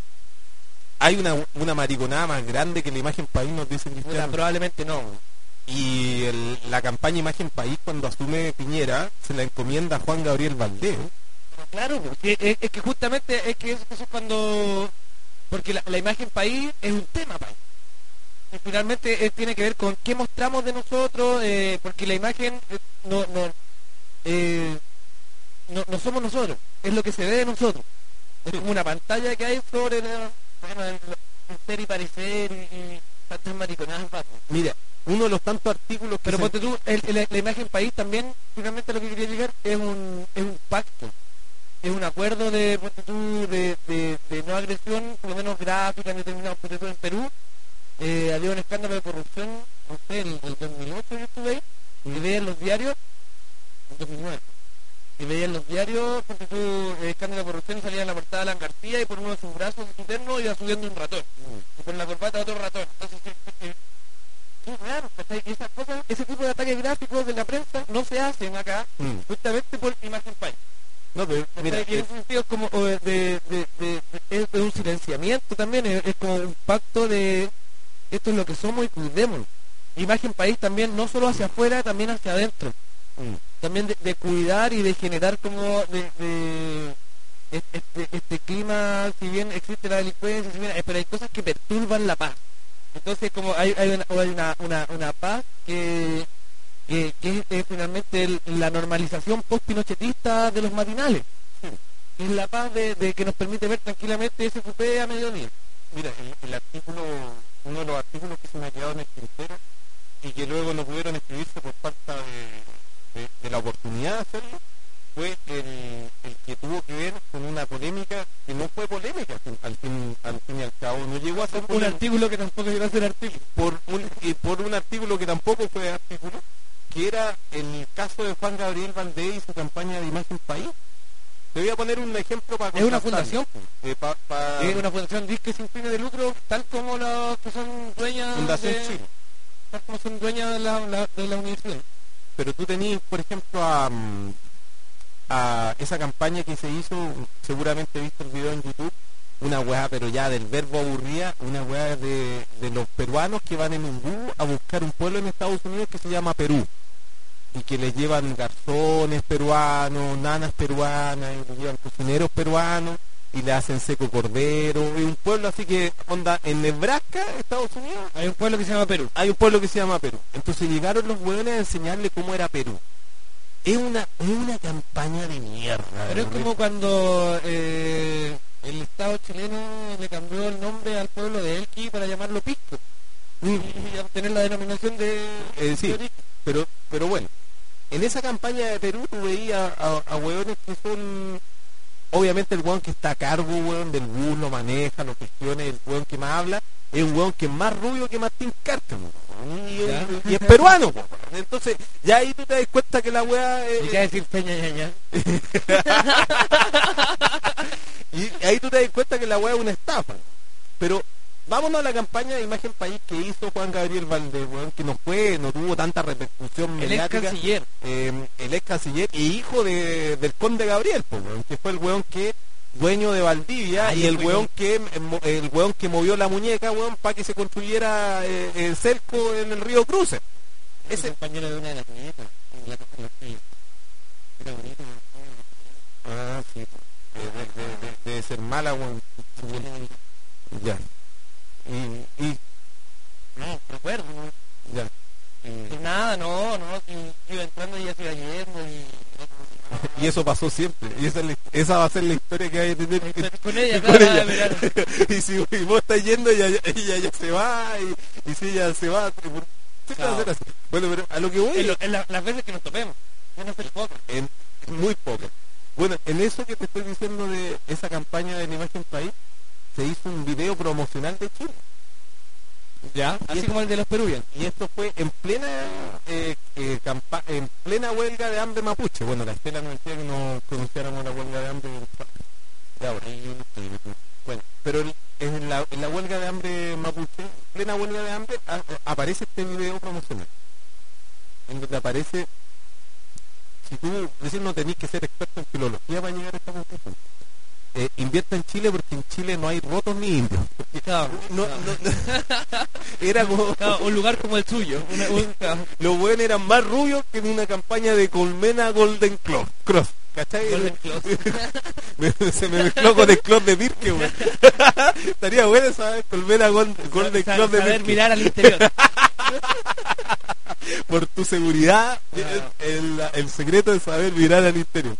hay una, una mariconada más grande que la imagen país, nos dice Puta, Cristiano. probablemente no. Y el- la campaña Imagen País, cuando asume Piñera, se la encomienda a Juan Gabriel Valdés. Claro, porque es, es que justamente es que eso, eso es cuando... Porque la, la imagen país es un tema país. Y finalmente eh, tiene que ver con qué mostramos de nosotros, eh, porque la imagen eh, no, no, eh, no, no somos nosotros, es lo que se ve de nosotros. Es como una pantalla que hay sobre la, bueno, el, el ser y parecer y, y tantas mariconadas. pato. Mira, uno de los tantos artículos que Pero se- ponte tú, el- el- la imagen país también, finalmente lo que quería llegar es un, es un pacto, es un acuerdo de, ponte tú, de, de, de no agresión, por lo menos gráfica, en determinados, ponte tú, en Perú, eh, había un escándalo de corrupción, no sé, el, el dos mil ocho yo estuve ahí, y veía en los diarios, en dos mil nueve, y veía en los diarios, porque tú, eh, escándalo de corrupción, y salía en la portada Alan García, y por uno de sus brazos de su terno iba subiendo un ratón, y por la corbata otro ratón. Entonces, eh, qué raro, ¿cachai? Y esas cosas, ese tipo de ataques gráficos de la prensa no se hacen acá, Mm. justamente por Imagen País. No, pero mira, Mira, en ese sentido es como o de, de, de, de- es de un silenciamiento también, es, es como un pacto de esto es lo que somos y cuidémonos. Imagen País también, no solo hacia afuera, también hacia adentro. mm, También de, de cuidar y de generar como de, de este, este clima, si bien existe la delincuencia, si bien, eh, pero hay cosas que perturban la paz. Entonces como hay, hay, una, hay una, una, una paz que que, que es eh, finalmente el- la normalización post-pinochetista de los matinales. Es la paz de, de que nos permite ver tranquilamente ese cupé a mediodía. mira, el, el artículo, uno de los artículos que se me ha quedado en el tintero y que luego no pudieron escribirse por falta de, de- de la oportunidad de hacerlo, fue el, el que tuvo que ver con una polémica que no fue polémica al fin, al fin, al fin y al cabo, no llegó a ser Un polémica. artículo que tampoco llegó a ser artículo. por un, y por un artículo que tampoco fue artículo, que era el caso de Juan Gabriel Valdés y su campaña de Imagen País. Te voy a poner un ejemplo para Es una contrastarlo. fundación. Eh, pa- pa- Es una fundación disque sin fines de lucro, tal como los que son dueñas Fundación de, Chile. tal como son dueñas de la, la- de la universidad. Pero tú tenías, por ejemplo, a, mm, a esa campaña que se hizo, seguramente he visto el video en YouTube, una weá, pero ya del verbo aburrida, una weá de, de los peruanos que van en un bus a buscar un pueblo en Estados Unidos que se llama Perú. Y que les llevan garzones peruanos, nanas peruanas, y les llevan cocineros peruanos, y le hacen seco cordero, y un pueblo así que, onda, en Nebraska, Estados Unidos, Hay un pueblo que se llama Perú. hay un pueblo que se llama Perú. Entonces llegaron los hueones a enseñarle cómo era Perú. Es una, es una campaña de mierda. Pero es ¿no? como cuando eh, el Estado chileno le cambió el nombre al pueblo de Elqui para llamarlo Pisco. Mm, Y obtener la denominación de... eh, sí, de origen. pero, pero bueno, en esa campaña de Perú tú veías a, a hueones que son, obviamente el hueón que está a cargo, hueón, del bus, lo maneja, lo gestiona, el hueón que más habla, es un hueón que es más rubio que Martín Cárcamo, y, Ya. y es peruano, hueón. Entonces ya ahí tú te das cuenta que la hueá ¿Y qué eh, decir Peña Ñaña? y ahí tú te das cuenta que la hueá es una estafa. Pero vámonos a la campaña de Imagen País que hizo Juan Gabriel Valdés, hueón, que no fue, no tuvo tanta repercusión El ex mediática. canciller. eh, el ex canciller y hijo de, del conde Gabriel, po, weón, que fue el weón que dueño de Valdivia Ay, y el el weón weón. que eh, mo- el weón que movió la muñeca, weón, para que se construyera eh, el cerco en el río Cruce. Ese Ese, compañero de una de las nietas. en la- en la que- Era bonito. ah, sí, po. Eh, de, de- de- debe ser mala, weón. Ya. Y, y No, recuerdo, ¿no? ya. Y nada, no, no, si iba entrando y ya se iba yendo y... Y eso pasó siempre. Y esa, es la- esa va a ser la historia que hay que tener que- Con ella, con claro, ella. verano. Y si y vos estás yendo, ella, ella ya se va. Y, y si ella se va, ¿por qué te va a hacer así? Bueno, pero a lo que voy En, lo- en la- las veces que nos topemos, ya no sé poco. en muy poco. Bueno, en eso que te estoy diciendo de esa campaña de la Imagen País, se hizo un video promocional de Chile. Ya, Y así es- como el de los peruvianos. Y esto fue en plena eh, eh, campa- en plena huelga de hambre mapuche. Bueno, la Estela nos decía que no pronunciáramos la huelga de hambre de ahora. Bueno, pero el- en la, en la huelga de hambre mapuche, en plena huelga de hambre, a- a- aparece este video promocional. En donde aparece, si tú decís no tenés que ser experto en filología para llegar a esta conclusión. Eh, invierta en Chile porque en Chile no hay rotos ni indios. Porque Claro, no, claro. no- no- era como Claro, un lugar como el suyo. una- un- claro, los buenos eran más rubios que en una campaña de Colmena Golden Clo- Cross. ¿Cachai? Golden Close. Me- se me mezcló con el club de Pirque, weón. Estaría bueno esa Colmena Gold- Golden Sa- Club de saber Pirque. mirar al interior. Por tu seguridad, el, el, el secreto es saber mirar al interior.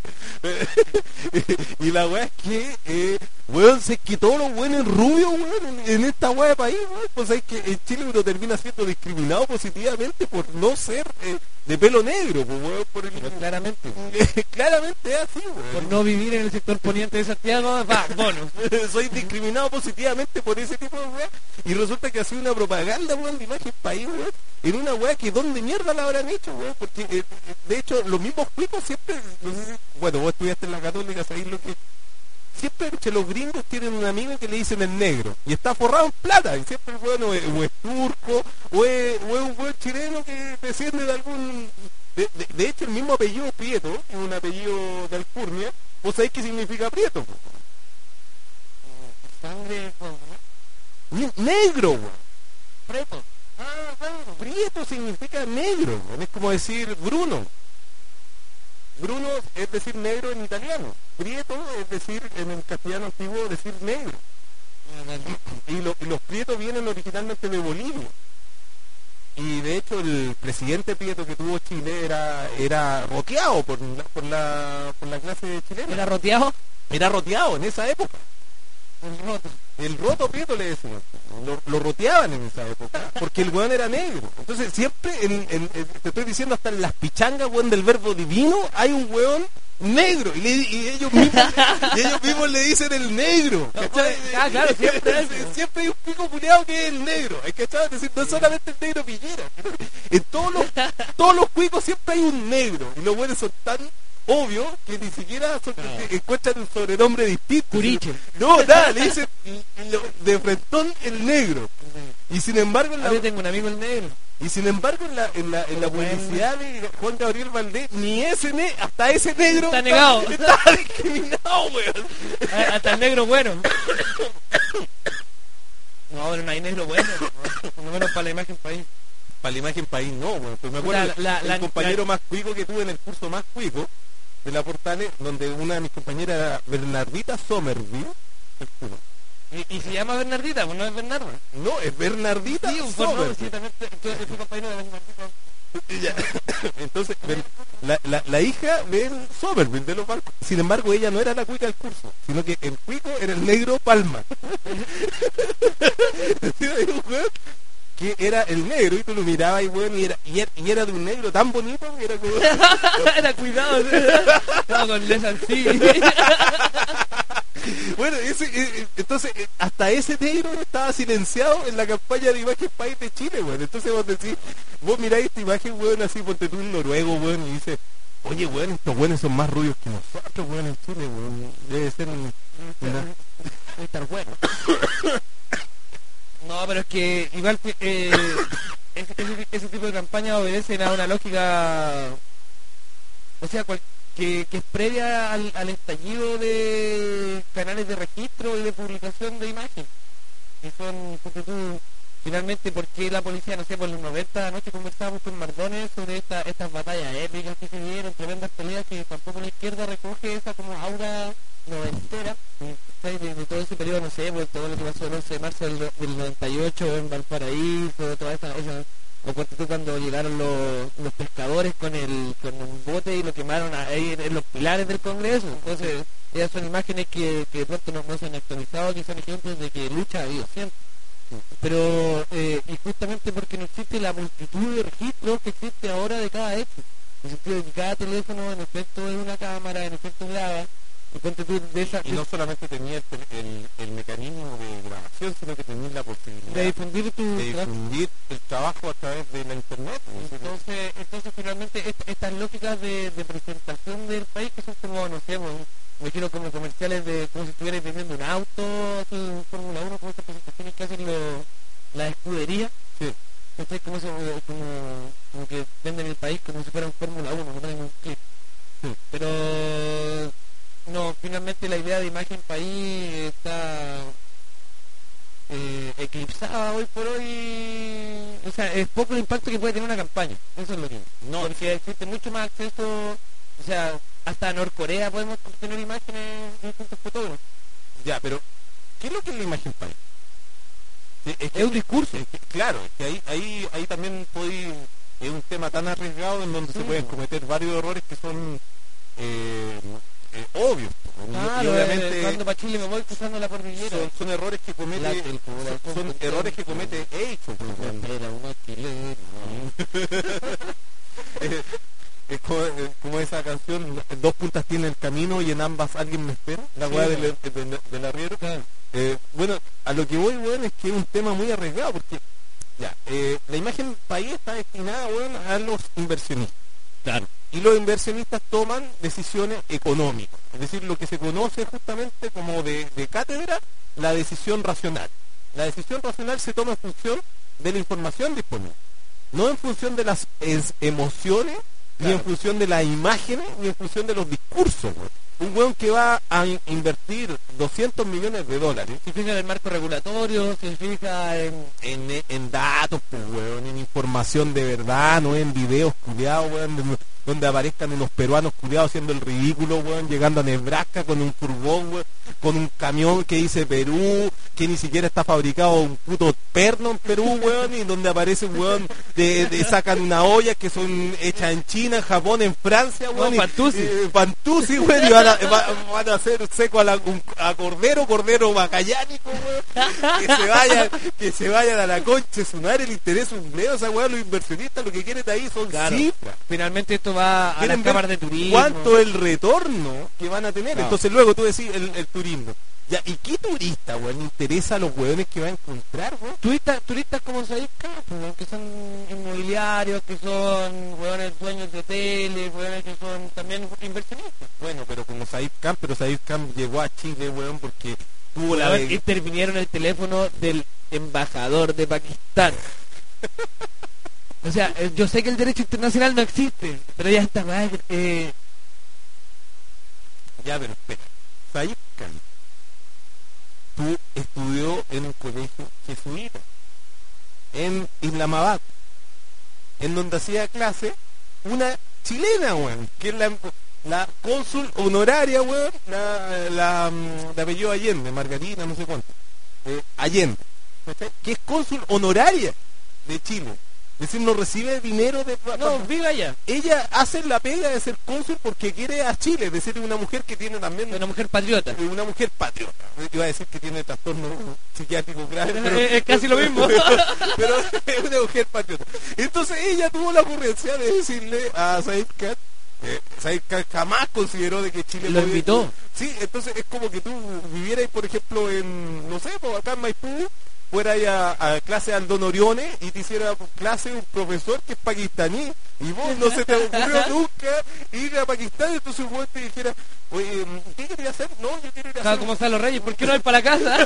Y la weá es que, eh, weón, se que todos los buenos rubios, weón, en, en esta weá de país, weón, pues es que en Chile uno termina siendo discriminado positivamente por no ser eh, de pelo negro, pues, weón, por el, Pero claramente. claramente es así, weón. Por no vivir en el sector poniente de Santiago, va, bonus. Soy discriminado positivamente por ese tipo de weá. Y resulta que ha sido una propaganda, weón, de imagen país, weón. En una weá que dónde mierda la habrán hecho, weón. Porque, eh, de hecho, los mismos cuicos siempre, no sé si, bueno, vos estudiaste en la Católica, sabéis lo que... Siempre entre los gringos tienen un amigo que le dicen el negro. Y está forrado en plata. Y siempre, bueno, o es, o es turco, o es, o es un weón chileno que desciende de algún... De, de, de hecho, el mismo apellido Prieto, que es un apellido de alcurnia, vos sabéis qué significa Prieto, po. Sangre, Ne- negro, weón. preto. Ah, bueno. Prieto significa negro, weón. Es como decir Bruno. Bruno es decir negro en italiano. Prieto es decir en el castellano antiguo decir negro. Y, lo- y los prietos vienen originalmente de Bolivia. Y de hecho el presidente prieto que tuvo Chile era era roteado por la, por la, por la clase chilena. ¿Era roteado? Era roteado en esa época. El roto. El roto prieto le decían. Lo, lo roteaban en esa época. Porque el weón era negro. Entonces siempre, en, en- en- te estoy diciendo, hasta en las pichangas, weón, del verbo divino, hay un weón negro. Y, le- y ellos, mismos, y ellos mismos le dicen el negro. ¿Cachai? Ah, claro, siempre hay. Siempre hay un pico culeado que es el negro. ¿Hay cachado? Es decir, no es solamente el negro pillera. En todos los, todos los cuicos siempre hay un negro. Y los buenos son tan obvios que ni siquiera son- que encuentran un sobrenombre distinto. Curiche. No, nada, le dicen lo- de frentón el negro. Y sin embargo, en A la, ver, tengo un amigo el negro. y sin embargo en la, en la, en la publicidad de Juan Gabriel Valdés, ni ese ne hasta ese negro Está negado. Está discriminado, weón. Ah, hasta el negro bueno. No, pero no hay negro bueno. Por lo menos para la imagen país. Para la imagen país no, weón. Pues me acuerdo La- el- la- el la- compañero la- más cuico que tuve en el curso más cuico de la Portales, donde una de mis compañeras era Bernardita Somerville. El culo. Y, y se llama Bernardita, pues no es Bernardo. No, es Bernardita Sí, un forno, Somerville. sí, también te- tú- fui compañero de Bernardita. Y ya. Entonces, Ber- la, la, la hija del Somerville, de los barcos. Sin embargo, ella no era la cuica del curso, sino que el cuico era el negro Palma. Era un weón que era el negro y tú lo mirabas y, weón, y, era, y, era, y era de un negro tan bonito que era como... Era cuidado, estaba con Lesan sí. Bueno, ese, eh, eh, entonces eh, hasta ese negro estaba silenciado en la campaña de imagen país de Chile, weón. Entonces vos decís, vos miráis esta imagen, weón, así, ponte tú un noruego, weón, y dices, oye, weón, estos weones son más rubios que nosotros, weón, en Chile, weón. Debe ser un- una... Debe estar bueno. No, pero es que igual eh, ese, ese- ese tipo de campañas obedecen a una lógica, o sea, cual- que, que es previa al, al estallido de canales de registro y de publicación de imagen. Que son, porque tú, finalmente, ¿por qué la policía, no sé, por los noventa anoche conversábamos con Mardones sobre esta, estas batallas épicas que se dieron, tremendas peleas que tampoco la izquierda recoge esa como aura noventera, ¿sabes? de, de todo ese periodo, no sé, pues todo lo que pasó el once de marzo del, del noventa y ocho en Valparaíso, toda esa, esa o por ejemplo, cuando llegaron los, los pescadores con el con un bote y lo quemaron ahí en, en los pilares del Congreso. Entonces, esas son imágenes que, que de pronto no, no se han actualizado, que son ejemplos de que lucha ha habido siempre. Pero, eh, y justamente porque no existe la multitud de registros que existe ahora de cada hecho. En el sentido de que cada teléfono en efecto es una cámara, en efecto graba. Y ponte tú de esa... Y no solamente tenía el, el, el mecanismo de grabación, sino que tenía la posibilidad de difundir tu de trabajo. difundir el trabajo a través de la internet. Entonces, entonces finalmente est- estas lógicas de, de presentación del país que son como, no sé, pues, me imagino como comerciales de como si estuvierais vendiendo un auto, así en Fórmula uno, como estas presentaciones que hacen los, las escuderías. Sí. Entonces, como, eso, como, como que venden el país como si fuera un Fórmula uno, no ponen un clip. Sí. Pero no, finalmente la idea de imagen país está eh, eclipsada hoy por hoy. O sea, es poco el impacto que puede tener una campaña. Eso es lo que no, porque existe mucho más acceso. O sea, hasta Norcorea podemos tener imágenes de distintos fotógrafos. Ya, pero ¿qué es lo que es la imagen país? Sí, es, que- Es un discurso. es que, claro, es que ahí, ahí, ahí también podéis es un tema tan arriesgado en donde Sí. se pueden cometer varios errores que son eh, eh, obvios. Y- Claro, y obviamente eh, cuando para Chile me voy cruzando la cordillera. son, son errores que comete La- el corazón son, son contento. errores que comete Eicho. pues, weón. Era una chilena. Eh, es como, eh, como esa canción, dos puntas tiene el camino y en ambas alguien me espera, la Sí, weá weón. del, del, del arriero. Claro. Eh, bueno, a lo que voy, weón, es que es un tema muy arriesgado porque ya, eh, la imagen país está destinada, weón, a los inversionistas. Claro. Y los inversionistas toman decisiones económicas, es decir, lo que se conoce justamente como de, de cátedra, la decisión racional. La decisión racional se toma en función de la información disponible, no en función de las es- emociones, ni Claro. en función de las imágenes, ni en función de los discursos, weón. Un weón que va a in- invertir doscientos millones de dólares Se fija en el marco regulatorio, se fija en... en, en datos, pues, weón, en información de verdad, no en videos culiados, weón, donde, donde aparezcan unos peruanos culiados haciendo el ridículo, weón, llegando a Nebraska con un furgón, weón, con un camión que dice Perú, que ni siquiera está fabricado un puto perno en Perú, weón, y donde aparece un weón, de, de- sacan una olla que son hechas en China, en Japón, en Francia, weón, No, y- Fantuzzi. y- Fantuzzi, weón, y van a, va- van a hacer seco a, la- un- a Cordero, Cordero bacallánico, weón, que se vayan, que se vayan a la concha de su madre, el interés un leo, esa weá, los inversionistas lo que quieren de ahí son Claro. cifras. Finalmente esto va a las Quieren ver cámaras de turismo. cuánto es el retorno que van a tener. Claro. Entonces luego tú decís el, el turismo. Ya, ¿y qué turista, weón, interesa a los weones que va a encontrar, weón? Turistas, turistas como Said Capo, weón, que son inmobiliarios, que son weones dueños de hoteles, weones que son también inversionistas. Bueno, pero como Said Khan, pero Said Khan llegó a Chile, weón, porque tuvo la... Weón, de- intervinieron el teléfono del embajador de Pakistán. O sea, eh, yo sé que el derecho internacional no existe, pero ya está mal. Eh, Ya, pero espera. Said Khan, tú estudió en un colegio jesuita, en Islamabad, en donde hacía clase una chilena, weón, que es la, la cónsul honoraria, weón, la, la, mm, de apellido Allende, Margarita, no sé cuánto, eh, Allende, ¿cachai? Que es cónsul honoraria de Chile. Es decir, no recibe dinero de... no, viva allá. Ella hace la pega de ser cónsul porque quiere a Chile, es decir, es una mujer que tiene también... Una mujer patriota. Una mujer patriota. Iba a decir que tiene trastorno psiquiátrico grave, pero, Es- es casi lo mismo. Pero, pero es una mujer patriota. Entonces ella tuvo la ocurrencia de decirle a Said Khan, eh, Said Khan jamás consideró de que Chile Lo podía- invitó. Sí, entonces es como que tú vivieras, por ejemplo, en, no sé, pues acá en Maipú, fuera a, a clase al Don Oriones y te hiciera clase un profesor que es pakistaní y vos no se te ocurrió nunca ir a Pakistán, entonces vos te dijera, oye, ¿qué querías hacer? No, yo quiero ir a Claro, hacer como están los reyes, ¿por qué no ir para la casa?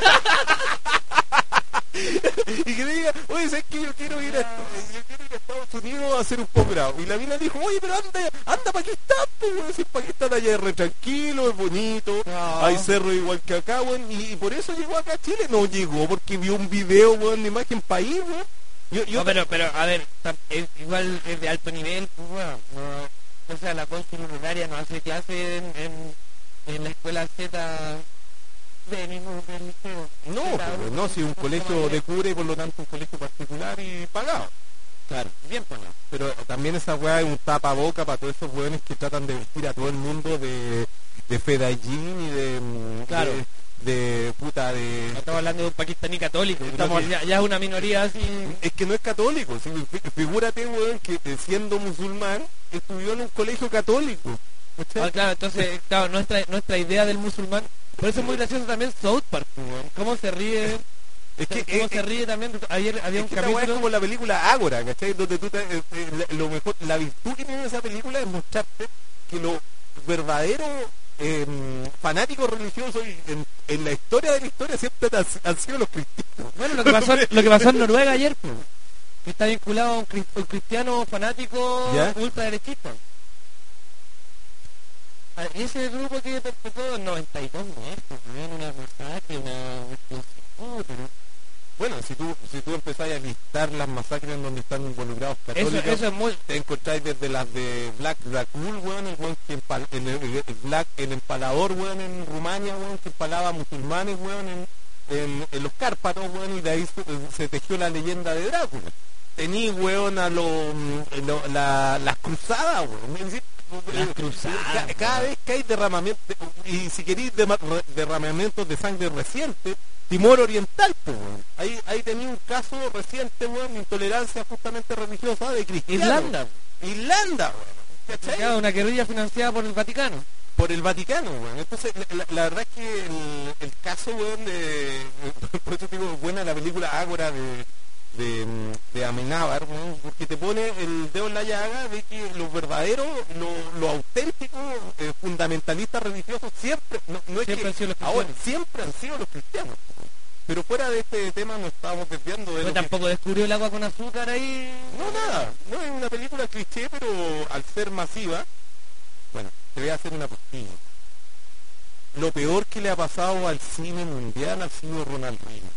y que le diga, oye, ¿sabes qué? Yo quiero ir a, yo quiero ir a Estados Unidos a hacer un posgrado. Y la mina dijo, oye, pero anda, anda a Pakistán, pues, weón. Si Pakistán allá es re tranquilo, es bonito, No. hay cerro igual que acá, weón. Y, y por eso llegó acá a Chile. No llegó porque vio un video, weón, de imagen país, weón. Yo, yo No, pero, pero, a ver, tam- es, igual es de alto nivel, pues, bueno, no, o sea, la cónsul honoraria no hace clase en, en, en la escuela Z de ningún del liceo. no, Z, pues, no, si es un colegio de cura y por lo tanto un colegio particular y pagado. Claro, bien pues no. Pero también esa weá es un tapaboca para todos esos weones que tratan de vestir a todo el mundo de, de fedayín y de, mm, Claro. de, de puta de... No estamos hablando de un pakistaní católico, estamos, que- ya, ya es una minoría así. Es que no es católico, ¿sí? Fí- figúrate, weón, que eh, siendo musulmán estudió en un colegio católico. ¿cachai? Ah, claro, entonces, claro, nuestra, nuestra idea del musulmán, por eso es muy gracioso también South Park, pues, weón. Cómo se ríe, Es que, cómo eh, se eh, ríe también, ayer había es un que esa weá es capítulo... como la película Ágora, ¿cachai? Donde tú te- eh, eh, la- lo mejor, la virtud que tiene esa película es mostrarte que los verdaderos eh, fanáticos religiosos y en, en la historia de la historia siempre han, han sido los cristianos. Bueno, lo que pasó, lo que pasó en Noruega ayer, pues, que está vinculado a un, cri- un cristiano fanático ¿Ya? ultraderechista. Ah, ese grupo que perpetró noventa y dos muertos, weón, una masacre, una explosión, pero Bueno, si tú, si tú empezás a listar las masacres en donde están involucrados eso, católicos, eso es muy... te encontráis desde las de Black Dracul, weón, el weón que empal- el, el- el Black, el empalador, weón, en Rumania, weón, que empalaba a musulmanes, weón, en, en, en los Cárpatos, weón, y de ahí se, se tejió la leyenda de Drácula. tení, weón, a los lo, la, las cruzadas, weón. Es decir, Las cruzadas, ca- cada vez que hay derramamiento, y si queréis derma- re- derramamientos de sangre reciente, Timor Oriental, pues, weón. Ahí, ahí tenía un caso reciente, weón, de intolerancia justamente religiosa de cristianos. Irlanda. Irlanda, weón. ¿Cachai? Claro, una guerrilla financiada por el Vaticano. Por el Vaticano, weón. Entonces, la, la- la verdad es que el, el caso, weón, de... Por eso digo, buena la película Ágora de, de, de Amenábar, weón, porque te pone el dedo en la llaga de que los verdaderos, los lo auténticos, eh, fundamentalistas religiosos siempre, no, no es Siempre que han sido los ahora, cristianos. siempre han sido los cristianos. Pero fuera de este tema nos estábamos desviando de Pero lo que- tampoco descubrió el agua con azúcar ahí. no, nada, no es una película cliché, pero al ser masiva, bueno, te voy a hacer una postilla. Lo peor que le ha pasado al cine mundial ha sido Ronald Reagan.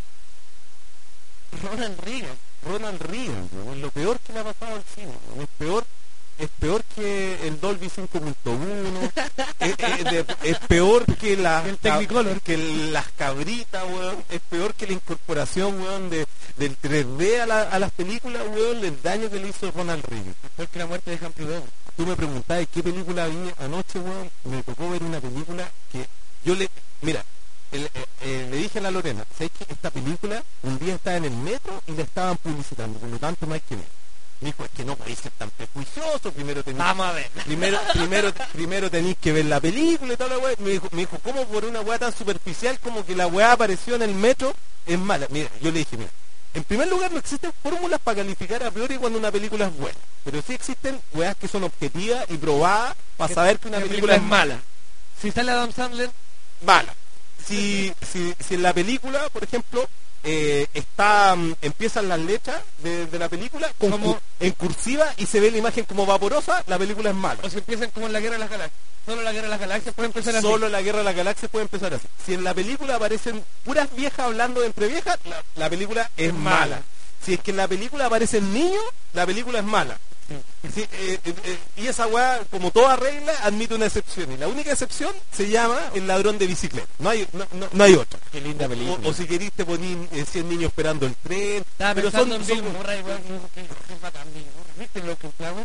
Ronald Reagan. Ronald Reagan, weón, lo peor que le ha pasado al cine, weón, es peor, es peor que el Dolby cinco punto uno, es, es de- es peor que la El Technicolor. que las cabritas, weón, es peor que la incorporación, weón, de, del tres D a, la- a las películas, weón, el daño que le hizo Ronald Reagan. Peor que la muerte de Humphrey Bogart. Tú me preguntabas qué película vi anoche, weón. Me tocó ver una película que yo le... Mira, el- eh, eh, le dije a la Lorena, ¿sabes qué? Esta película un día estaba en el metro y la estaban publicitando, por lo tanto no hay que ver. Me dijo, es que no podéis ser tan prejuicioso, primero tenéis... Vamos a ver. Primero, primero, primero tenéis que ver la película y toda la weá. Me dijo, me dijo, ¿cómo por una weá tan superficial como que la weá apareció en el metro es mala? Mira, yo le dije, mira, en primer lugar no existen fórmulas para calificar a priori cuando una película es buena, pero sí existen weas que son objetivas y probadas para saber que una La película es mala. Si sale Adam Sandler, Mala. Si, si, si en la película, por ejemplo, eh, está mm, empiezan las letras de, de la película con Como- cu- en cursiva y se ve la imagen como vaporosa, la película es mala. o si empiezan como en la Guerra de las Galaxias. Solo la Guerra de las Galaxias puede empezar así. Solo la guerra de la galaxia puede empezar así. Si en la película aparecen puras viejas hablando de entre viejas, la, la película es Es mala. mala. Si es que en la película aparecen niños, la película es mala. Sí, eh, eh, eh, y esa weá, como toda regla, admite una excepción. Y la única excepción se llama El ladrón de bicicleta. No hay, no, no, no hay otra. Qué linda O, película. o si querís te poní eh, cien niños esperando el tren. Estaba pero pensando son, en son- Bill Murray, weón. Qué, qué bacán Bill Murray. ¿Viste lo que Flower?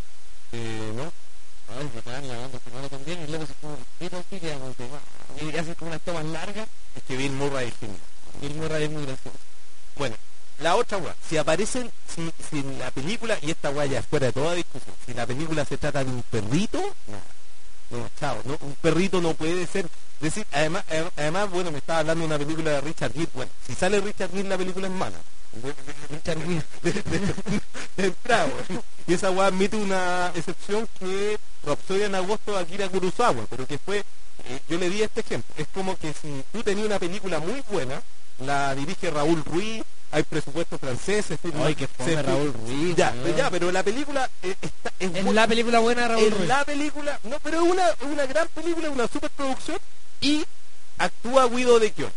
eh, ¿no? Ay, bacán, la banda sonora también. Y luego se como un así que como que, wow. Y hacen como unas tomas largas. Es que Bill Murray es genial. Bill Murray es muy gracioso. Bueno, la otra weá, si aparecen, si, si en la película, y esta weá ya es fuera de toda discusión, si la película se trata de un perrito, no, no, chao, no, un perrito no puede ser, decir, además, eh, además, bueno, me estaba hablando de una película de Richard Gere, bueno, si sale Richard Gere la película es mala. Richard Gere. De, de- de entrada, weón. Y esa weá admite una excepción que Rhapsody en agosto de Akira Kurosawa, pero que fue, eh, yo le di este ejemplo, es como que si tú tenías una película muy buena, la dirige Raúl Ruiz, hay presupuestos franceses, firma- Ay, qué fome se- Raúl Ruiz, ya, weón. ya, pero la película eh, está, es, Es bu- la película buena de Raúl es Ruiz. la película, no, pero es una, es una gran película, una superproducción, y actúa Guido de Chion.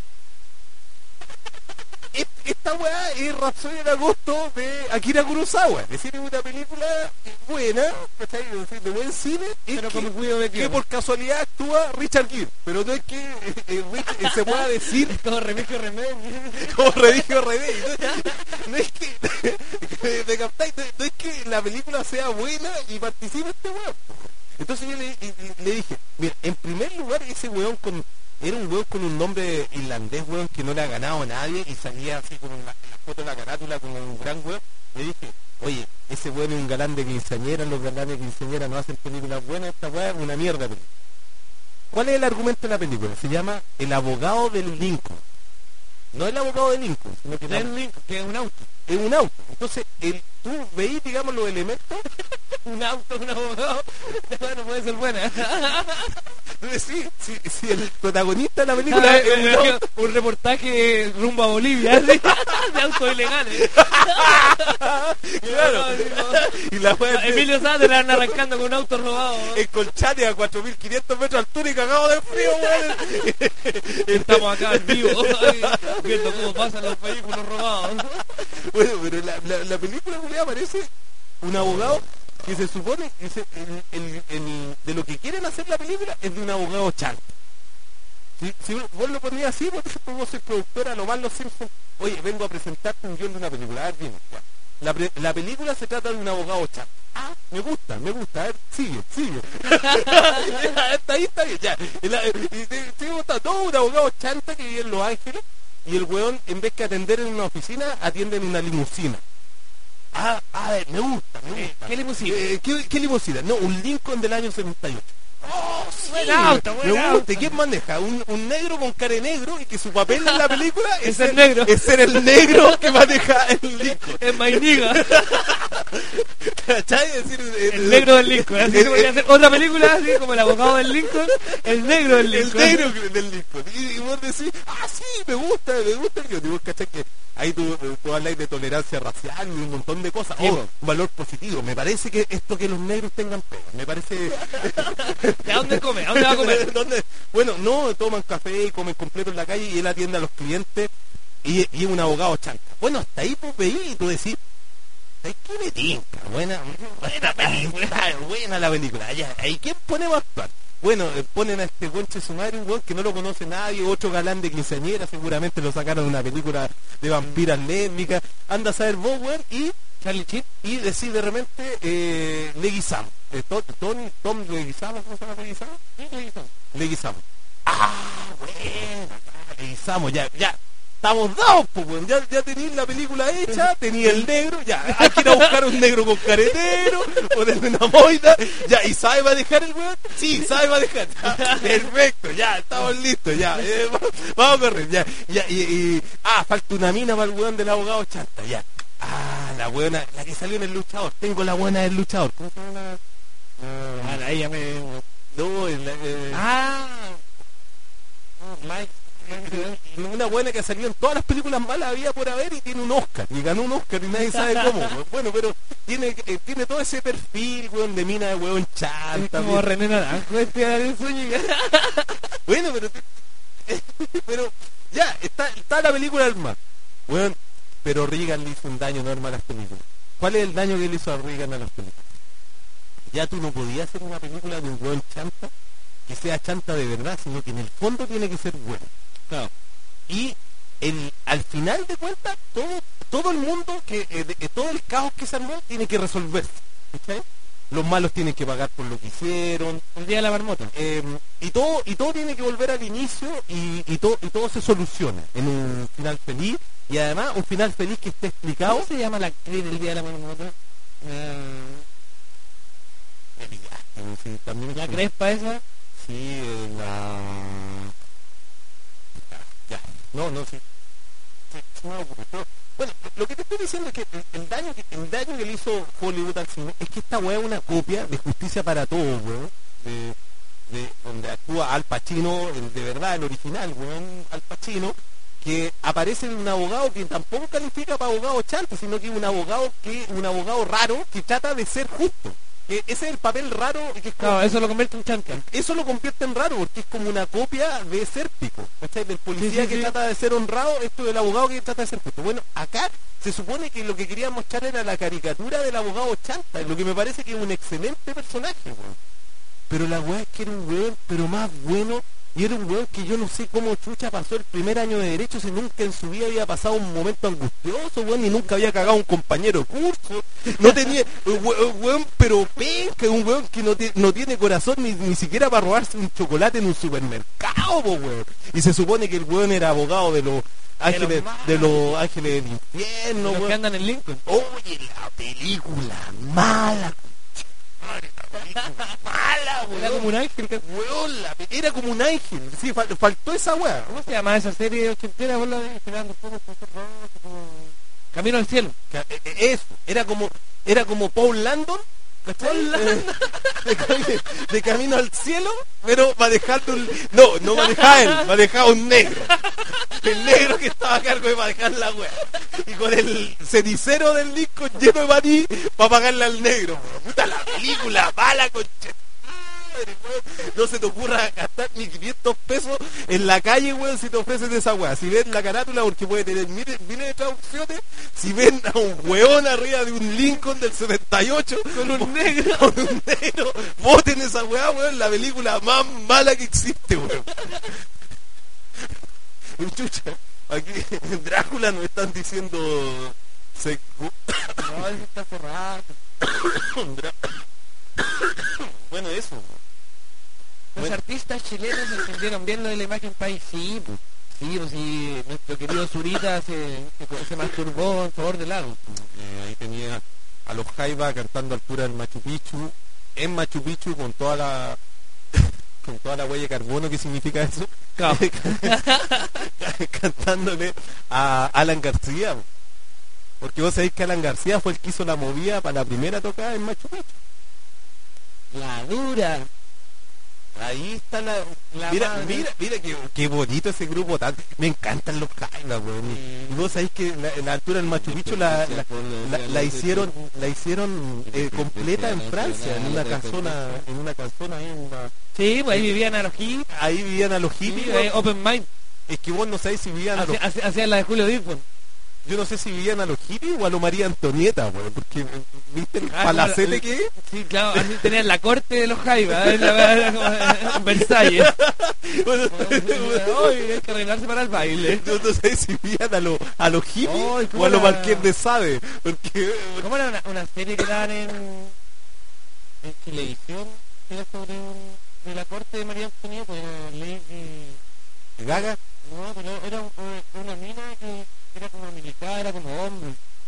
Es- Esta weá es Rhapsody en agosto de Akira Kurosawa, es decir, es una película buena, ¿cachai? Es decir, de buen cine, es Pero que, con Guido de que Chion. por casualidad actúa Richard Gere, pero no es que eh, eh, Rich- eh, se pueda decir Todo remigio remedio. como Redigio Redey. No, no es que ¿me captáis? No, no es que la película sea buena y participe este weón. Entonces yo le, y- le dije, mira, en primer lugar ese weón con era un weón con un nombre irlandés, weón, que no le ha ganado a nadie y salía así con la, la foto de la carátula como un gran weón. Le dije, oye, ese weón es un galán de quinceañera, los galanes de quinceañera no hacen películas buenas, esta weá es una mierda de película. ¿Cuál es el argumento de la película? Se llama El abogado del Lincoln. No el abogado de Lincoln, sino que Del Link, que es un auto. es un auto. Entonces, el, tú veis, digamos, los elementos. Un auto, un abogado. Bueno, puede ser buena. Entonces, sí, si, si el protagonista de la película Ah, es un eh, auto, un reportaje rumbo a Bolivia ¿sí? De autos ilegales. claro. Y la wea es Emilio Sáenz le van arrancando con un auto robado. en Colchane a cuatro mil quinientos metros de altura y cagado de frío, weón. Estamos acá en vivo viendo cómo pasan los vehículos robados. Bueno, pero la, la, la película culiá, aparece un abogado que se supone que se- el, el- el- de lo que quieren hacer la película es de un abogado chanta. Si, si vos lo ponías así, por ejemplo, vos sois productora, lo más los Simpsons, oye, vengo a presentarte un guión de una película. A ver, bien, ya. La, pre- la película se trata de un abogado chato. Ah, me gusta, me gusta. A ver, sigue, sigue. Está ahí, está bien, ya. Y la- y te- te gusta. No, un abogado chanta que vive en Los Ángeles y el weón, en vez que atender en una oficina, atiende en una limusina. Ah, a ver, me gusta, me gusta. ¿Qué limusina? Eh, ¿qué, ¿Qué limusina? No, un Lincoln del año setenta y ocho. ¡Oh, sí! Buen auto, buen me gusta. auto. ¿Y quién maneja? Un, un negro con cara de negro y que su papel en la película es, Es ser negro. Es ser el negro que maneja el Lincoln. Es Mainiga, ¿Cachai? Es decir, eh, el negro del Lincoln. Así se podría hacer otra película, así como el abogado del Lincoln, el negro del el Lincoln. negro del Lincoln. Y, y vos decís, ah, sí, me gusta, me gusta el guión. Y vos cachai que ahí tú, tú habláis de tolerancia racial y un montón de cosas. Sí, Oh, po. un valor positivo. Me parece que esto que los negros tengan pega. Me parece... ¿De dónde come? ¿A dónde va a comer? ¿Dónde? Bueno, no, toman café y comen completo en la calle y él atiende a los clientes y, y es un abogado chanca. Bueno, hasta ahí pues veí y tú decís, ¿sabes qué me tinca? Buena, buena película, buena la película. Ya, ¿y quién ponemos a actuar? Bueno, eh, ponen a este conche su madre, un weón que no lo conoce nadie, otro galán de quinceañera, seguramente lo sacaron de una película de vampiras lésbicas, anda a saber vos, weón, y Charlie Chin. y decir de repente eh, Leguizamo. Eh, to- Tony, Tom Leguizamo, ¿cómo se llama Leguizamo? Leguizamo. Ah, bueno, Leguizamo, ya, ya. Estamos dados, pues, weón. Ya, ya tenéis la película hecha, tenía el negro, ya. Hay que ir a buscar un negro con caretero, ponerle una moida, ya. ¿Y sabe manejar el weón? Sí, sabe manejar. Ya, perfecto, ya, estamos listos, ya. Eh, vamos, vamos a correr, ya. ya y, y- ah, falta una mina para el weón del abogado chanta, ya. Ah, la buena, la que salió en El Luchador. Tengo la buena del Luchador. ¿Cómo se llama la...? Ah, ahí ya me... No, en la... eh, Ah, Mike. una buena que salió en todas las películas malas había por haber y tiene un Oscar. Y ganó un Oscar y nadie sabe cómo. weón. Bueno, pero tiene eh, tiene todo ese perfil, weón, de mina de weón Es chanta. como bien. René Naranjo, este Ariel Zúñiga. Bueno, pero... pero ya, está, está la película del mar. Weón, pero Reagan le hizo un daño enorme a las películas. ¿Cuál es el daño que le hizo a Reagan a las películas? Ya tú no podías hacer una película de un weón chanta que sea chanta de verdad, sino que en el fondo tiene que ser bueno. Claro. Y el, al final de cuentas, todo, todo el mundo, que eh, de- eh, todo el caos que se armó tiene que resolverse. ¿Cachai? Los malos tienen que pagar por lo que hicieron. El día de la marmota. eh, y todo y todo tiene que volver al inicio y, y, todo, y todo se soluciona en un final feliz. Y además un final feliz que esté explicado. ¿Cómo se llama la actriz del día de la marmota? Eh, Me pillaste, ¿no? Sí, también la sí. crespa esa. Sí, eh, la... Ya, no, no, sí. Sí, sí me ocurre, pero, bueno, lo que te estoy diciendo es que el, el daño que el daño que le hizo Hollywood al cine es que esta weá es una copia de Justicia para Todos, weón. De, de donde actúa Al Pacino, el, de verdad, el original, weón, Al Pacino, que aparece en un abogado que tampoco califica para abogado chanta, sino que es un abogado que un abogado raro que trata de ser justo. Que ese es el papel raro que es como- Claro, eso lo convierte en chanta. eso lo convierte en raro porque es como una copia de Sérpico, ¿cachai? Del policía Sí, sí, que sí. trata de ser honrado, esto del abogado que trata de ser justo. Bueno, acá se supone que lo que quería mostrar era la caricatura del abogado chanta, lo que me parece que es un excelente personaje, weón. Pero la weá es que era un weón, pero más bueno, y era un weón que yo no sé cómo chucha pasó el primer año de derecho si nunca en su vida había pasado un momento angustioso, weón, y nunca había cagado un compañero de curso. No tenía, we- weón, pero penca, un weón que no, te- no tiene corazón ni, ni siquiera para robarse un chocolate en un supermercado, po, weón. Y se supone que el weón era abogado de los ángeles, malos. de los ángeles del infierno, Los que weón. andan en Lincoln. Oye, la película mala, concha, la película mala, Era como weón. un ángel. que- Weón, la pe- era como un ángel, sí, fal- faltó esa weá. ¿Cómo se llama esa serie ochentera? Vos la ves esperando un poco, un poco, como- Camino al cielo. Ca- eh, eh, Eso, era como, era como Paul Landon, ¿cachai? Paul Landon. Eh, de, cami- de camino al cielo, pero manejando un, no, no manejaba él, manejaba un negro. El negro que estaba a cargo de manejar la wea. Y con el cenicero del Lincoln lleno de maní para pagarle al negro. Puta la película, mala concha. Madre, weón. No se te ocurra gastar ni quinientos pesos en la calle, weón, si te ofrecen esa weá. Si ven la carátula, porque puede tener miles, miles de traducciones, si ven a un weón arriba de un Lincoln del setenta y ocho con un negro, con un negro, voten esa weá, weón, la película más mala que existe, weón. Chucha. Aquí en Drácula nos están diciendo... Se... No, eso está cerrado. Bueno, eso. Los Bueno. artistas chilenos entendieron bien lo de la imagen país. Sí, pues. Sí, pues sí, nuestro querido Zurita se, se, se masturbó en favor del lago. Eh, ahí tenía a los Jaiba cantando altura del Machu Picchu, en Machu Picchu con toda la con toda la huella de carbono que significa eso, Claro. cantándole a Alan García, porque vos sabéis que Alan García fue el que hizo la movida para la primera tocada en Machu Picchu. La dura. Ahí está la... La mira, madre. mira, mira qué, qué bonito ese grupo, tan, me encantan los Jaiba, weón. Y- y vos sabéis que la, en la altura del Machu Picchu la, la, la- la hicieron la hicieron eh, completa en Francia, en una casona, en una casona ahí en la- Sí, pues ahí vivían a los hippies. ahí vivían a los Sí, hippies, eh, weón. open mind. Es que vos no sabés si vivían a los, Hacía- hacía- Hacían la de Julio Dirpon. yo no sé si vivían a los hippies o a los María Antonieta, weón, porque eh, viste el Ah, palacete como la- que es. Sí, claro, así tenían la corte de los Jaivas, ¿eh? La- era como, eh, en Versalles. Bueno, Hoy hay que arreglarse para el baile. yo no sé si vivían a los a los hippies Ay, ¿cómo o a los era? Marqués de Sade, porque ¿Cómo era una, una serie que daban en, en televisión? Era sobre un, de la corte de María Antonieta, pues era Lady... Gaga. No, pero era un- un- una mina que era como militar, era como hombre.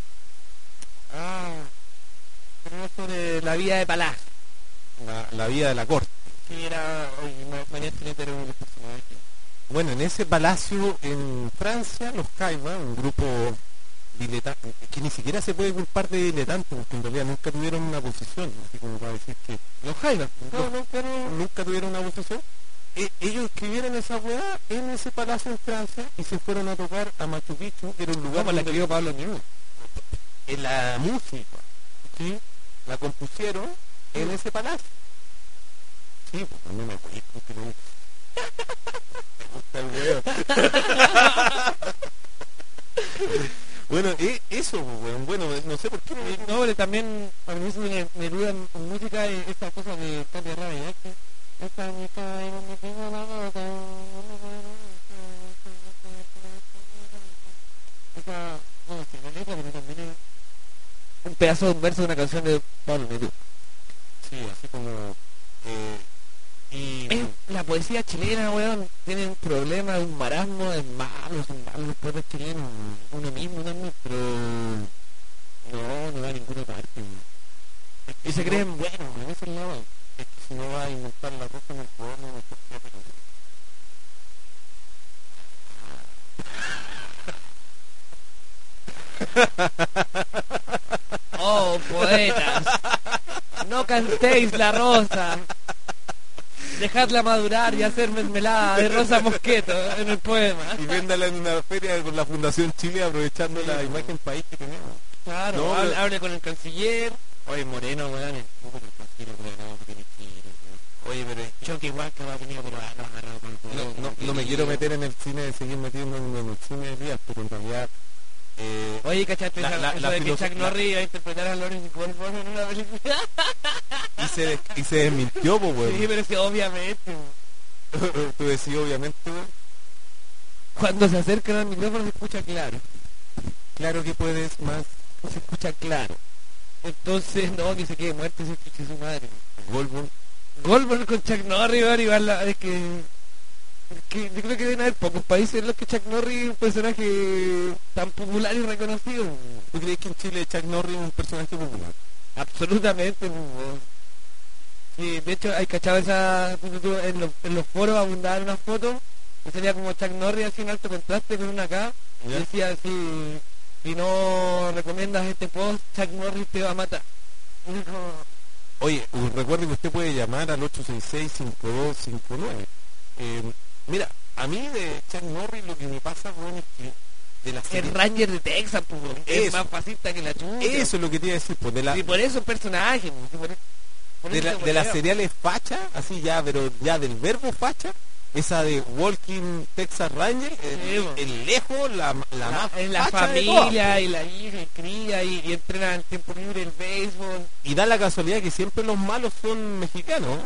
Ah, pero era sobre la vida de Palacio. La, la vida de la corte. Sí, era... Oye, Ma- María Antonieta era uno de los personajes. Bueno, en ese palacio en Francia, los Jaiba, un grupo diletante, que ni siquiera se puede culpar de diletante, porque en realidad nunca tuvieron una posición, así como para decir que Los Jaivas. no, nunca, no- nunca tuvieron una posición. E- ellos escribieron esa weá en ese palacio en Francia y se fueron a tocar a Machu Picchu, que era un lugar Como la donde- escribió Pablo Neruda. en la música, ¿sí? La compusieron en ese palacio. Sí, pues a mí me voy porque no me gusta el weón. Bueno, eh, eso, pues, weón. Bueno, no sé por qué. Eh, No, pero también a mí se me Neruda en en música y esta cosa de cambia rara, ¿ya? Que esta música y donde tengo la boca. Esa, no sé, la letra, pero también es un pedazo de un verso de una canción de Pablo Neruda. Sí, así como... Eh, y... Es la poesía chilena, weón, tiene un problema, un marasmo, es malo, son malos los poetas chilenos, uno mismo también, pero no, no va a ninguna parte, weón. Y se creen buenos, weón, esa es la weón. Es que si no va a inventar la ropa en el poema, mejor que pero... Oh, poetas, no cantéis la rosa, dejadla madurar y hacer mermelada de rosa mosqueto en el poema. Y véndala en una feria con la Fundación Chile aprovechando la imagen país que tenemos. Claro, No, hable, pero- hable con el canciller. Oye, Moreno, weón, el poco que el canciller, weón, no tiene Chile, weón. Oye, pero Choque igual que va a venir, pero ah, lo agarrado con el no, poder. no, no me quiero meter en el cine, de seguir metiendo en el cine de días, pero en realidad... Eh, Oye, ¿cachaste La- esa- la- eso la de que filoso- Chuck la- Norris iba a interpretar a Lawrence Fishburne en una película? y, se, des- y se desmintió, pues, weón. Sí, pero sí, obviamente. Tú decís, obviamente, weón. Cuando se acercan al micrófono se escucha claro. Claro que puedes más. Se escucha claro. Entonces, no, que se quede muerto ese escucha su madre. Goldberg. Goldberg con Chuck Norris, weón, igual la- es que... es que yo creo que deben haber pocos países en los que Chuck Norris es un personaje tan popular y reconocido. ¿Tú crees que en Chile Chuck Norris es un personaje popular? Absolutamente, weón. Sí, de hecho, hay cachado esa... tú- tú- En los, en los foros abundaban unas fotos que salía como Chuck Norris así en alto contraste con una acá. Y ¿Ya? decía así, si no recomiendas este post, Chuck Norris te va a matar. Y es como, Oye, uh, recuerde que usted puede llamar al ocho seis seis, cinco dos cinco nueve. Eh, mira, a mí de Chuck Norris lo que me pasa, weón, es que de la el serie... Ranger de Texas, pues, weón, que es Eso. más fascista que la chucha. Eso es lo que te iba a decir, pues, de la, Y por eso es personaje, pues, y por, por de, eso la, se de las huevea. seriales facha, así ya, pero ya del verbo facha, esa de Walking Texas Ranger, Sí, el, bo. el lejos, la, la, más en la facha de familia todas, y la hija y cría y, y entrena en tiempo libre el béisbol. y da la casualidad que siempre los malos son mexicanos, ¿no?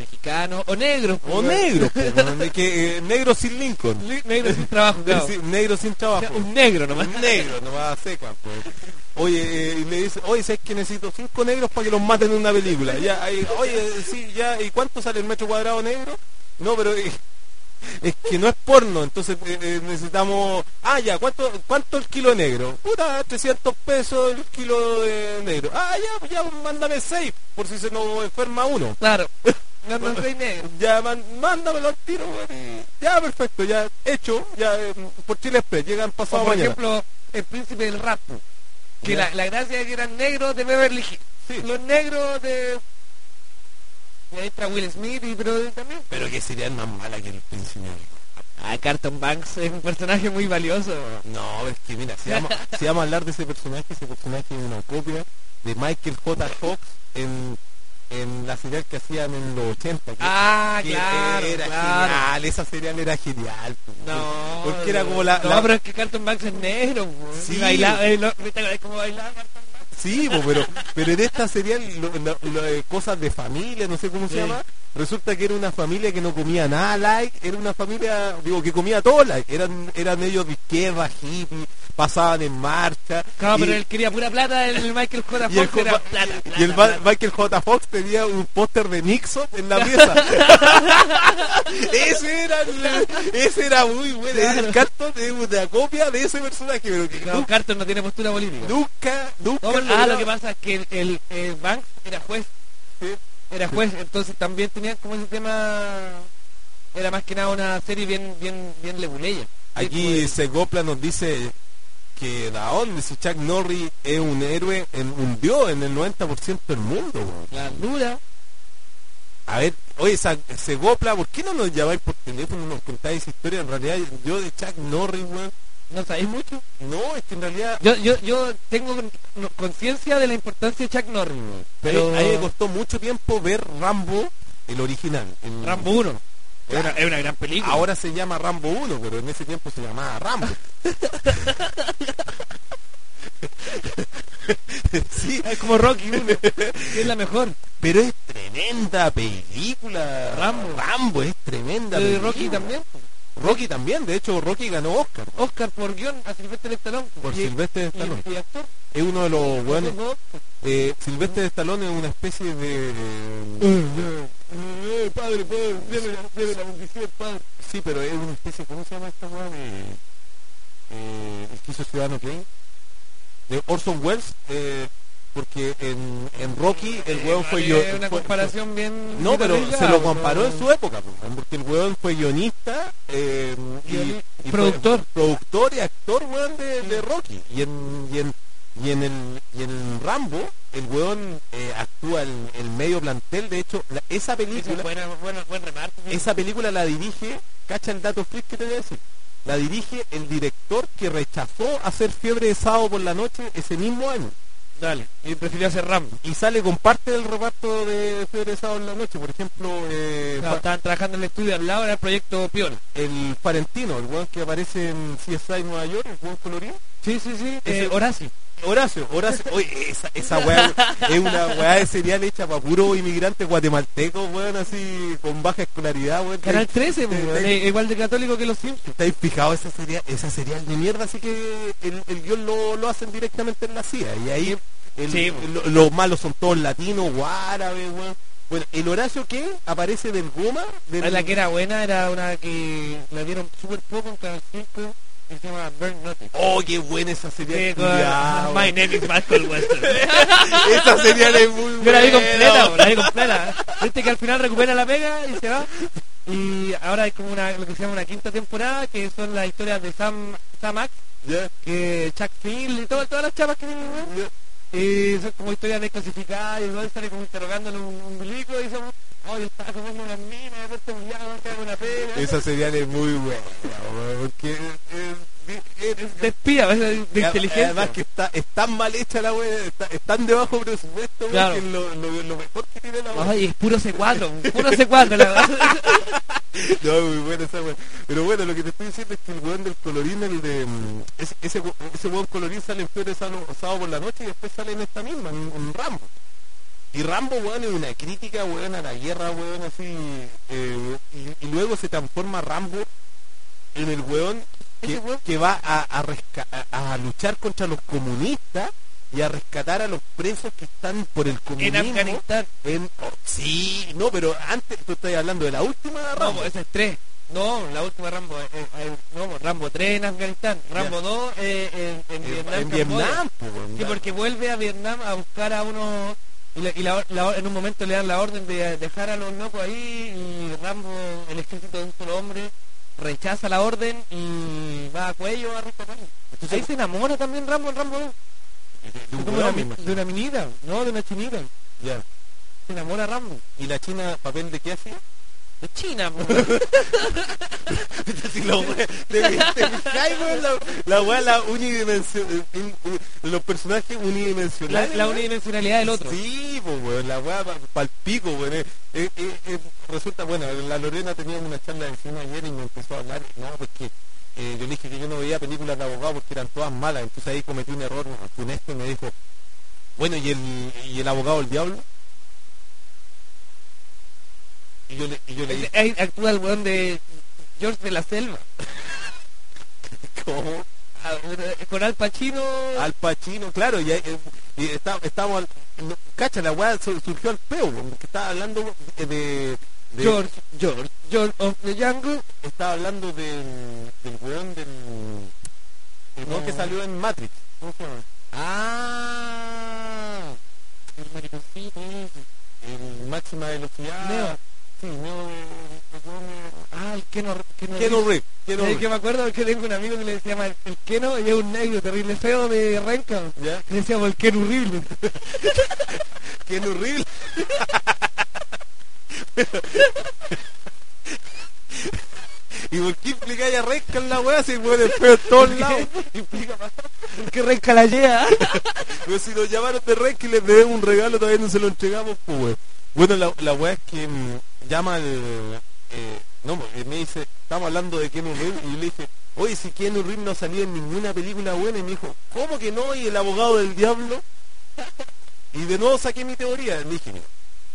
mexicanos o negros. O pues, negro, pues, weón, de que, eh, negro sin Lincoln. li- negros sin trabajo, claro. Sí, negro sin O trabajo. sea, un negro nomás. Un negro, no va a seca, pues. Oye, eh, y le dice, oye, ¿sabes que necesito cinco negros para que los maten en una película? Ya, ahí, oye, sí, ya, ¿y cuánto sale el metro cuadrado negro? No, pero eh, es que no es porno, entonces eh, eh, necesitamos... Ah, ya, ¿cuánto cuánto el kilo negro? Puta, trescientos pesos el kilo de negro. Ah, ya, ya, mándame seis, por si se nos enferma uno. Claro. No, no soy negro. Ya, man, mándamelo al tiro, weón. Ya, perfecto, ya, hecho, ya, eh, por Chile Express, llegan O pasado por mañana. ejemplo, el príncipe del rap. Que Ya. la, la gracia es que eran negros de Beverly Hills. Sí. Los negros de... Y ahí está Will Smith y pero también. Pero que sería más mala que el príncipe. Ah, Carlton Banks es un personaje muy valioso. No, es que mira, si vamos, si vamos a hablar de ese personaje, ese personaje es una copia de Michael J. Fox en, en la serial que hacían en los ochenta. Que, Ah, que claro, era claro. genial, esa serial era genial. pues, No. Porque era como la... No, la- pero es que Carlton Banks es negro. pues. Sí. Y bailaba, eh, lo- ¿viste cómo bailaba Carlton Banks? Sí, po, pero, pero en esta serial, lo- lo- lo de cosas de familia, no sé cómo se Sí. llama, resulta que era una familia que no comía nada like, era una familia, digo, que comía todo like, eran, eran ellos de izquierda, hippie, pasaban en marcha. Claro, y- pero él quería pura plata, el Michael J. Y el, Fox era J- plata, plata, y el Ma- plata. Michael J. Fox tenía un póster de Nixon en la pieza. ese era el- ese era muy bueno. Claro. El Carlton es una copia de ese personaje, pero que No, nunca, Carlton no tiene postura política. nunca, nunca No, pero- ah, lograba- lo que pasa es que el, el, el Banks era juez. Sí. Era juez, entonces también tenía como ese tema... Era más que nada una serie bien bien bien leguleya. Aquí pues, Segopla nos dice que da dónde si Chuck Norris es un héroe, en, un dios en el noventa por ciento del mundo. weón. la dura. A ver, oye, Sa- Segopla, ¿por qué no nos llamáis por teléfono y nos contáis esa historia? En realidad, yo de Chuck Norris, weón, ¿No sabéis mucho? no, es que en realidad Yo yo yo tengo con- no- conciencia de la importancia de Chuck Norris, weón. pero pero a mí me costó mucho tiempo ver Rambo, el original. el- Rambo uno. Es una, es una gran película. Ahora se llama Rambo uno, pero en ese tiempo se llamaba Rambo. Sí, es como Rocky uno, que es la mejor. pero es tremenda película. Rambo. Rambo es tremenda De película. Rocky también. Rocky también, de hecho Rocky ganó Oscar Oscar por guión a Sylvester Stallone. por Y- Sylvester Stallone. Y, y actor. Es uno de los buenos. Los dos. Eh, Sylvester Stallone es una especie de... Eh, padre, padre, debe la, debe la bendición, padre. Sí, pero es una especie, ¿cómo se llama esta weá de... Eh, el que hizo Ciudadano Kane? De Orson Welles, eh, porque en, en Rocky el weón fue yo... Eh, una fue- comparación bien... No, pero bien se lo delgada, comparó pero- en su época, pues, porque el weón fue guionista eh, y, Guioni- y fue productor. productor y actor, weón, de, de Rocky. Y en, y en, y en el y en Rambo, el weón eh, actúa en el medio plantel. De hecho, la- esa Esa película, es buena, buena, buen remarco. esa película la dirige, cacha el dato freak que te voy a decir. La dirige el director que rechazó hacer Fiebre de Sábado por la Noche ese mismo año. Dale, y prefirió hacer Rambo. Y sale con parte del reparto de Fiebre de Sábado en la Noche. Por ejemplo, eh, Claro, estaban trabajando en el estudio al lado, era el proyecto Piola. el Parentino, el weón que aparece en C S I Nueva York, el weón colorido. Sí, sí, sí. Ese- Eh, Horacio. Horacio, Horacio, oye, esa, esa weá es una weá de serial hecha para puro inmigrante guatemalteco, weón, así, con baja escolaridad, weón. Canal trece, pues, ¿Estáis- eh, igual de católico que los Simpsons. ¿Estáis fijados esa serial, esa serial de mierda? Así que el, el guión lo, lo hacen directamente en la C I A, y ahí el- Sí, lo- los malos son todos latinos o árabes, weón. Bueno, el Horacio que aparece del Goma, del, La que era buena era una que la dieron súper poco en Canal cinco, que se llama Burn Notice. oh, qué buena esa serial. Sí, con- culiao, My weón. name is Michael Western. Esa serial es muy buena. Yo la vi completa, weón. la vi completa. Viste que al final recupera la pega y se va. Y ahora hay como una, lo que se llama una quinta temporada, que son las historias de Sam, Sam Axe, Ya, que Chuck Field y todo- todas las chapas que tienen, ¿no? ya. Y son como historias desclasificadas y igual sale como interrogándole un, un milico y son, oh, yo estaba comiendo unas minas, de repente un día me cago una pega. Esa serial es muy buena, weón, porque es, es- es- De espía, es de, de y a- inteligencia. además que está, es tan mal hecha la wea, está, es tan de bajo presupuesto, weón, Claro. que es lo, lo, lo mejor que tiene la wea. Ay, es puro C cuatro, puro C cuatro la verdad. No, muy buena esa wea. Pero bueno, lo que te estoy diciendo es que el weón del colorín, el de mm, ese, ese, we- ese weón colorín sale en Fiebre de Sábado Sábado por la Noche y después sale en esta misma, en, en Rambo. Y Rambo, weón, es una crítica, weón, a la guerra, weón, así. Eh, y, y luego se transforma Rambo en el weón que, que va a, a, resca- a, a luchar contra los comunistas y a rescatar a los presos que están por el comunismo. En Afganistán. En, oh, sí, no, pero antes tú estás hablando de la última Rambo. No, esa es tres. No, la última Rambo, eh, eh, no, Rambo tres en Afganistán, Rambo Ya. dos eh, en, en En- Vietnam. en Camboya. Vietnam, pues, weón, Sí, ya. porque vuelve a Vietnam a buscar a unos... Y, la- y la- la- en un momento le dan la orden de dejar a los locos ahí y Rambo, el ejército de un solo hombre, rechaza la orden y va a cuello a rescatarlo. Entonces- Ahí se enamora también Rambo en Rambo dos. De un Como weón, una, me mi- imagino. de una minita, no, de una chinita. Ya. Se enamora Rambo. ¿Y la China, papel de qué hacía? De China, po. Si la wea, te, te fijáis, weón, la, la wea, la unidimensional, los personajes la, unidimensionales. la weón. unidimensionalidad del otro. Sí, pues, weón, la weá pa'l pico, weón. Eh, eh, eh, eh, resulta, bueno, la Lorena tenía una charla de cine ayer y me empezó a hablar, no, porque eh, yo le dije que yo no veía películas de abogados porque eran todas malas, entonces ahí cometí un error funesto y me dijo, bueno, ¿y el, y el abogado del diablo? Y yo le, y yo le dije, Ahí actúa el weón de George de la Selva. ¿cómo? Ah, Con Al Pacino. Al Pacino, claro, y, ahí, eh, y está, estábamos, al, no, cacha, la weá sur- surgió al peo, weón, porque estaba hablando de, de- de- George, George, George of the Jungle. estaba hablando del, del weón del, el weón No. que salió en Matrix, ¿cómo se llama? Ah, el mariconcito ese. El máxima velocidad. Neo. Sí, Neo de, de weón de- Ah, el Keno, Keno, Keanu Reeves, Keanu Eh, Reeves. que me acuerdo que tengo un amigo que le llama el, el Keno y es un negro terrible feo de Renca. ¿Ya? Le decíamos el Keno horrible. Keanu Reeves. ¿Y por qué implicáis a Renca en la weá si el weón es feo en todos lados? Implica más. Que Renca la lleva. Pero si nos llamaron de Renca y les debemos un regalo, todavía no se lo entregamos, pues weón. Bueno, la, la weá es que mm, llama al... Eh, no, porque me dice, estamos hablando de Keanu Reeves, y yo le dije, oye, si Keanu Reeves no salía en ninguna película buena, y me dijo, ¿cómo que no? ¿Y el abogado del diablo? Y de nuevo saqué mi teoría, le dije, mira,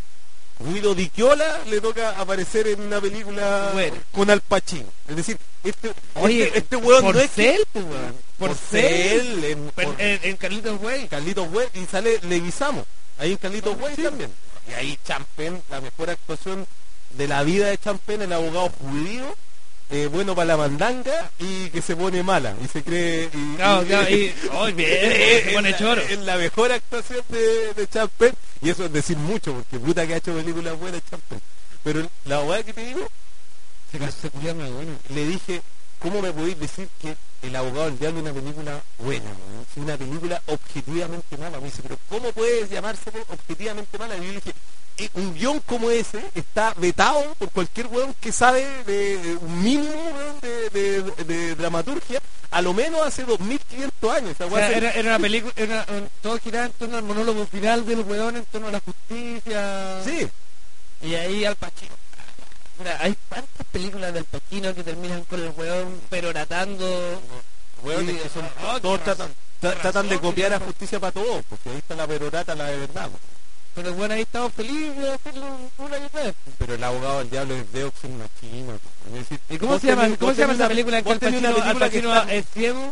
Guido Di Chiola le toca aparecer en una película Bueno. con Al Pacino. Es decir, este, Oye, este, este weón por no es que- Cel, pues, weón. Por Porcel, en, Pero por- En, en Carlitos Way. Carlitos Way, y sale Leguizamo, ahí en Carlitos Way también. Y ahí Champen, la mejor actuación de la vida de Champen, el abogado judío, eh, bueno para la mandanga y que se pone mala y se cree... Y, Claro, y- claro, y... ¡Ay, bien! Se pone la- choro. es la mejor actuación de, de Champen, y eso es decir mucho, porque puta que ha hecho películas buenas Champen. Pero la abogada que te digo, Se casó, se culió, muy bueno. le dije, ¿cómo me podéis decir que El abogado del diablo es una película buena? ¿No? Es una película objetivamente mala. Me dice, pero ¿cómo puede llamarse objetivamente mala? Y yo le dije, "Eh, un guión como ese está vetado por cualquier weón que sabe de, de un mínimo, weón, de, de- de dramaturgia, a lo menos hace dos mil quinientos años. Esa O weá sea, se- era, era una película, era, un- todo giraba en torno al monólogo final del weón, en torno a la justicia. Sí, Y ahí Al Pacino. Mira, hay tantas películas del Pacino que terminan con el weón peroratando. weón, Sí, es que son- oh, todos qué tratan, razón, tra- qué tratan de razón, copiar a qué justicia para todos, porque ahí está la perorata, la de verdad. po. Pero el weón ahí estaba feliz de hacerlo una y otra vez. Pero el abogado del diablo es Deox en machina. po. Es decir, ¿Y cómo vos se llama, tenés- cómo vos se llama tenés esa una- película en que vos Al tenés Pacino, una Al película que Pacino está- es ciego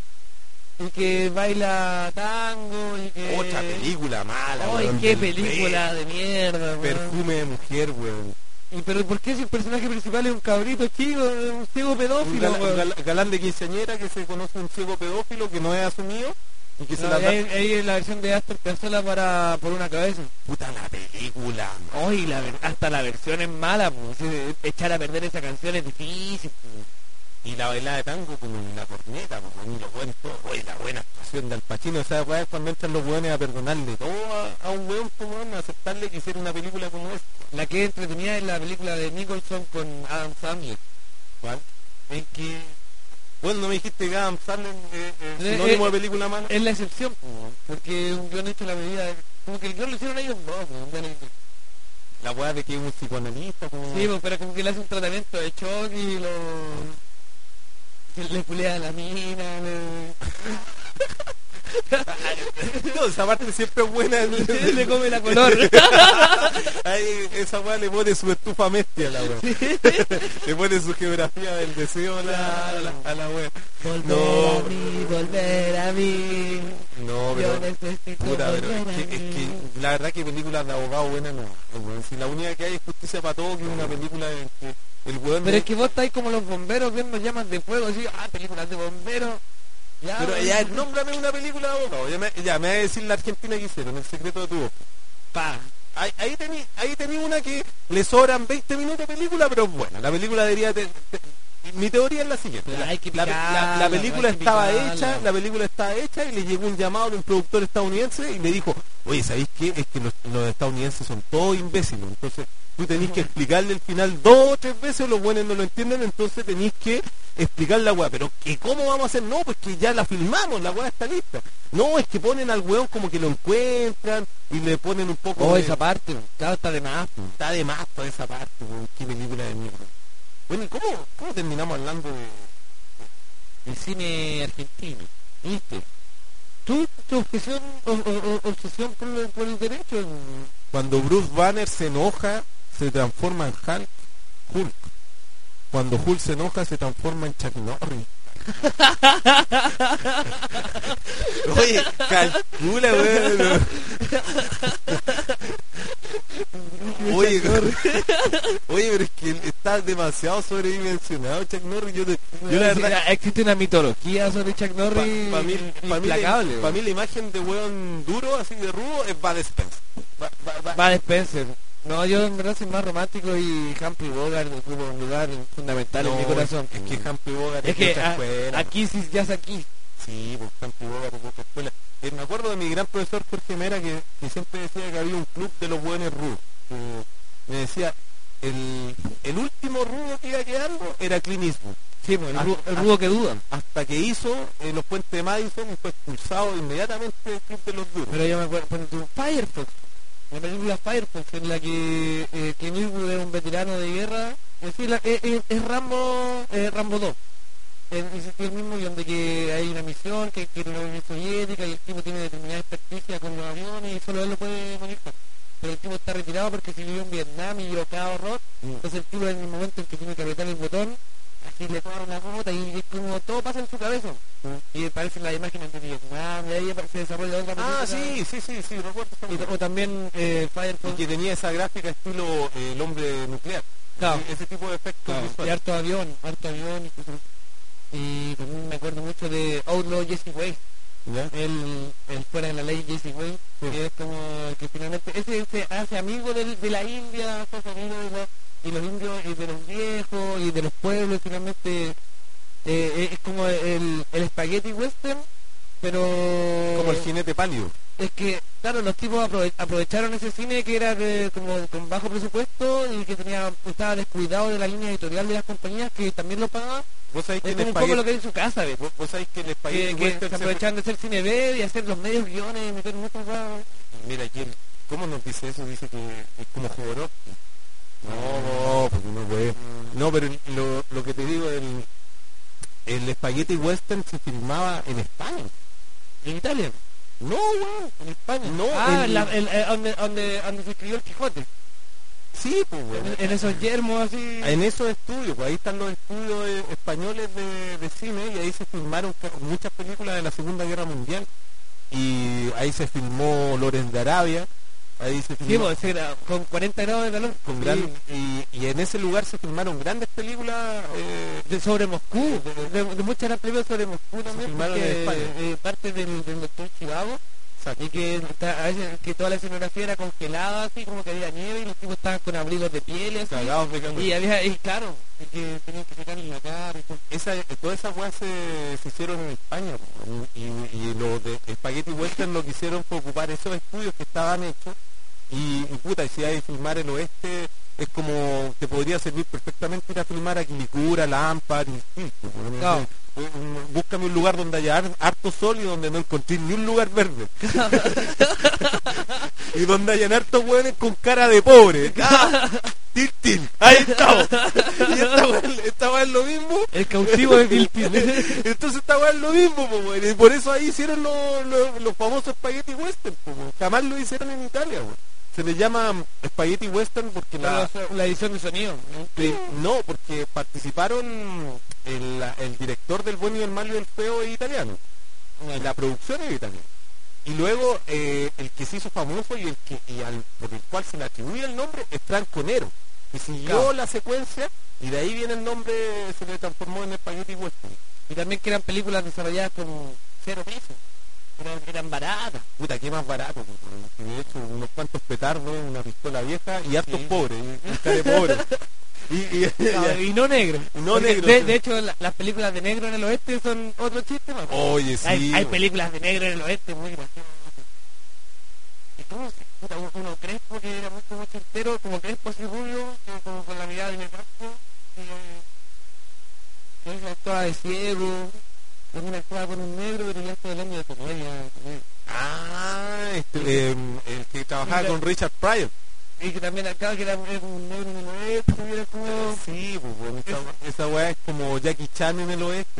y que baila tango y que... Otra película mala, ¡Ay, weón, qué del película de mierda, pe- weón! Perfume de mujer, weón. ¿Y pero por qué si el personaje principal es un cabrito chico, un ciego Un pedófilo, gala- weón? gal- galán de quinceañera que se conoce un ciego pedófilo que no es asumido y que se No, la da... ahí, ahí es la versión de Astor Piazzolla para por una cabeza. Puta la película, man. Hoy la ver- hasta la versión es mala, pues. eh, Echar a perder esa canción es difícil, pues. Y la bailada de tango con la corneta, pues, y los buenos todos. Oye, la buena actuación de Al Pacino, esa weá es cuando entran los buenos a perdonarle todo a, a un weón, pues, weón, a aceptarle que hiciera una película como esta. La que entretenida es la película de Nicholson con Adam Sandler. ¿Cuál? Es que... Bueno, no me dijiste que Adam Sandler eh, eh, Eh, sinónimo eh, de película mala. Es la excepción, pues, porque es un guión hecho a la medida de... Como que el guión lo hicieron ellos dos, pues, bueno, La weá de que es un psicoanalista, como... sí, pues, pero como que le hace un tratamiento de shock y lo... Le culea a la mina, le... No, esa parte siempre es buena. Le come la color. Ahí, esa weá le pone su estufa bestia a la weá. Le pone su geografía del deseo a la, a la, a la weá. Volver No. a mí, volver a mí. No, Yo pero, necesito puta, pero volver es, a que, es mí. que la verdad que películas de abogado buenas no. Weón. Si la única que hay es Justicia para Todos, que es una película en que el weón... Pero es que vos estáis como los bomberos viendo llamas de fuego, así, ah, películas de bomberos. Ya, Pero bueno. ya, nómbrame una película de abogado. Ya me, ya, me va a decir la Argentina que hicieron, El secreto de tu voz. Pa. Ahí, ahí tení, ahí tení una que le sobran veinte minutos de película, pero bueno, la película debería... te- te- mi teoría es la siguiente. Pero La, hay que la- picarla, la- la película hay que estaba picarla. hecha, la película estaba hecha y le llegó un llamado de un productor estadounidense y le dijo, oye, ¿sabéis qué? Es que los, los estadounidenses son todos imbéciles, entonces tú tenés que explicarle el final dos o tres veces, los buenos no lo entienden, entonces tenés que explicar la weá. Pero ¿que cómo vamos a hacer? No, pues que ya la filmamos, la weá está lista. No, es que ponen al weón como que lo encuentran y le ponen un poco... Oh, de- esa parte, claro, está de más. po. Está de más toda esa parte, weón. Qué película de mierda. Bueno, ¿y cómo, cómo terminamos hablando de...? El cine argentino, ¿viste? ¿Tú, tu obsesión, o, o- o- obsesión por, el- por el derecho? en- Cuando Bruce Banner se enoja, se transforma en Hulk. Hulk. Cuando Hulk se enoja, se transforma en Chuck Norris. Oye, calcula, weón. Oye, oye, pero es que está demasiado sobredimensionado Chuck Norris. Yo, te- yo la Sí, verdad... existe una mitología sobre Chuck Norris Para mí, pa mí, implacable. la, pa' mí la imagen de weón duro, así de rudo, es Bud Spencer. Va- va- va- Bud Spencer. No, yo en verdad soy más romántico y Humphrey Bogart ocupa un lugar fundamental en No, mi corazón. Es que Humphrey Bogart Es de que otra a- escuela. aquí sí ya es aquí. Sí, pues Humphrey Bogart de otra escuela. Eh, me acuerdo de mi gran profesor Jorge Mera que, que siempre decía que había un club de los buenos rudos. Que me decía, el, el último rudo que iba quedando era Clint Eastwood. Sí, pues, el, Hasta- ru- el rudo que duda. Hasta que hizo eh, los puentes de Madison y fue expulsado inmediatamente del club de los duros. Pero yo me acuerdo, por ejemplo, Firefox. La película Firefox, en la que eh, Clint Eastwood es un veterano de guerra. Es decir, la- es, es- es Rambo, eh, Rambo dos. Es, es el mismo guión de que hay una misión que quiere la Unión Soviética y el tipo tiene determinada experticia con los aviones y solo él lo puede manejar. Pero el tipo está retirado porque se vivió en Vietnam y vio cada horror. Entonces el tipo en el momento en que tiene que apretar el botón, así le toma una gota y es como todo pasa en su cabeza. Y aparecen las imágenes de Vietnam y ahí se desarrolla otra película. Ah, sí, sí, sí, sí, recuerdo. esa Y- película. o también eh, Y Firefox. que tenía esa gráfica estilo eh, el hombre nuclear. Claro. Sí, ese tipo de efectos Claro, y visuales. harto avión, harto avión. Y, y también me acuerdo mucho de Outlaw Jesse Wade. ¿Ya? El, el fuera de la ley Jesse Wade, Sí. que es como el que finalmente ese se hace amigo del- de la India, se hace amigo de los, y los indios y de los viejos y de los pueblos, finalmente eh, es como el, el spaghetti western, pero Como el jinete pálido. es que claro, los tipos aprove- aprovecharon ese cine que era de- como con bajo presupuesto y que tenía estaba descuidado de la línea editorial de las compañías que también lo pagaban. Vos sabés que Es el como un poco espagueti- lo que hay en su casa, ¿ves? vos, vos sabés que el Que, espagueti que western se se- aprovechaban de hacer cine B y hacer los medios guiones y meter muchas cosas. Mira aquí, el- ¿cómo nos dice eso? Dice que es como Jodorowsky. No, no, porque no puede. No, pero lo, lo que te digo, el, el espagueti western se filmaba en España. En Italia, No, weón. en España. No, ah, en- la- el- eh, donde, donde, donde se escribió el Quijote. Sí, pues, weón. En, en esos yermos así. En esos estudios, pues ahí están los estudios eh, españoles de, de cine y ahí se filmaron ca- muchas películas de la Segunda Guerra Mundial. Y ahí se filmó Lorenz de Arabia, ahí se Sí, filmó pues, era con cuarenta grados de calor. con Sí. gran, y, y en ese lugar se filmaron grandes películas. eh, De- sobre Moscú, de, de muchas eran películas sobre Moscú también, filmaron porque, en España. eh, parte del, del doctor Chivago, y que, está- a veces, que toda la escenografía era congelada, así como que había nieve y los tipos estaban con abrigos de piel, así, cagados de calor. y había, y claro, y que tenían que sacarle la cara y todo. Esa, todas esas weas se, se hicieron en España, po, y, y los de Spaghetti Western lo que hicieron fue ocupar esos estudios que estaban hechos y, y puta, y si hay que filmar el oeste es como te podría servir perfectamente ir a filmar a Quilicura, Lampard y y, po, no sé, Claro. un- búscame un lugar donde haya har- harto sol y donde no encontré ni un lugar verde y donde hayan hartos hueones con cara de pobre. ¡Ah! ¡Tin, tin! ¡Ahí estamos! Y esta weá, esta weá es lo mismo. El cautivo de Bill Pitt. Entonces esta weá es lo mismo, po, weón. Y por eso ahí hicieron los, los, los famosos spaghetti western, po, weón. Jamás lo hicieron en Italia, weón. Se les llama spaghetti western porque la, la edición de sonido. eh, no, porque participaron el, el director del Bueno y el Malo y el Feo es italiano. Y la producción es italiana. Y luego eh, el que se hizo famoso y el que y al, por el cual se le atribuye el nombre es Franco Nero, que siguió Claro. la secuencia y de ahí viene el nombre, se le transformó en spaghetti western. Y también que eran películas desarrolladas con cero pesos. Eran, eran baratas. Puta, qué más barato, pues, weón. De hecho, unos cuantos petardos, una pistola vieja y hartos Sí. pobres, y, y cara de pobres. Y, y, No, y no negro. No Porque negro, De, sí. de hecho, la- las películas de negro en el oeste son otro chiste más. Oye, sí. hay, hay weón. películas de negro en el oeste muy graciosas. ¿Y cómo se puta, uno, uno Crespo que era mucho más certero, como Crespo así rubio, que como con la mirada de mi casco, que que actuaba de ciego, una actuaba con un negro, pero ya estoy hablando de comedia. comedia. Ah, este, eh, el que trabajaba Mira. con Richard Pryor. Y que también acá que era era un negro en el oeste, que era como... Sí, pues, bueno, esa, esa weá es como Jackie Chan en el oeste.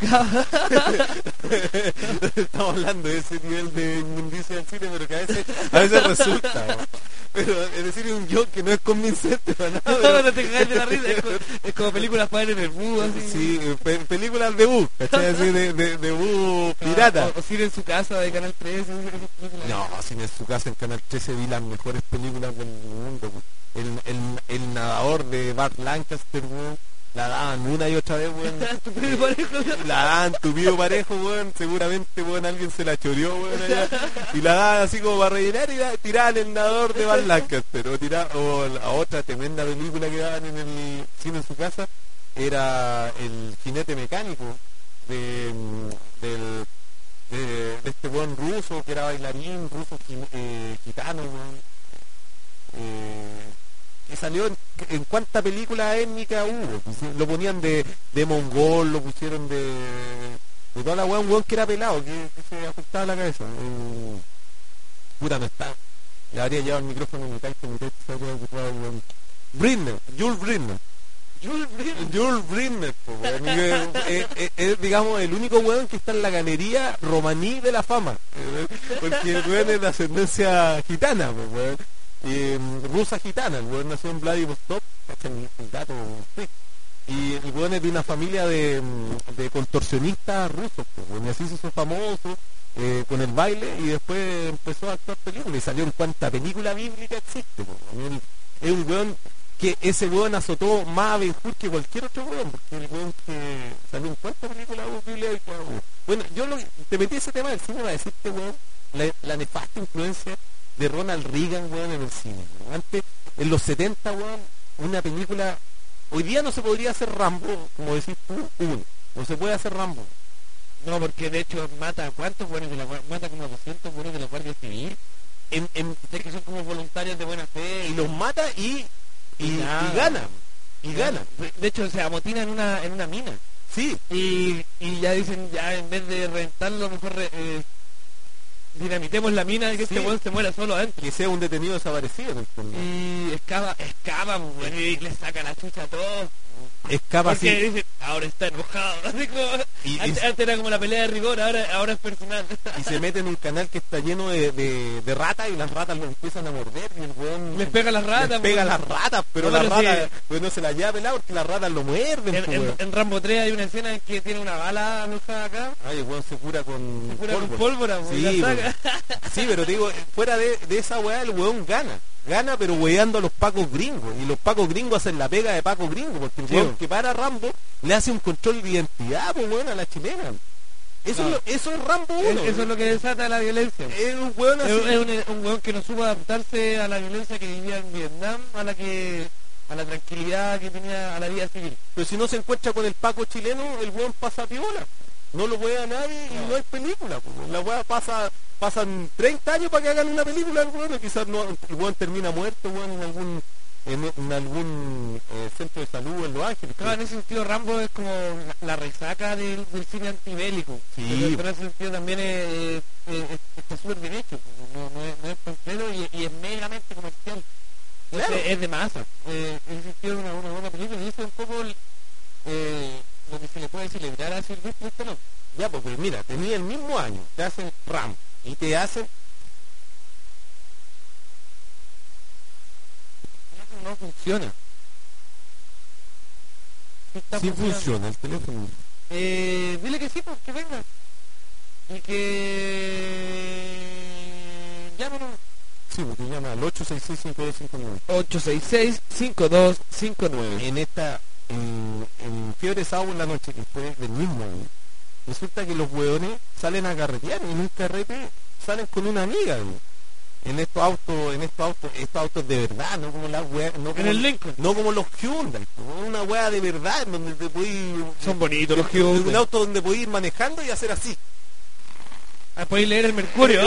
Estamos hablando de ese nivel de inmundicia del cine, pero que a veces, a veces resulta. ¿no? Pero es decir, es un guión que no es convincente para nada. No, pero- no te cagas de la risa, es como, es como películas para ver en el bus, así. Sí, pe- películas de bus, ¿cachai? Así de, de, de bus pirata. O, o Cine en su casa de Canal trece. esas películas. No, si en su casa en Canal trece vi las mejores películas del mundo. Pues. El, el, el nadador de Bart Lancaster, weón, la daban una y otra vez, weón. Tu pelo parejo. La daban tupido parejo, weón. Seguramente, weón, alguien se la choreó, weón, allá. Y la daban así como para rellenar y da- tiraban el nadador de Bart Lancaster. O, tiraban, o la otra tremenda película que daban en el cine en su casa era El jinete mecánico de, del, de, de este weón ruso que era bailarín, ruso gi- eh, gitano, weón. Eh, que salió en, en cuánta película étnica hubo. Pues, lo ponían de, de mongol, lo pusieron de, de toda la weá, un weón que era pelado, que, que se ajustaba la cabeza. Eh, puta, no está. Le habría llevado el micrófono en mi casa, mi casa se habría ocupado, weón. Britner, Jules Britner. Jules Britner. Jules Britner, po, weón. Y, eh, eh, eh, es, digamos, el único weón que está en la galería romaní de la fama. eh, Porque el weón es de ascendencia gitana, po, weón. Eh, rusa gitana, el weón nació en Vladivostok, ¿cachai? El dato, sí. Y el weón es de una familia de, de contorsionistas rusos, po, weón. Y así se hizo famoso eh, con el baile y después empezó a actuar películas y salió en cuanta película bíblica existe, po, weón. Es un weón que ese weón azotó más a Ben Hur que cualquier otro weón, porque el weón que salió en cuántas películas bíblicas. Bueno, yo lo, te metí ese tema del cine para decirte, weón, la, la nefasta influencia de Ronald Reagan, weón, en el cine. Weón. Antes, en los setenta, weón, una película, hoy día no se podría hacer Rambo, como decís tú, uno, no se puede hacer Rambo. No, porque de hecho mata a cuántos buenos de la guar- mata como a doscientos buenos de la Guardia Civil. En, en, Es que son como voluntarios de buena fe. y los mata y, y, y nada. gana, y gana. De, de hecho, se amotina en una, en una mina. Sí, Y, y ya dicen, ya en vez de reventarlo, mejor re- eh, dinamitemos la mina y que Sí. este weón se muera solo adentro. que sea un detenido desaparecido en el fondo. Y escapa, escapa, pues, weón, y le saca la chucha a todos. Escapa Porque así. dicen, ahora está enojado. Así como, Y- antes, y- antes era como la pelea de rigor, ahora, ahora es personal. y se mete en un canal que está lleno de, de, de ratas y las ratas lo empiezan a morder y el weón Les pega las ratas, les pega pues. las ratas, pero No, las pero ratas sí. pues no se las lleva pelado porque las ratas lo muerden, En, pues, en- weón. en Rambo tres hay una escena en que tiene una bala alojada acá, Ay, el weón se cura con se cura con pólvora. pólvora, pues, Sí, y la pues. saca. Sí, pero te digo, fuera de, de esa weá el weón gana. Gana pero weando a los pacos gringos. Y los pacos gringos hacen la pega de paco gringo. Porque el Sí, weón weón. que para a Rambo le hace un control de identidad, pues weón, a la chilena. Eso, No. es, lo- eso es Rambo uno. Es- Eso es lo que desata la violencia. Es un weón así. Es, es un, un weón que no supo adaptarse a la violencia que vivía en Vietnam, a la que a la tranquilidad que tenía a la vida civil. Pero si no se encuentra con el Paco chileno, el weón pasa piola. No lo wea a nadie y no, No. hay película. Pues. La wea pasa, pasan treinta años para que hagan una película, el weón, y quizás no, el weón termina muerto, weón, en algún en, en algún eh, centro de salud en Los Ángeles. Claro, en ese sentido Rambo es como la, la resaca del, del cine antibélico. Sí. Pero, pero en ese sentido también es, es- es- está súper bien hecho. No, no es, no es pamplero y, y es meramente comercial. Claro. Es, es de masa. Eh, existió una, una buena película y eso es un poco el, eh, lo que se le puede celebrar a Silvestre Stallone. Ya, pues, pero mira, tenía el mismo año, te hacen Ram y te hacen... No funciona. Sí está Sí funcionando. funciona el teléfono. Eh, dile que sí, pues que venga. Y que... Llámenos. Sí, porque llama al ocho seis seis, cinco dos cinco nueve. ocho seis seis, cinco dos cinco nueve. En esta, en, en Fiebre de Sábado en la noche, que fue del mismo año, resulta que los hueones salen a carretear y en un carrete salen con una amiga, güey. En estos autos, en estos autos, estos autos de verdad, no como las weas, no como, el Lincoln. no como los Hyundai, como una wea de verdad, en donde te podís, Son bonitos los un Hyundai. auto donde podís ir manejando y hacer así. Ah, podéis leer el Mercurio.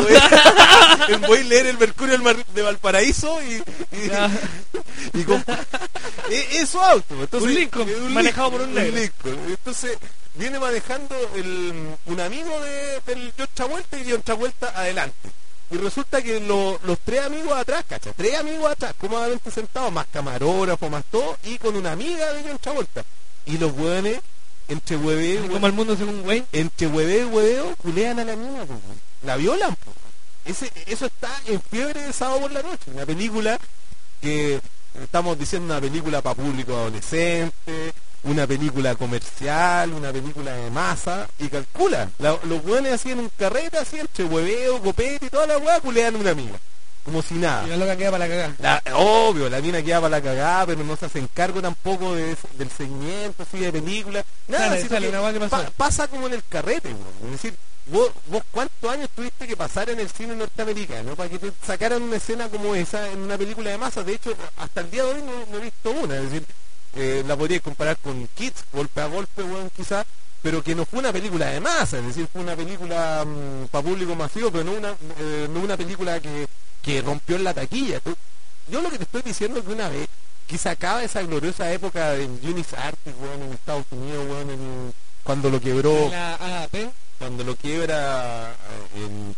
Voy a leer el Mercurio del Mar- de Valparaíso y, y, Ya. y con, e- esos autos. Entonces, Un Lincoln, eh, manejado por un negro. Lincoln. Entonces viene manejando el, un amigo de, del John Travolta y John Travolta adelante. Y resulta que lo- los tres amigos atrás, cacha, tres amigos atrás, cómodamente sentados, más camarógrafo, más todo, y con una amiga de John Travolta. Y los hueones, entre hueveo, Como el mundo según Wayne. entre hueveo y hueveo, culean a la niña, pues, güey. La violan, pues. Ese, eso está en Fiebre de Sábado por la noche, una película que estamos diciendo una película para público adolescente, una película comercial, una película de masa, y calcula, la- los hueones hacían un carrete así entre hueveo, copete y toda la hueá, culean a una amiga, como si nada. Y la loca queda para la cagada. La- obvio, la mina queda para la cagada, pero no se hacen cargo tampoco de, del seguimiento así de película. Nada, Sale, sino sale, que una hueá que pasó. pa- pasa como en el carrete, weón. Es decir, vos, vos cuántos años tuviste que pasar en el cine norteamericano para que te sacaran una escena como esa en una película de masa. De hecho, hasta el día de hoy no, no he visto una. Es decir, eh, la podría comparar con Kids, golpe a golpe, weón, quizás, pero que no fue una película de masa, es decir, fue una película para público masivo, pero no una, eh, no una película que, que rompió en la taquilla. Tú- Yo lo que te estoy diciendo es que una vez que se acaba esa gloriosa época de Unis Artis, weón, en Estados Unidos, weón, en- cuando lo quebró, La A P. cuando lo quiebra eh, en,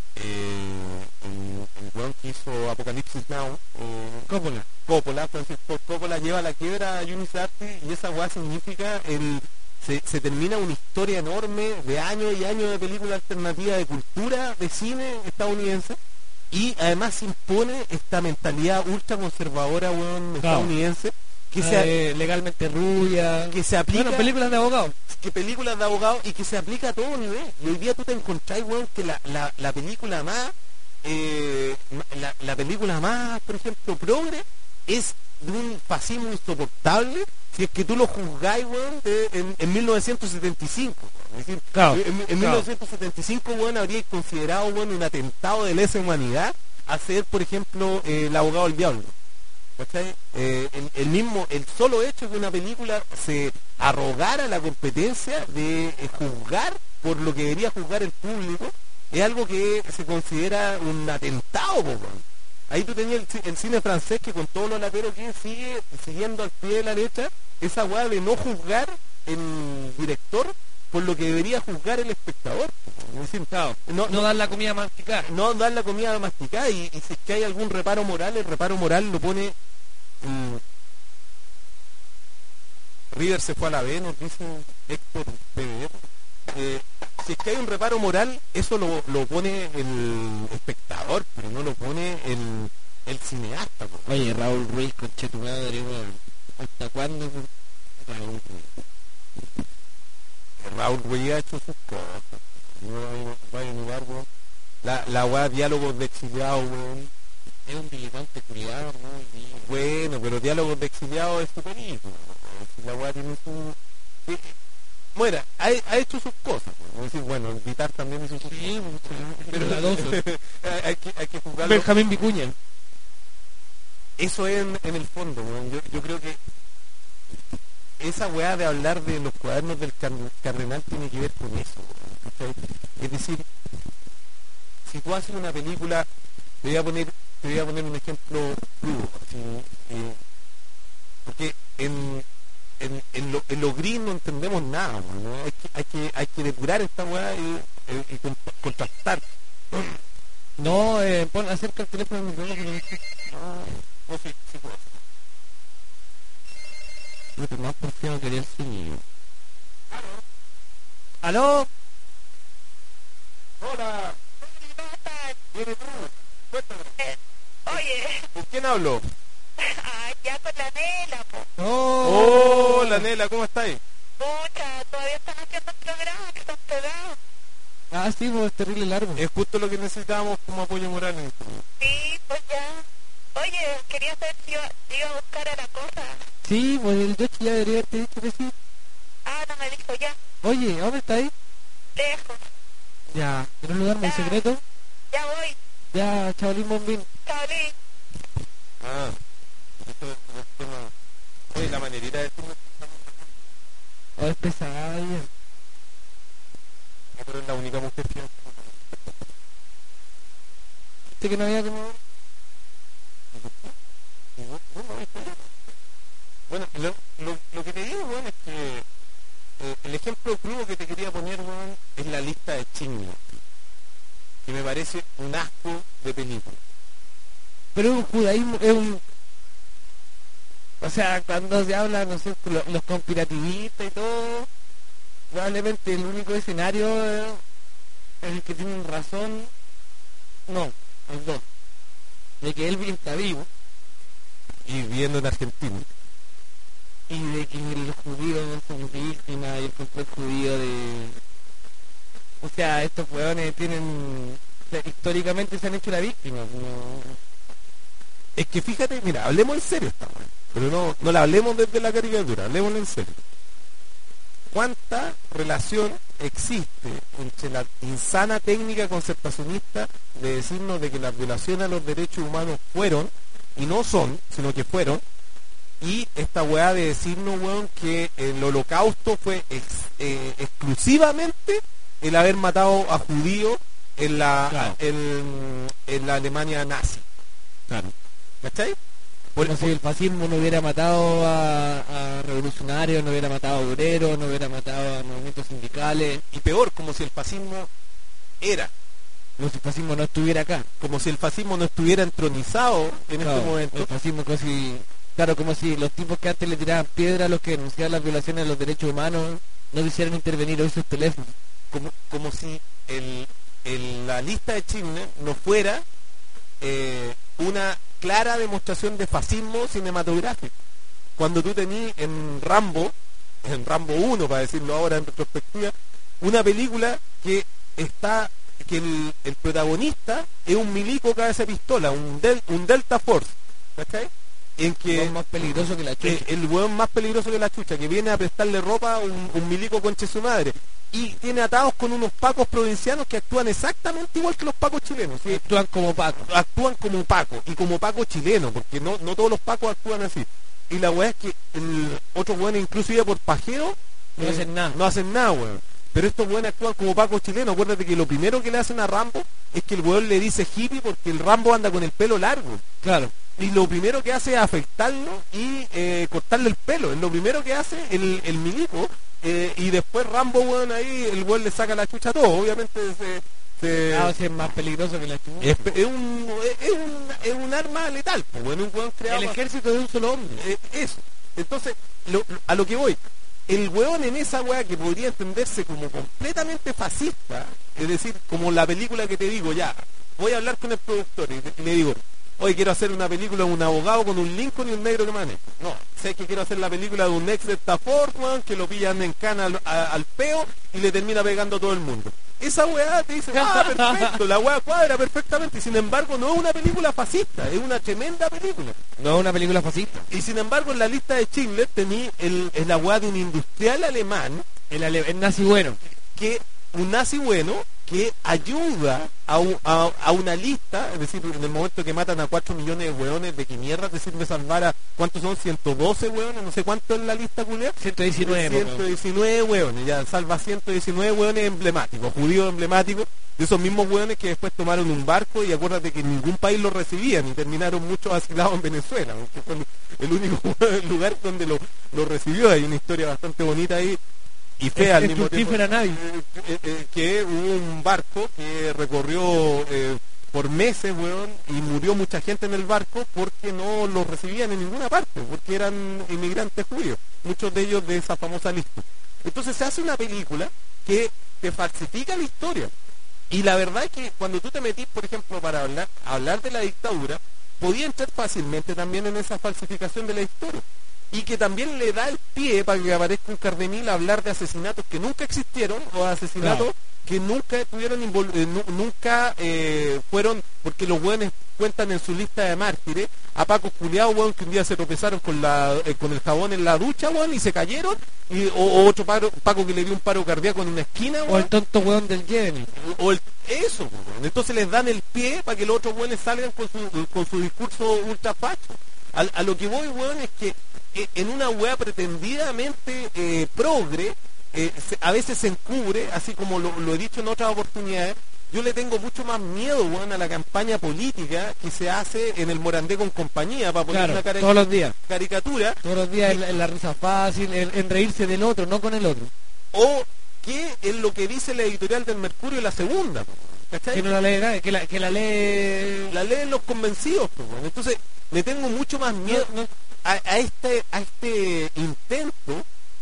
eh, en- el weón que hizo Apocalipsis Now, eh, Coppola. Coppola, Francis Ford Coppola lleva la quiebra a Unis Artis y esa weá significa el se, se termina una historia enorme de años y años de película alternativa de cultura de cine estadounidense y además se impone esta mentalidad ultra conservadora, weón, Claro. estadounidense que se, Eh, legalmente rubia. que se aplica Bueno, películas de abogados. que películas de abogados y que se aplica a todo nivel. Y hoy día tú te encontrás, weón, que la, la, la película más, eh, la, la película más, por ejemplo, progre, es de un fascismo insoportable si es que tú lo juzgáis, weón, de- en, en mil novecientos setenta y cinco. weón. Es decir, Claro, en, en claro. mil novecientos setenta y cinco, weón, habríais considerado, weón, un atentado de lesa humanidad hacer, por ejemplo, eh, El abogado del diablo. ¿Cachai? Eh, el, el mismo, el solo hecho que una película se arrogara la competencia de eh, juzgar por lo que debería juzgar el público es algo que se considera un atentado, po, weón. Ahí tú tenías el, ci- el cine francés que con todo lo latero que es, sigue siguiendo al pie de la letra esa weá de no juzgar el director por lo que debería juzgar el espectador. Es decir, Claro. no, No dar la comida a masticar. no dar la comida masticada y, y si es que hay algún reparo moral, el reparo moral lo pone mm, River se fue a la B, nos dice Héctor P B R. Eh, si es que hay un reparo moral, eso lo, lo pone el espectador, pero no lo pone el, el cineasta. po. Oye, Raúl Ruiz, conche tu madre, weón. ¿Hasta cuándo? Raúl Ruiz. Raúl Ruiz ha hecho sus cosas. No vaya a negar, weón. La, la weá diálogos de exiliados, weón. Es un militante culiado, ¿no? Y- Bueno, pero diálogos de exiliados es su película. ¿no? La weá tiene su... eh, Bueno, ha, ha hecho sus cosas. ¿no? Es decir, bueno, el guitar también hizo sus Sí, cosas. Pero la doce. hay, hay que, hay que jugarlo. Benjamín Vicuña. Eso es en, en el fondo, weón. yo, yo creo que esa weá de hablar de los cuadernos del car- cardenal tiene que ver con eso, weón, ¿cachai? Es decir, si tú haces una película, te voy a poner, te voy a poner un ejemplo crudo, así, eh, porque en, en, en, lo, en lo gris no entendemos nada, weón, ¿no? hay, que, hay, que, hay que depurar esta weá y, y- y con- contrastar. No, eh, pon acerca el teléfono al micrófono. Ah, no, si, si Lo que más porfiado quería el sueño. ¿Aló? Hola, ¿Cómo estás? ¿viene tú? Cuéntame. Eh, Oye, ¿Con quién hablo? ah, ya con la Nela, po. Oh, Hola, Nela, ¿cómo estáis? Pucha, todavía están haciendo el programa, que están pegados. Ah, sí, pues es terrible largo. Es justo lo que necesitábamos como apoyo moral en esto. Sí, pues ya. Oye, quería saber si iba, si iba a buscar a la cosa. Sí, pues el Yoshi ya debería haberte dicho que sí. Ah, no me dijo ya. Oye, ¿a dónde está ahí? Lejos. Ya, ¿en un lugar muy Ya. secreto? Ya voy. Ya, chavalín bombín. Chaolín. Ah, esto es el tema. Oye, la manerita de decirme, Oh, es pesada, ya. pero es la única mujer que... ¿Viste que no había como...? Bueno, lo, lo, lo que te digo, weón, es que eh, el ejemplo crudo que te quería poner, weón, es la lista de Schindler, que me parece un asco de película. Pero es un judaísmo, es un... O sea, cuando se habla, no sé, lo- los conspirativistas y todo, probablemente el único escenario eh, es el que tienen razón, no, los dos, de que él está vivo Y viviendo en Argentina. y de que los judíos son víctimas y el complot judío de... O sea, estos hueones tienen... o sea, históricamente se han hecho la víctima, no... Es que fíjate, mira, hablemos en serio esta weón. Pero no, no la hablemos desde la caricatura, hablemos en serio. ¿Cuánta relación existe entre la insana técnica concertacionista de decirnos de que las violaciones a los derechos humanos fueron, y no son, sino que fueron, y esta weá de decirnos, weón, que el holocausto fue ex- eh, exclusivamente el haber matado a judíos en la, Claro. en, en la Alemania nazi? Claro. ¿Cachai? Bueno, si el fascismo no hubiera matado a, a revolucionarios, no hubiera matado a obreros, no hubiera matado a movimientos sindicales, Y peor, como si el fascismo era, como si el fascismo no estuviera acá. como si el fascismo no estuviera entronizado en Claro, este momento. el fascismo casi... Claro, como si los tipos que antes le tiraban piedra a los que denunciaban las violaciones a los derechos humanos no quisieran intervenir hoy sus teléfonos. como, como si el, el- la lista de Schindler no fuera eh, una clara demostración de fascismo cinematográfico. Cuando tú tenías en Rambo, en Rambo uno, para decirlo ahora en retrospectiva, una película que está, que el, el protagonista es un milico cabeza de pistola, un, del- un Delta Force, ¿cachai? En que Es más peligroso que la chucha. eh, el hueón más peligroso que la chucha, que viene a prestarle ropa a un, un milico conche su madre, y tiene atados con unos pacos provincianos que actúan exactamente igual que los pacos chilenos, ¿sí? Actúan como Paco. Actúan como paco, y como paco chileno, porque no, no todos los pacos actúan así. Y la weá es que el otro weón, inclusive por pajero, No hacen nada. no hacen nada, weón. Pero estos weones actúan como pacos chilenos. Acuérdate que lo primero que le hacen a Rambo es que el weón le dice hippie porque el Rambo anda con el pelo largo. Claro. Y lo primero que hace es afectarlo y eh, cortarle el pelo. Es lo primero que hace el, el milico. eh, y después Rambo, weón, ahí el weón le saca la chucha a todo. Obviamente se... se- Ah, o sea, es más peligroso que la chucha. es, es un, es, un, es un arma letal, pues, bueno, un weón creado... El para- ejército de un solo hombre. eh, eso. Entonces, lo- lo- a lo que voy, el weón en esa weá que podría entenderse como completamente fascista, es decir, como la película que te digo, ya, voy a hablar con el productor y, y le digo, hoy quiero hacer una película de un abogado con un Lincoln y un negro que maneja. No, sé que quiero hacer la película de un ex de Stafford, weón, que lo pillan en cana al, a- al peo y le termina pegando a todo el mundo. Esa weá te dice, ah, perfecto, la weá cuadra perfectamente, y sin embargo no es una película fascista, es una tremenda película. No es una película fascista. Y sin embargo en la lista de Schindler tenía el, el agua de un industrial alemán, El, ale- el nazi bueno. que un nazi bueno, que ayuda a, un- a, a una lista, es decir, en el momento que matan a cuatro millones de hueones, ¿de qué mierda te sirve salvar a, cuántos son? ciento doce hueones, no sé cuánto es la lista, culea. ciento diecinueve. ciento diecinueve hueones, ya salva ciento diecinueve hueones emblemáticos, judíos emblemáticos, de esos mismos hueones que después tomaron un barco y acuérdate que ningún país los recibían y terminaron muchos asilados en Venezuela, que fue el único lugar donde lo, lo recibió. Hay una historia bastante bonita ahí y fea al Es mismo tiempo. fructífera nadie. Eh, eh, eh, que hubo un barco que recorrió eh, por meses, weón, y murió mucha gente en el barco porque no los recibían en ninguna parte, porque eran inmigrantes judíos, muchos de ellos de esa famosa lista. Entonces se hace una película que te falsifica la historia. Y la verdad es que cuando tú te metís, por ejemplo, para hablar, hablar de la dictadura, podía entrar fácilmente también en esa falsificación de la historia. Y que también le da el pie para que aparezca un Cardemil a hablar de asesinatos que nunca existieron o asesinatos Claro. que nunca estuvieron invol- eh, nu- nunca eh, fueron, porque los hueones cuentan en su lista de mártires a Paco culiados, weón, que un día se tropezaron con la eh, con el jabón en la ducha, weón, y se cayeron, y, o, o otro paro, Paco que le dio un paro cardíaco en una esquina, O weón, el tonto weón del Jenny. o el, eso, weón. Entonces les dan el pie para que los otros weones salgan con su, con su discurso ultra facho. A, a lo que voy, weón, es que eh, en una weá pretendidamente eh, progre, eh, se- a veces se encubre, así como lo, lo he dicho en otras oportunidades. Yo le tengo mucho más miedo, weón, a la campaña política que se hace en el Morandé con compañía para poner Claro, una cara- todos los días. caricatura, Todos los días en la, en la risa fácil, en, en reírse del otro, no con el otro. o que es lo que dice la editorial del Mercurio, la segunda, ¿cachai? Que no la lee nadie, que la, que la lee... La leen los convencidos, pues, weón. Entonces le tengo mucho más miedo No, no. a, a este a este intento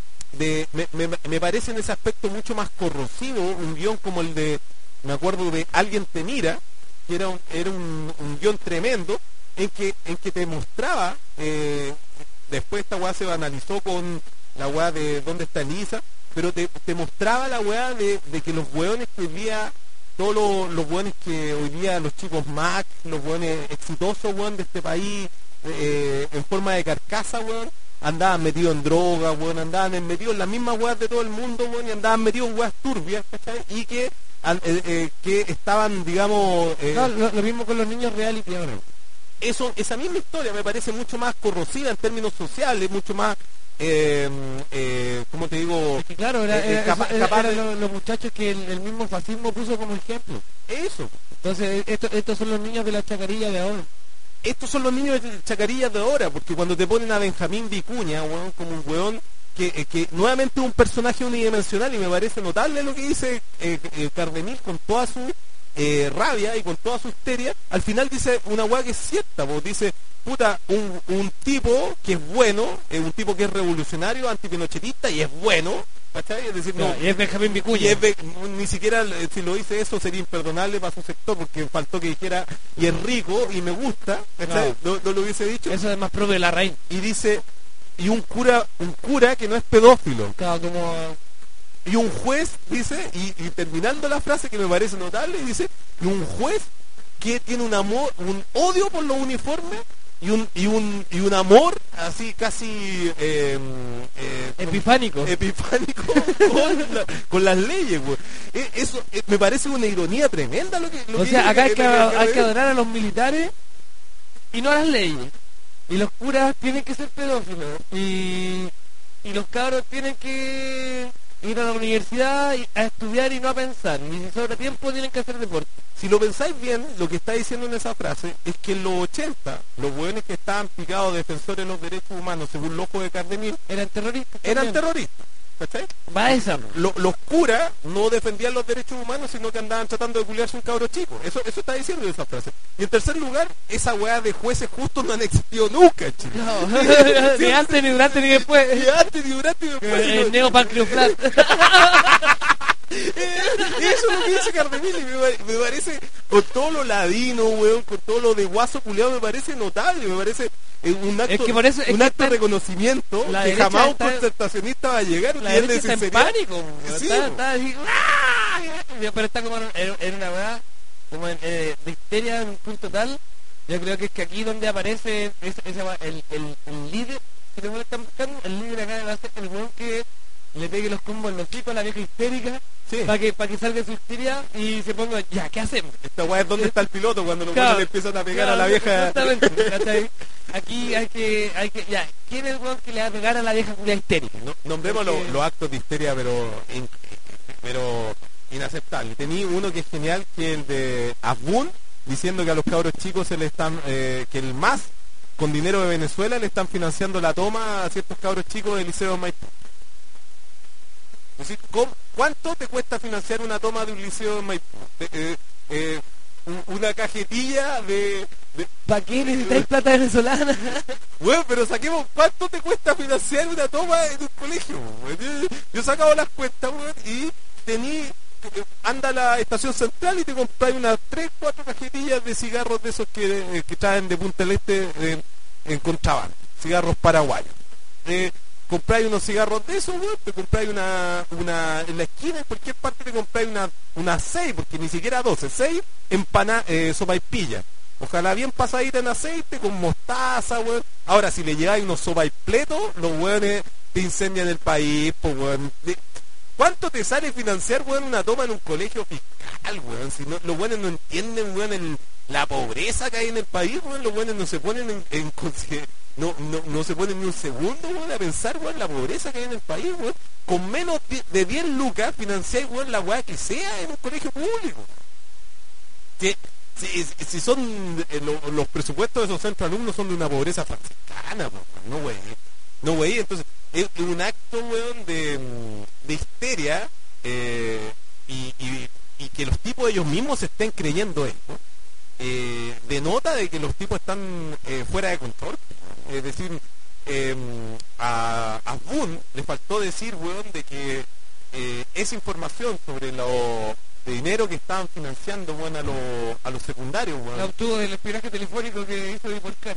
de me, me, me parece en ese aspecto mucho más corrosivo un guión como el de, me acuerdo de Alguien te mira, que era un, era un, un guión tremendo en que en que te mostraba, eh, después esta weá se analizó con la weá de dónde está Elisa, pero te, te mostraba la weá de, de que los weones que hoy día, todos los, los weones que hoy día, los chicos Mac, los weones exitosos, weón, de este país, eh, en forma de carcasa, weón, andaban metidos en droga, weón, andaban en- metidos en las mismas weas de todo el mundo, weón, y andaban metidos en weas turbias, ¿cachai? Y que, al- eh, eh, que estaban, digamos, eh, No, lo, lo mismo con los niños reality ahora. eso, esa misma historia me parece mucho más corrosiva en términos sociales, mucho más, eh, eh, ¿cómo te digo? Es que claro, era, Eh, eh, era- capa- eso- era- capaz eran de- los, los muchachos que el, el mismo fascismo puso como ejemplo. Eso. Entonces, esto- estos son los niños de la chacarilla de ahora. Estos son los niños de chacarillas de ahora, porque cuando te ponen a Benjamín Vicuña, weón, como un weón que, eh, que nuevamente es un personaje unidimensional, y me parece notable lo que dice eh, eh, Cardemil con toda su eh, rabia y con toda su histeria, al final dice una weá que es cierta, pues dice, puta, un, un tipo que es bueno, eh, un tipo que es revolucionario, antipinochetista y es bueno, ¿cachai? Es decir, no, Y es Benjamín y Vicuña. es de- ni siquiera eh, si lo dice eso sería imperdonable para su sector, porque faltó que dijera y es rico y me gusta, ¿cachai? No, no lo hubiese dicho. Eso es más propio de la raíz. Y dice, y un cura, un cura que no es pedófilo, Claro, como... y un juez dice, y, y terminando la frase que me parece notable, dice, y un juez que tiene un amor, un odio por los uniformes y un y un y un amor así casi eh, eh, Epifánico. epifánico con, la- con las leyes, güey. Eh, Eso eh, me parece una ironía tremenda lo que lo O que sea, dice acá hay que, lo hay que adorar a los militares y no a las leyes. Y los curas tienen que ser pedófilos. Y, y los cabros tienen que ir a la universidad y- a estudiar y no a pensar. Y si sobra tiempo tienen que hacer deporte. Si lo pensáis bien, lo que está diciendo en esa frase es que en los ochenta, los hueones que estaban picados defensores de los derechos humanos, según los ojos de Cardemil, Eran terroristas. eran también. terroristas. ¿Cachai? Va esa. Lo- los curas no defendían los derechos humanos, sino que andaban tratando de culiarse un cabro chico. Eso eso está diciendo esa frase. Y en tercer lugar, esa weá de jueces justos no han existido nunca en Chile. No, ni antes, ni durante, ni después. Ni antes, ni durante, ni después. El sino- neopancreoflat. Eh, Eso es lo que dice Cardemil, y me, pa- me parece, con todo lo ladino, weón, con todo lo de guaso culiado, me parece notable, me parece eh, un acto, Es que por eso- es un que acto de está- reconocimiento la que derecha jamás un está- concertacionista va a llegar. La y él de derecha está en sinceridad- pánico. po. Sí, está, po. está así, ¡ah! Pero está como en, en- en una verdad como en, eh, de histeria en un punto tal. Yo creo que es que aquí donde aparece ese, ese, el, el, el líder que te están buscando, el líder acá va a ser el weón que le pegue los combos en los chicos a la vieja histérica Sí. para que, para que salga su histeria y se ponga, ya, ¿qué hacemos? Esta weá es donde está el piloto cuando los Claro, weones le empiezan a pegar claro, a la vieja. Exactamente, ¿cachai? Aquí hay que, hay que, ya, ¿quién es el weón que le va a pegar a la vieja culia histérica? No, nombremos Porque- los, los actos de histeria, pero in- pero inaceptable. Tenía uno que es genial, que es el de Abun, diciendo que a los cabros chicos se le están, eh, que el M A S, con dinero de Venezuela, le están financiando la toma a ciertos cabros chicos del Liceo de Maipú. Es decir, ¿cómo- ¿cuánto te cuesta financiar una toma de un liceo en Maipú? Te- eh, eh, un- una cajetilla de, de ¿Para qué necesitáis plata venezolana? Bueno, pero saquemos cuánto te cuesta financiar una toma en un colegio, weón. Yo, yo he sacado las cuentas, weón, y tení, anda a la estación central y te compráis unas tres, cuatro cajetillas de cigarros de esos que, eh, que traen de Punta del Este eh, en contrabando, cigarros paraguayos. Eh, compráis unos cigarros de esos, weón, te compráis una, una, en la esquina, en cualquier parte te compráis una, una seis, porque ni siquiera doce, seis empanadas, eh, sopaipillas. Ojalá bien pasadita en aceite, con mostaza, weón. Ahora, si le lleváis unos sopaipletos, los weones te incendian el país, pues, weón. De- ¿Cuánto te sale financiar, weón, una toma en un colegio fiscal, weón? Si no, los weones no entienden, weón, el- la pobreza que hay en el país, weón. Los weones no se ponen en, en consider- no, no, no se ponen ni un segundo, weón, a pensar, weón, la pobreza que hay en el país, weón. Con menos de de diez lucas financiáis, weón, la weá que sea en un colegio público. Que si, si- si son eh, lo- los presupuestos de esos centros de alumnos son de una pobreza franciscana, po, no güey, no güey, entonces es es un acto, weón, de, mm, de histeria eh, y, y- y que los tipos ellos mismos se estén creyendo esto, eh, denota de que los tipos están eh, fuera de control. Es decir, eh, a, a Boone le faltó decir, weón, de que eh, esa información sobre lo de dinero que estaban financiando, weón, a, los a los secundarios, weón, La obtuvo del espionaje telefónico que hizo Dipolcar.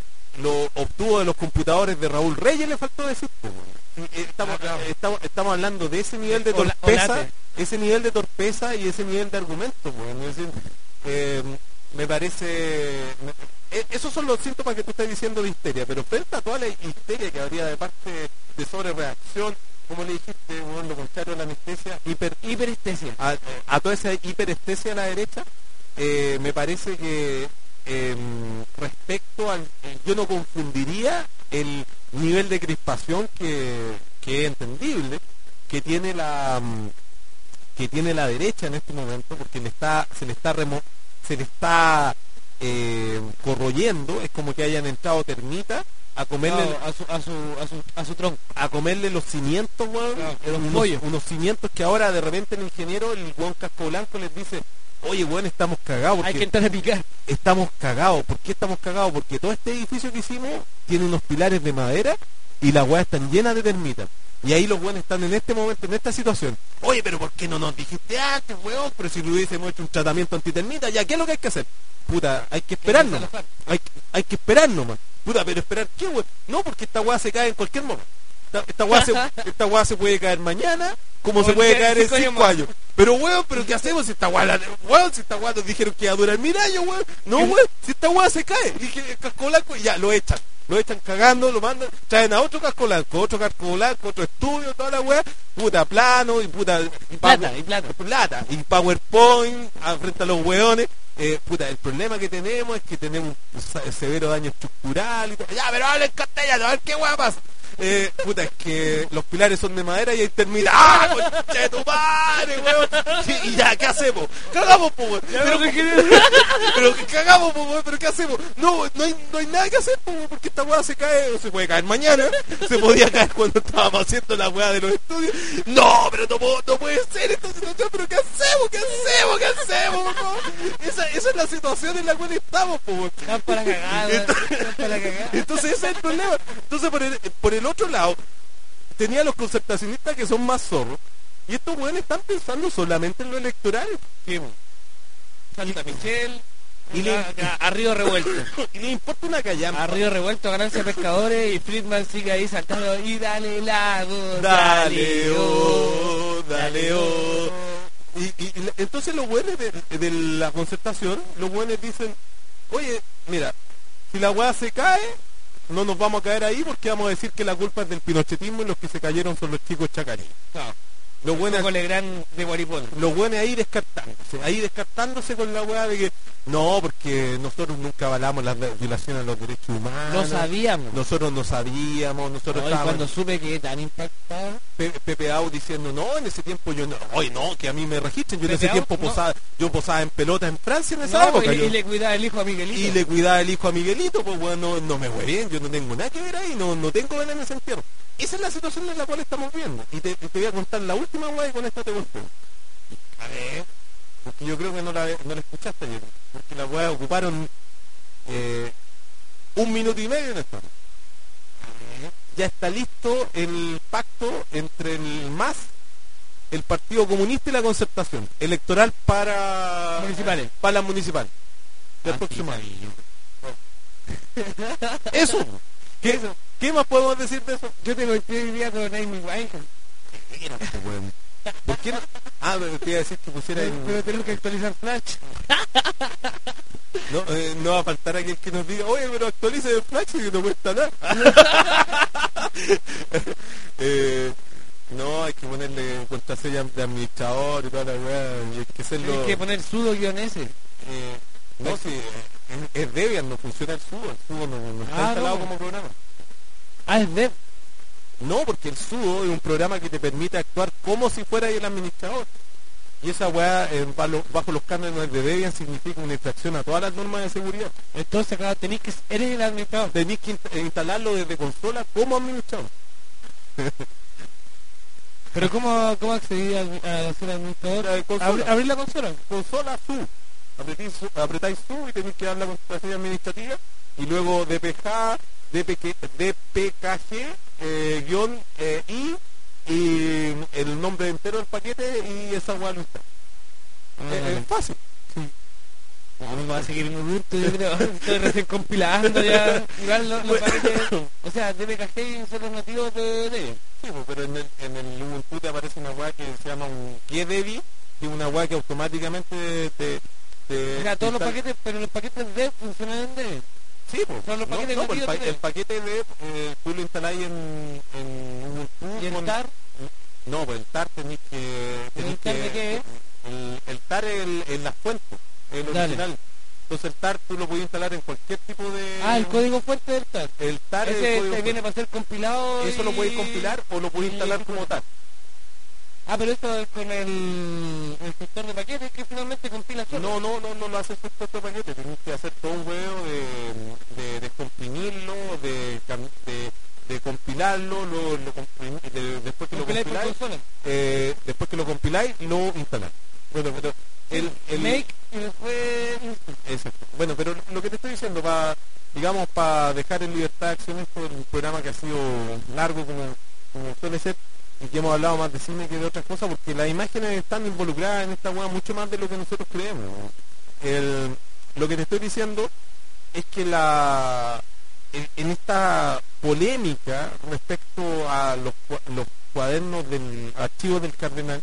lo obtuvo de los computadores de Raúl Reyes, le faltó decir, pues, weón. Y, eh, estamos, Ah, claro. eh, estamos, estamos hablando de ese nivel de Ola- torpeza, Olate. ese nivel de torpeza y ese nivel de argumento, weón. Es decir, eh, me parece... me- eh, esos son los síntomas que tú estás diciendo de histeria, pero frente a toda la histeria que habría de parte de sobrereacción, como le dijiste, weón, lo contrario a la anestesia, hiper, Hiperestesia. a, a toda esa hiperestesia a la derecha, eh, me parece que eh, respecto al... Yo no confundiría el nivel de crispación que, que es entendible, que tiene la mm, que tiene la derecha en este momento, porque le está, se le está remo, se le está eh, corroyendo, es como que hayan entrado termitas a comerle Claro, a, su, a, su, a, su, a su tronco. a comerle los cimientos, weón, Claro, eran los unos, pollos. unos cimientos que ahora de repente el ingeniero, el weón casco blanco les dice, oye, weón, estamos cagados Hay porque que entrar a picar. estamos cagados. ¿Por qué estamos cagados? Porque todo este edificio que hicimos tiene unos pilares de madera y las weas están llenas de termitas. Y ahí los weones están en este momento, en esta situación. Oye, pero ¿por qué no nos dijiste antes, weón? Pero si le hubiésemos hecho un tratamiento antitermita, ya, ¿qué es lo que hay que hacer? Puta, hay que esperar nomás. Hay, hay que esperar nomás. Puta, pero esperar qué, weón. No, porque esta weá se cae en cualquier momento. Esta, esta weá se, esta weá se puede caer mañana, como se O puede en caer en cinco años cinco más. años. Pero weón, pero ¿qué hacemos si esta weá, la- weón, si esta weá nos dijeron que iba a durar mil años, weón? No, weón, si esta weá se cae. Y dije, el casco blanco, y ya, lo echan. Lo echan cagando, lo mandan, traen a otro casco blanco, otro casco blanco, otro estudio, toda la weá, puta plano y puta... Y Plata, power- y plata. plata, y PowerPoint a- frente a los weones. Eh, puta, el problema que tenemos es que tenemos un sa- severo daño estructural y todo. Ya, pero hablen castellano, a ver qué weá pasa. Eh, puta, es que los pilares son de madera y hay termita. ¡Ah, concha de tu madre, weón! Y, y ya, ¿qué hacemos? ¡Cagamos, po, weón! Pero, pero que cagamos, po, weón, pero ¿qué hacemos? No, no hay, no hay nada que hacer, po, weón, porque esta weá se cae, o se puede caer mañana, se podía caer cuando estábamos haciendo la weá de los estudios. No, pero no, puedo- no puede ser esta situación, pero ¿qué hacemos? ¿Qué hacemos? ¿Qué hacemos, po? Esa, esa es la situación en la cual estamos, po, weón. Están para la cagada. Están para la cagada. Entonces ese es el problema. Entonces por el, por el otro lado, tenía los concertacionistas que son más zorros. Y estos weones están pensando solamente en lo electoral. Sí, po. Santa Michelle. Y Y le- a Río Revuelto. Y les importa una callampa. A Río Revuelto, ganancia de pescadores y Friedman sigue ahí saltando y dale lago, Dale, oh, oh, dale, oh. Y, y- y la- entonces los weones de, de la concertación, los weones dicen, oye, mira, si la weá se cae, no nos vamos a caer ahí porque vamos a decir que la culpa es del pinochetismo y los que se cayeron son los chicos chacarín. Claro. Los buenos, Con Legrand de Guaripón. los buenos ahí descartándose, ahí descartándose con la weá de que no, porque nosotros nunca avalamos las violaciones a los derechos humanos. No sabíamos. Nosotros no sabíamos, nosotros No, y estábamos... cuando supe que tan impactado. Pe- Pepe Au diciendo, no, en ese tiempo yo no, oye, no, que a mí me registren, yo en Pepe ese Au, tiempo no. posaba, yo posaba en pelota en Francia en esa No, época. y, yo- y le cuidaba el hijo a Miguelito. y le cuidaba el hijo a Miguelito, pues bueno, no, no me voy bien, yo no tengo nada que ver ahí, no, no tengo vena en ese entierro. Esa es la situación en la cual estamos viendo. Y te, te voy a contar la última weá y con esta te cuento. A ver. porque yo creo que no la, no la escuchaste ayer, porque la weá ocuparon eh, un minuto y medio en esto. Ya está listo el pacto entre el M A S, el Partido Comunista y la Concertación electoral para Municipales. para las municipales del Ah, próximo sí, año. está Eso. ¿Qué, ¿Qué más podemos decir de eso? Yo tengo estoy hoy día con Amy Winehouse. ¿Por qué no? Ah, pero te iba a decir que pusiera Pero, en... pero tenemos que actualizar Flash. No, eh, no va a faltar aquel que nos diga, oye, pero actualice el Flash y que no cuesta nada. eh, no, hay que ponerle contraseña de administrador y toda la weá, y hay que hacerlo... Tienes que poner sudo guión S. Eh, no, si es, es Debian, no funciona el sudo, el sudo no, no está Ah, instalado no. como programa. Ah, es Dev. No, porque el sudo es un programa que te permite actuar como si fuera el administrador. Y esa weá, eh, bajo, bajo los cánones de Debian, significa una infracción a todas las normas de seguridad. Entonces, acá tenés que... Eres el administrador. Tenés que inst- instalarlo desde consola como administrador. Pero ¿cómo, cómo accedí a, a ser administrador? La consola. Abri- abrir la consola. Consola su. Apretáis su, apretáis su y tenéis que dar la contraseña administrativa. Y luego D P K, D P K, D P K G, eh, guión eh, I, y el nombre entero del paquete y esa weá lo está. Ah, Eh, vale. es fácil. No, me va a seguir en Ubuntu, yo creo. Estoy recién compilando ya. Igual los, los paquetes... O sea, D P K G son los nativos de Debian. Sí, pues, pero en el, en el Ubuntu te aparece una weá que se llama un GDebi, que es una weá que automáticamente te... te O sea, todos los instala- paquetes, pero los paquetes Dev funcionan en Debian. Sí, pues. Son los no, paquetes no, pues, el, nativos pa- de- el paquete de eh, tú lo instaláis en, en Ubuntu. ¿Y el con- tar? No, pues el tar tenéis que... tenéis ¿El tar que- de qué es? El, el tar es el, en la fuente, el Dale. original. Entonces el tar tú lo puedes instalar en cualquier tipo de... Ah, el código fuente del tar. El tar es el Ese código te viene fuente. para ser compilado. Eso lo y- puedes compilar o lo puedes y- instalar como tar. Ah, pero esto es con el, el gestor de paquetes que finalmente compila solo. No, no, no, no lo haces con este paquete, tienes que hacer todo un huevo de, de descomprimirlo, de, cam- de, de compilarlo, lo, lo comprimi- de- después que lo Compiláis por compiláis, consola. eh, después que lo compiláis, lo instaláis. Bueno, pero el, el Make y después install. exacto. Bueno, pero lo que te estoy diciendo, para, digamos, para dejar en libertad de acción esto, un programa que ha sido largo como, como suele ser, y que hemos hablado más de cine que de otras cosas, porque las imágenes están involucradas en esta hueá mucho más de lo que nosotros creemos. El, lo que te estoy diciendo es que la en, en esta polémica respecto a los, cua- los cuadernos del archivo del Cardenal,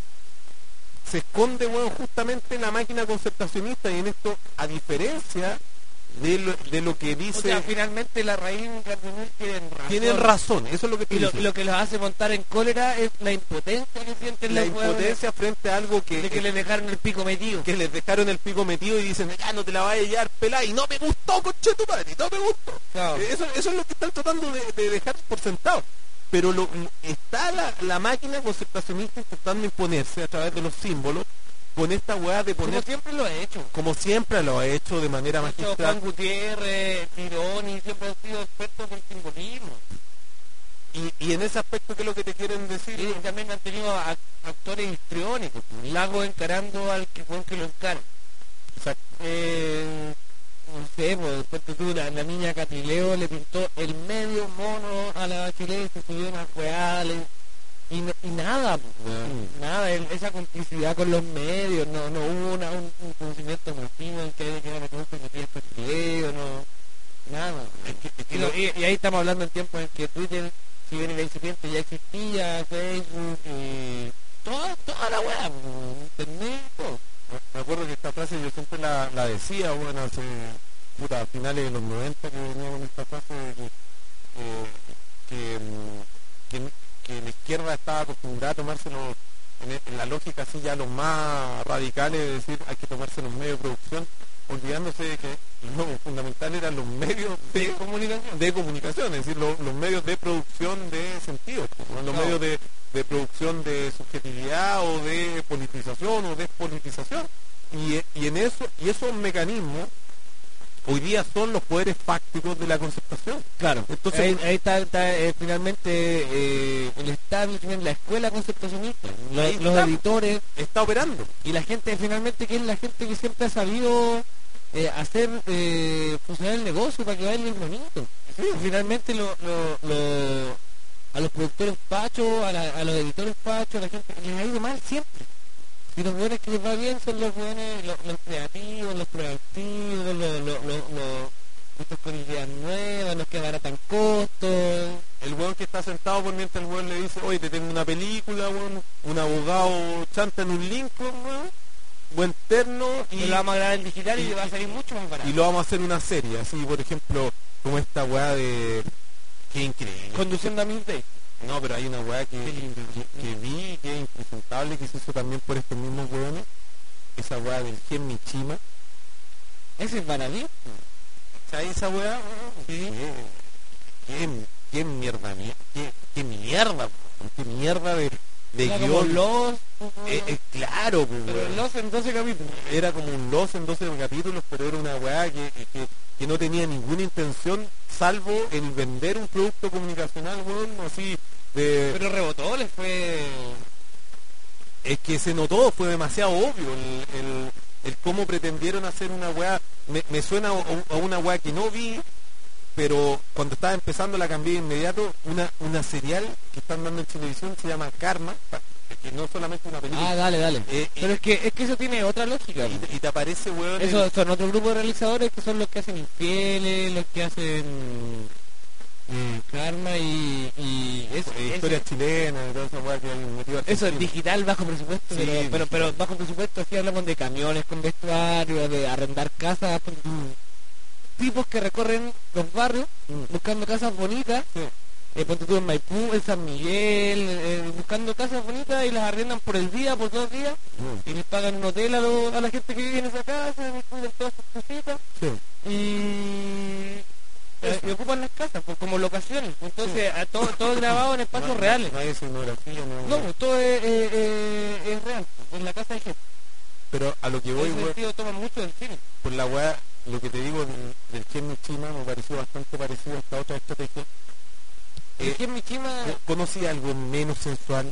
se esconde, bueno, justamente la máquina concertacionista, y en esto, a diferencia de lo, de lo que O dice, sea, finalmente la raíz cardenal tienen razón. tienen razón, eso es lo que te Y lo, dice. lo que los hace montar en cólera es la impotencia que sienten La los hueones impotencia frente a algo que, de que les dejaron el pico metido. que les dejaron el pico metido y dicen, ya no te la vayas a llevar pelada, y no me gustó, conche tu madre, no me gustó. Claro. Eh, Eso, eso es lo que están tratando de, de dejar por sentado. Pero lo, está la, la máquina concertacionista intentando imponerse a través de los símbolos con esta weá de Como poner, siempre lo he hecho. como siempre lo ha hecho de manera De hecho, Juan magistral. Gutiérrez, Tironi, siempre han sido expertos del simbolismo. Y, y en ese aspecto, ¿qué es lo que te quieren decir? Y también han tenido a- actores histriónicos. Lago encarando al que fue que lo encara. Exacto. Eh, no sé, pues después tú, la, la niña Catrileo le pintó el medio mono a la Bachelet, se subió una weá, le- y, no- y nada, pues, weón, nada, el- esa complicidad con los medios, no, no hubo una, un, un conocimiento muy fino en que que era la cosa que tenía Catrileo, no, nada. Es que- es que Y, lo- no- y- y ahí estamos hablando en tiempos en que Twitter, si bien el incipiente ya existía, Facebook, y toda, toda la weá, pues, internet, todo. Me acuerdo que esta frase yo siempre la, la decía, bueno, hace puta, a finales de los noventa, que venía con esta frase de que, eh, que, mm, que, que la izquierda estaba acostumbrada a tomárselo en, en la lógica así ya los más radicales, de decir hay que tomarse los medios de producción, olvidándose de que lo fundamental eran los medios de comunicación, de comunicación, es decir, lo- los medios de producción de sentido, ¿no? Los No. medios de, de producción de subjetividad o de politización o despolitización. Y, y en eso, y esos mecanismos hoy día son los poderes fácticos de la concertación. Claro, Entonces, ahí, ahí está, está, eh, finalmente eh, el establishment, la escuela concertacionista, lo- Ahí los está. editores está operando. y la gente finalmente que es la gente que siempre ha sabido eh, hacer eh, funcionar el negocio para que baile el bonito. Y finalmente lo, lo, lo- a los productores fachos, a, la- a los editores fachos, a la gente les ha ido mal siempre. Y los buenos que les va bien son los buenos, los, los creativos, los proactivos, los, los, los, los, los- estos con ideas nuevas, los que abaratan costos. El weón que está sentado por mientras el weón le dice, oye, te tengo una película, weón, un abogado chanta en un Lincoln, weón, buen terno, Y y, lo vamos a grabar en digital y, y- le va a salir mucho más barato. y lo vamos a hacer una serie, así por ejemplo, como esta weá de... Qué increíble. Conduciendo a Miss Day. No, pero hay una weá que, que, que vi, que es impresentable, que se hizo también por estos mismos weones, esa weá del Gen Michima. Ese es banalito. ¿Sabes esa weá? Sí. ¿Qué, qué, qué mierda, mi- qué, qué mierda, weón, qué mierda de, de Era como guión. los... Eh, eh, claro, pues, pero weón. los en doce capítulos. Era como un Lost en doce capítulos, pero era una weá que, que, que no tenía ninguna intención salvo el vender un producto comunicacional, weón, así de... Pero rebotó, les fue... Es que se notó, fue demasiado obvio el, el, el cómo pretendieron hacer una weá. Me, me suena a, a una weá que no vi, pero cuando estaba empezando la cambié de inmediato. Una, una serial que están dando en televisión se llama Karma, pa- que no solamente una película. Ah, dale, dale. Eh, y- Pero es que, es que eso tiene otra lógica. y, te- y te aparece weón. el- Eso son otro grupo de realizadores que son los que hacen Infieles, los que hacen eh, Karma y, y eso, eh, eso- historias chilenas y toda esa weá que hay metido eso es Argentina. digital bajo presupuesto, Sí, pero, pero, digital. pero bajo presupuesto así hablamos de camiones con vestuario, de arrendar casas, ponte tú, tipos que recorren los barrios Mm. buscando casas bonitas, Sí. eh, ponte tú en Maipú, en San Miguel, eh, buscando casas bonitas y las arrendan por el día, por dos días, Mm. y les pagan un hotel a, lo- a la gente que vive en esa casa, les cuidan todas sus cositas Sí. y, eh, y ocupan las casas pues, como locaciones. Entonces, a todo, todo grabado en espacios No- reales. No hay escenografía, no, No, pues, todo es, eh, eh, es real, en la casa de gente. pero a lo que En voy, ese weón, sentido toman mucho del cine. por la weá, lo que te digo del, del Gen Michima me pareció bastante parecido a esta otra estrategia. Es Eh, que en Michima, Co- conocí algo menos sensual,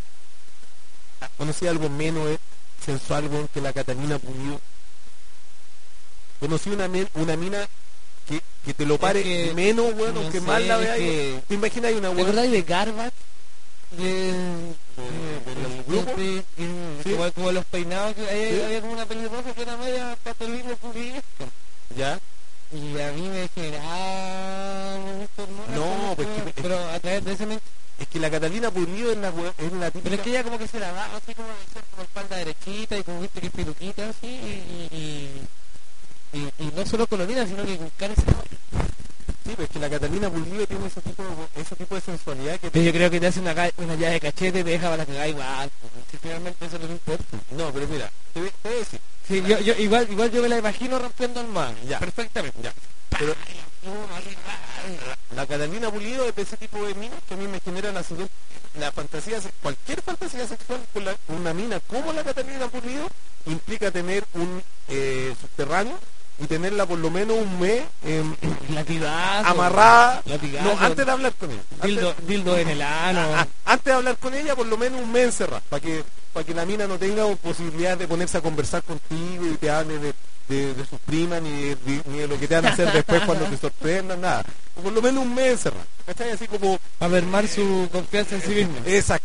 Ah, conocí algo menos eh, sensual, weón, que la Catalina Pulido. Conocí una, men- una mina que, que te lo pare que, menos, weón, no aunque sé, más la es veas. que- weón. ¿Te imaginas una ¿te weón acordás de Garbat? De, de- del grupo? Sí, sí, Sí. Como, como los peinados, que había, Sí. había como una pelirroja que era media patolina puliesca. ¿Ya? Y a mí me generaba mucho hormonas No, con pues esto, que- pero a través de ese men- Es que la Catalina Pulido es la, weón- es la típica... pero es que ella como que se la daba así como decía, como espalda derechita y como viste que es peluquita así y, y, y, y, y no solo colorida sino que con cara esa- Sí, pues es que la Catalina Pulido tiene ese tipo, de- ese tipo de sensualidad que... Pero yo creo que te hace una, ca- una llave de cachete y te deja para la cagada igual. Si finalmente eso no te importa. No, pero mira, te, voy- te voy a decir, Sí, yo, yo, igual, igual yo me la imagino rompiendo el mar. Ya. Perfectamente. ya, pero la Catalina Pulido es de ese tipo de minas que a mí me genera la siguiente, la fantasía, se- cualquier fantasía sexual con la- una mina como la Catalina Pulido implica tener un eh, subterráneo y tenerla por lo menos un mes em, Latigazo. amarrada, Latigazo. no, antes de hablar con ella, antes, Dildo, dildo en el ano. ah, antes de hablar con ella por lo menos un mes encerrada, para que, para que la mina no tenga posibilidad de ponerse a conversar contigo y te hable de, de, de sus primas ni de, de- ni de lo que te van a hacer después cuando te sorprendan, nada, por lo menos un mes encerrada, ¿cachai? Así como Para mermar su confianza en sí mismo. exacto.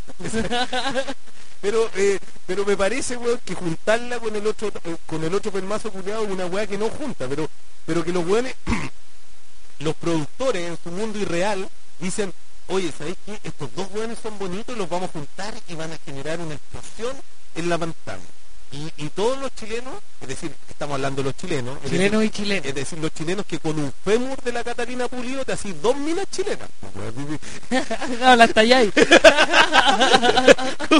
Pero eh, pero me parece, weón, que juntarla con el otro eh, con el otro permazo culiado es una weá que no junta, pero pero que los weones, los productores en su mundo irreal dicen, oye, ¿sabéis qué? Estos dos weones son bonitos y los vamos a juntar y van a generar una explosión en la pantalla. Y, y todos los chilenos, es decir, estamos hablando de los chilenos, es Chilenos decir, y chilenos. es decir, los chilenos que con un fémur de la Catalina Pulido te hacís dos minas chilenas. No, la talláis.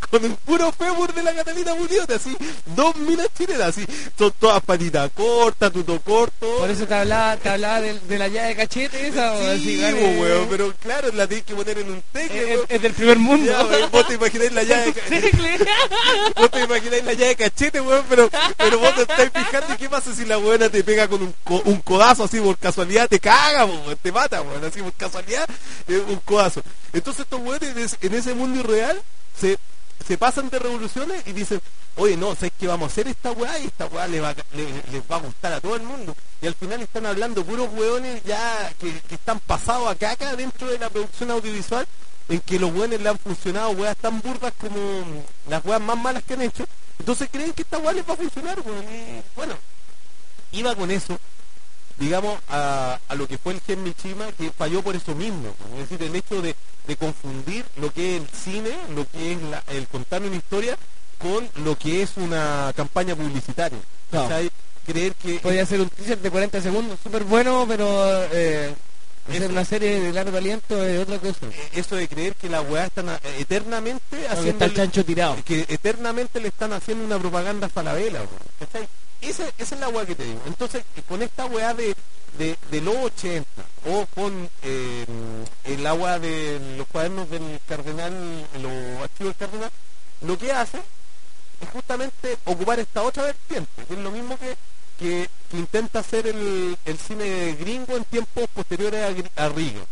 con un puro fémur de la Catalina Muñoz, así, dos minas chilenas, así, son todas patitas cortas, tuto corto. Por eso te hablaba, te hablaba de, de la llave de cachete esa, o Sí, así, po, vale. weón, pero claro, la tenés que poner en un tecle, es, weón. es del primer mundo. Ya, weón, vos te imagináis la llave de cachete, vos te imagináis la llave de cachete, weón, pero, pero vos te estáis fijando qué pasa si la weona te pega con un, co- un codazo así por casualidad, te caga, weón, te mata, weón, así por casualidad, eh, un codazo. Entonces estos weones en ese- en ese mundo irreal se, se pasan de revoluciones y dicen, oye, no, ¿sabes qué vamos a hacer esta weá? Y esta weá le va, a ca- le- les va a gustar a todo el mundo. Y al final están hablando puros weones ya que, que están pasados a caca dentro de la producción audiovisual, en que los weones le han funcionado weas tan burdas como las weas más malas que han hecho. Entonces creen que esta weá les va a funcionar, weón. Y bueno, iba con eso, digamos, a, a lo que fue el Gen Michima, que falló por eso mismo. Es decir, el hecho de, de confundir lo que es el cine, lo que es la- el contar una historia, con lo que es una campaña publicitaria. No. O sea, creer que... Podría ser un teaser de cuarenta segundos, súper bueno, pero eh, hacer Eso. una serie de largo aliento es otra cosa. eh, Eso de creer que las weas están eh, eternamente Porque está haciendo... el chancho tirado. Que eternamente le están haciendo una propaganda falabela, weón, ¿cachai? Esa, esa es la weá que te digo. Entonces, con esta weá de, de, de los ochenta, o con eh, el agua de los cuadernos del cardenal, los archivos del cardenal, lo que hace es justamente ocupar esta otra vertiente, que es lo mismo que, que, que intenta hacer el, el cine gringo en tiempos posteriores a, Gri- a Reagan.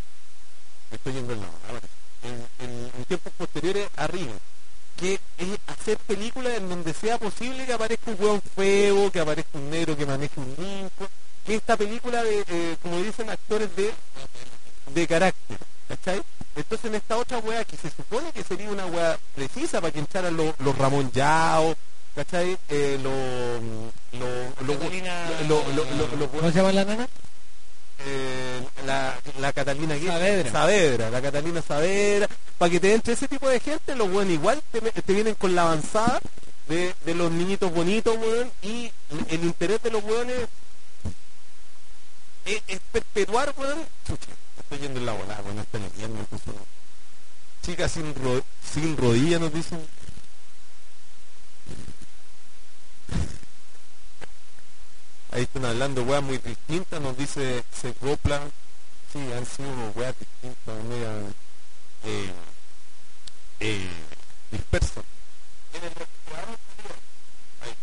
Me estoy yendo el lado, ahora. En, en- en tiempos posteriores a Reagan, que es hacer películas en donde sea posible que aparezca un hueón feo, que aparezca un negro que maneje un Lincoln, que esta película de, eh, como dicen, actores de, de carácter, ¿cachai? Entonces en esta otra hueá que se supone que sería una hueá precisa para que entraran los, los Ramón Yao, ¿cachai? Eh, los los los Catalina- los- los- los- los- ¿Cómo se llama la nana? eh, la, la Catalina ¿qué? Saavedra. Saavedra, la Catalina Saavedra, para que te entre ese tipo de gente, los buenos igual te, me- te vienen con la avanzada de, de los niñitos bonitos, weón, y el interés de los weones es, es perpetuar, weón, chucha, estoy yendo en la volada, weón, está leyendo, chicas sin, ro sin rodillas nos dicen. Ahí están hablando weas muy distintas, nos dice Secopla, sí, han sido weas distintas, media eh, eh, dispersas. En el restaurante, ahí.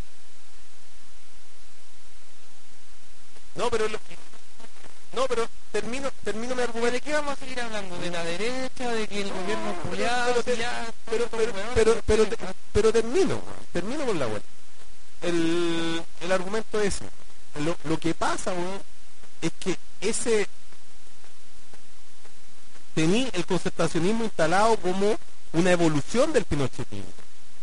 No, pero lo- no, pero termino, termino mi argumento. ¿De qué vamos a seguir hablando? ¿De la derecha? ¿De que el gobierno es culiado? pero, te- ya, pero, estos pero, weones, pero, no pero, sé, te- ah, pero termino, termino con la web. El, el argumento es ese. Lo, lo que pasa, weón, es que ese tenía el concertacionismo instalado como una evolución del pinochetismo,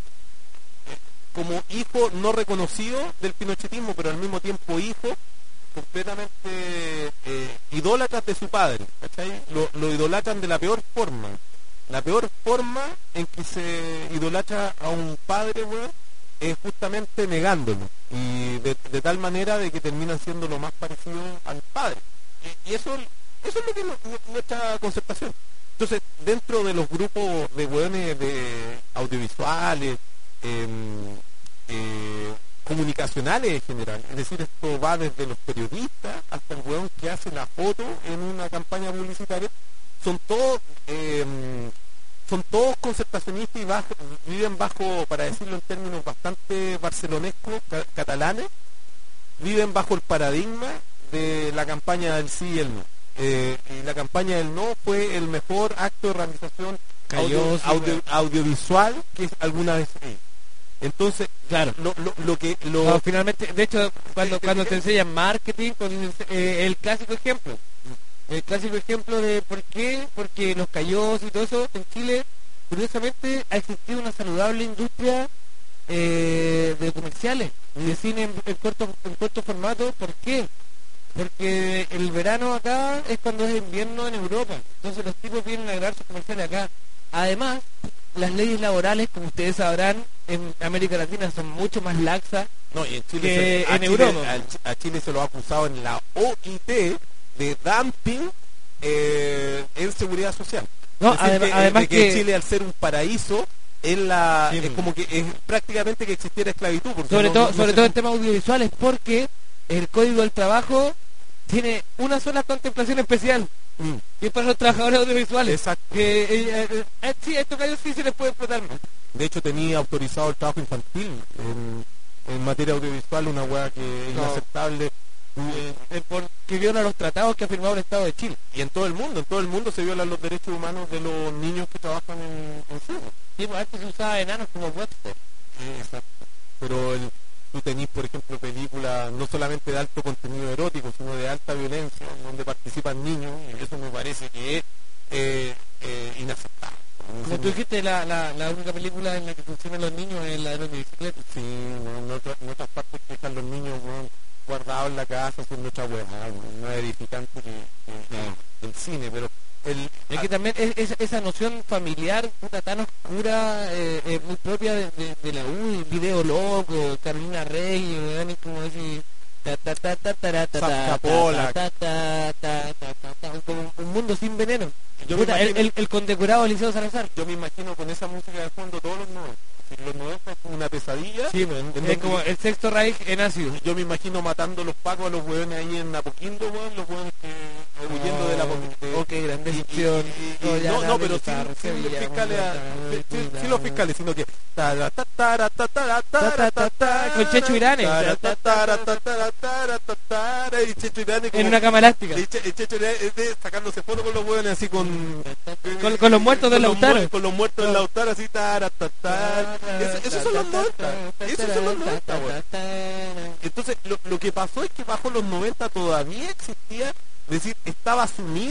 como hijo no reconocido del pinochetismo, pero al mismo tiempo hijo completamente eh, idólatras de su padre, ¿cachai? Lo, lo idolatran de la peor forma. La peor forma en que se idolatra a un padre, weón, es justamente negándolo, y de, de tal manera de que terminan siendo lo más parecido al padre. Y, y eso, eso es lo que es nu- nu- nuestra concertación. Entonces, dentro de los grupos de weones de audiovisuales, em, eh, comunicacionales en general, es decir, esto va desde los periodistas hasta el weón que hace la foto en una campaña publicitaria, son todos em, son todos concertacionistas y bajo- viven bajo, para decirlo en términos bastante barcelonescos, ca- catalanes, viven bajo el paradigma de la campaña del sí y el no. Eh, y la campaña del no fue el mejor acto de realización audio- Calloso, audio- weón. audiovisual que alguna vez he. Entonces, Claro. lo, lo, lo que lo, No, finalmente, de hecho, cuando, ¿Te- te cuando te fijas? enseñan marketing, cuando te ense- eh, el clásico ejemplo, el clásico ejemplo de por qué, porque los callos y todo eso, en Chile, curiosamente, ha existido una saludable industria eh, de comerciales, de cine en, en corto, en corto formato. ¿Por qué? Porque el verano acá es cuando es invierno en Europa, entonces los tipos vienen a grabar sus comerciales acá. Además, las leyes laborales, como ustedes sabrán, en América Latina son mucho más laxas. no, y en Chile, que se, a, en Chile Europa. a, a Chile se lo ha acusado en la O I T de dumping eh, en seguridad social. No, Es decir, adem- que, además de que, que- Chile, al ser un paraíso es la Sí, es como que es prácticamente que existiera esclavitud. Porque Sobre no- todo, no- no sobre se todo en cum- temas audiovisuales, porque el Código del Trabajo tiene una sola contemplación especial, Mm, que es para los trabajadores audiovisuales. Exacto. Que eh, eh, eh, sí, a estos gallos sí se les puede explotar más. De hecho tenía autorizado el trabajo infantil en, en materia audiovisual, una hueá que es No. inaceptable. Eh, Eh, porque viola los tratados que ha firmado el Estado de Chile. y en todo el mundo, en todo el mundo se violan los derechos humanos de los niños que trabajan en, en cine. Sí, pues antes se usaba enanos como Webster. Exacto. Pero el, tú tenés, por ejemplo, películas no solamente de alto contenido erótico, sino de alta violencia, donde participan niños, y eso me parece que es eh, eh, inaceptable. Como tú dijiste, la, la, la única película en la que funcionan los niños es la de los de bicicleta. Sí, bueno, en, otra- en otras partes que están los niños bueno, guardados en la casa haciendo otra hueá, no es edificante que, que- que el cine, pero el, Es que también es, es- esa noción familiar, puta, tan oscura, eh, eh, muy propia de, de- de la U, Video Loco, Carolina Rey, weón, es como decir... Ta, ta, ta, ta, ta, ta, ta, Sasha ta, Pola. ta, ta, ta, ta, ta, ta, como un mundo sin veneno. Yo me Puta, el, imagino- el, el condecorado Eliseo Salazar. yo me imagino con esa música de fondo todos los noventa. Si los noventa es como una pesadilla. Sí, weón, en es donde- como el sexto Reich en ácido. Yo me imagino matando a los pacos a los hueones ahí en Apoquindo, weón, los hueones que eh, huyendo de la de- Oh, qué gran y- y- decepción. y- y- Oh, ya no, no, dale, pero guitarra, sin, sin los Sevilla, fiscales, a- guitarra, sí- sí- guitarra. sí los fiscales, sino que tara, ta, tara, ta, tara, tara, Ta, ta, ta, ta, con Checho Irane. tara, ta, tara, ta, tara, tara, ta, tara, y Checho Irane como- En una cama elástica. y Che- y Checho Irane eh, de- sacándose fotos con los hueones así con Con, con los muertos del con los Lautaro. mu- con los muertos del Lautaro así tara, ta, tara. Eso- esos son los noventa, esos son los noventa, weón. Entonces, lo, lo que pasó es que bajo los noventa todavía existía, es decir, estaba asumido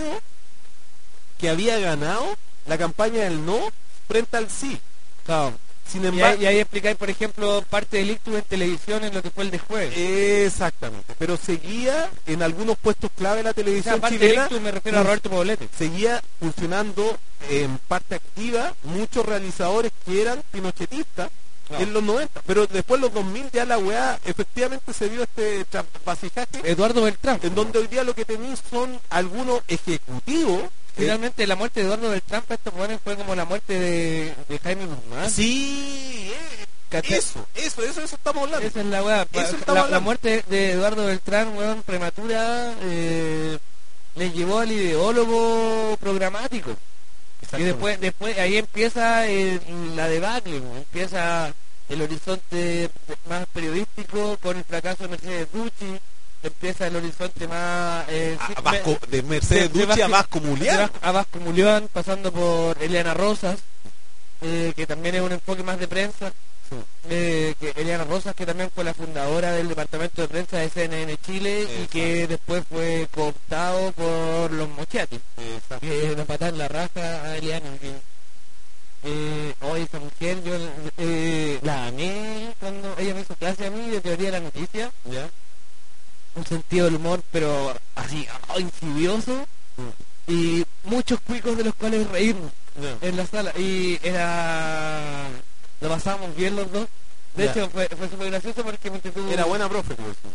que había ganado la campaña del no frente al sí. Claro. Sin Y embargo, ahí, y ahí explicáis, por ejemplo, parte del ictus en televisión en lo que fue el de jueves. exactamente, pero seguía en algunos puestos clave de la O sea, televisión parte del chilena, ictus me refiero a Roberto Poblete. seguía funcionando en parte activa muchos realizadores que eran pinochetistas Claro. en los noventa, pero después en los dos mil ya la weá efectivamente se vio este trasvasijaje Eduardo Beltrán. en donde hoy día lo que tenéis son algunos ejecutivos. Finalmente la muerte de Eduardo Beltrán para estos jóvenes fue como la muerte de, de Jaime Guzmán. Sí, eh, ¿Cachai? eso, eso, eso, eso estamos hablando. Esa es la weá. Pa- Eso estamos La, la hablando. muerte de Eduardo Beltrán, weón, prematura, eh, le llevó al ideólogo programático. Y Exactamente. después, después ahí empieza eh, la debacle, ¿no? Empieza el horizonte más periodístico con el fracaso de Mercedes Ducci, empieza el horizonte más... Eh, sí, A Vasco- de me- Mercedes de- de Ducci a Vasco- Vasco de Mulián. Vasco- a Vasco Mulián, pasando por Eliana Rosas, eh, que también es un enfoque más de prensa. Eh, que Eliana Rosas, que también fue la fundadora del departamento de prensa de C N N Chile y que después fue cooptado por los Mochiati, que nos pataron la raja a Eliana. Que, eh, hoy esa mujer yo eh, la amé cuando ella me hizo clase a mí de teoría de la noticia, ¿Ya? un sentido del humor pero así oh, insidioso y muchos cuicos de los cuales reírnos Ya. en la sala y era lo pasábamos bien los dos. De Ya. hecho fue, fue súper gracioso porque me tuvo... Era buena profe, como decía.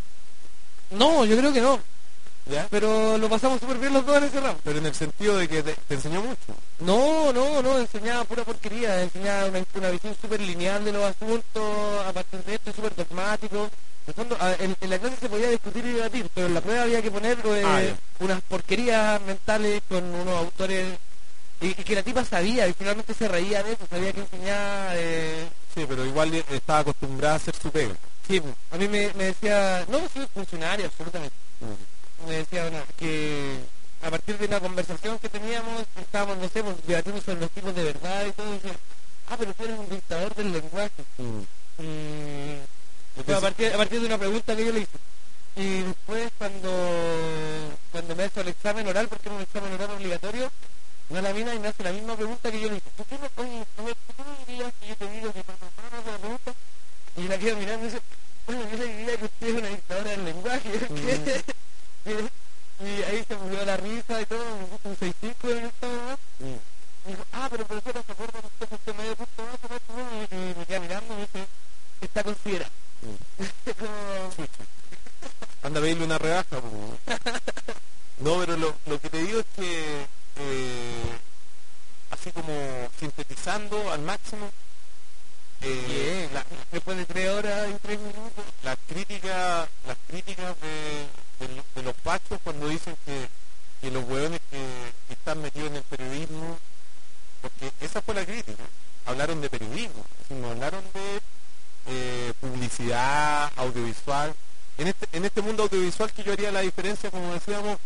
No, yo creo que no, ¿Ya? pero lo pasamos súper bien los dos en ese ramo. Pero en el sentido de que te, te enseñó mucho. No, no, no, enseñaba pura porquería, enseñaba una, una visión súper lineal de los asuntos, a partir de esto súper dogmático. En, el fondo, a- en, en la clase se podía discutir y debatir, pero en la prueba había que poner eh, Ah, ya. unas porquerías mentales con unos autores y, y que la tipa sabía y finalmente se reía de eso, sabía que enseñaba... Eh, Sí, pero igual estaba acostumbrada a hacer su pega. sí, a mí me, me decía, no, soy funcionario, absolutamente. Me decía bueno, que a partir de una conversación que teníamos, estábamos, no sé, pues, debatiendo sobre los tipos de verdad y todo, y decía, ah, pero tú eres un dictador del lenguaje. Y fue a partir, a partir de una pregunta que yo le hice. Y después cuando cuando me hizo el examen oral, porque era un examen oral obligatorio, no la mina y me hace la misma pregunta que yo le hice. ¿Por qué no, oye, a ver, ¿por qué no dirías que yo te digo que por favor no hagas la pregunta? Y la quedo mirando y dice, bueno, yo le diría que usted es una dictadora del lenguaje. y, y ahí se murió la risa y todo, me puso un seis cinco en esta verdad. Y dijo, ah, pero profesora, ¿se acuerda que usted fue medio punto más? Y, y me queda mirando y me dice, está considerado. Como, Anda a pedirle una rebaja. po. No, pero lo, lo que te digo es que, eh, así como sintetizando al máximo. Eh, la, Después de tres horas y tres minutos. las críticas las críticas de, de, lo- de los pachos cuando dicen que, que los hueones que, que están metidos en el periodismo, porque esa fue la crítica, hablaron de periodismo, es decir, no hablaron de eh, publicidad audiovisual. En este, en este mundo audiovisual que yo haría la diferencia, como decíamos,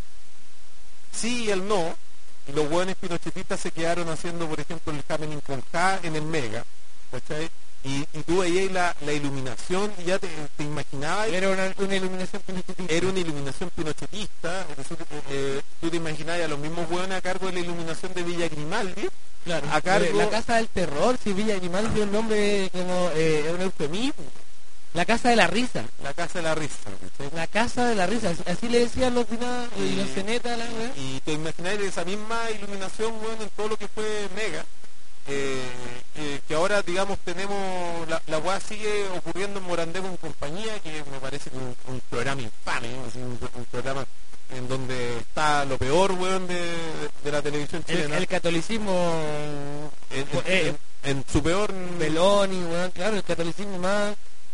sí y el no, y los hueones pinochetistas se quedaron haciendo, por ejemplo, el happening con J en el Mega, ¿cachai? Y, y tú veías la, la iluminación y ya te, te imaginabas, Era una, una iluminación pinochetista. era una iluminación pinochetista, es decir, eh, tú te imaginabas a los mismos hueones a cargo de la iluminación de Villa Grimaldi, Claro, a cargo- la casa del terror, si Villa Grimaldi es un nombre como eh, es un eufemismo. La casa de la risa. la Casa de la Risa, ¿cachai? La casa de la risa, así, así le decían los dinados y los cenetas, la weá. Y te imagináis esa misma iluminación, bueno, en todo lo que fue Mega, eh, que, que ahora, digamos, tenemos, la, la weá sigue ocurriendo en Morandé con compañía, que me parece que un, un programa infame, ¿no? Así, un, un programa en donde está lo peor, weón, de, de- de la televisión El, chilena. el catolicismo en, en- eh, en- en su peor... Beloni, weón, claro, el catolicismo más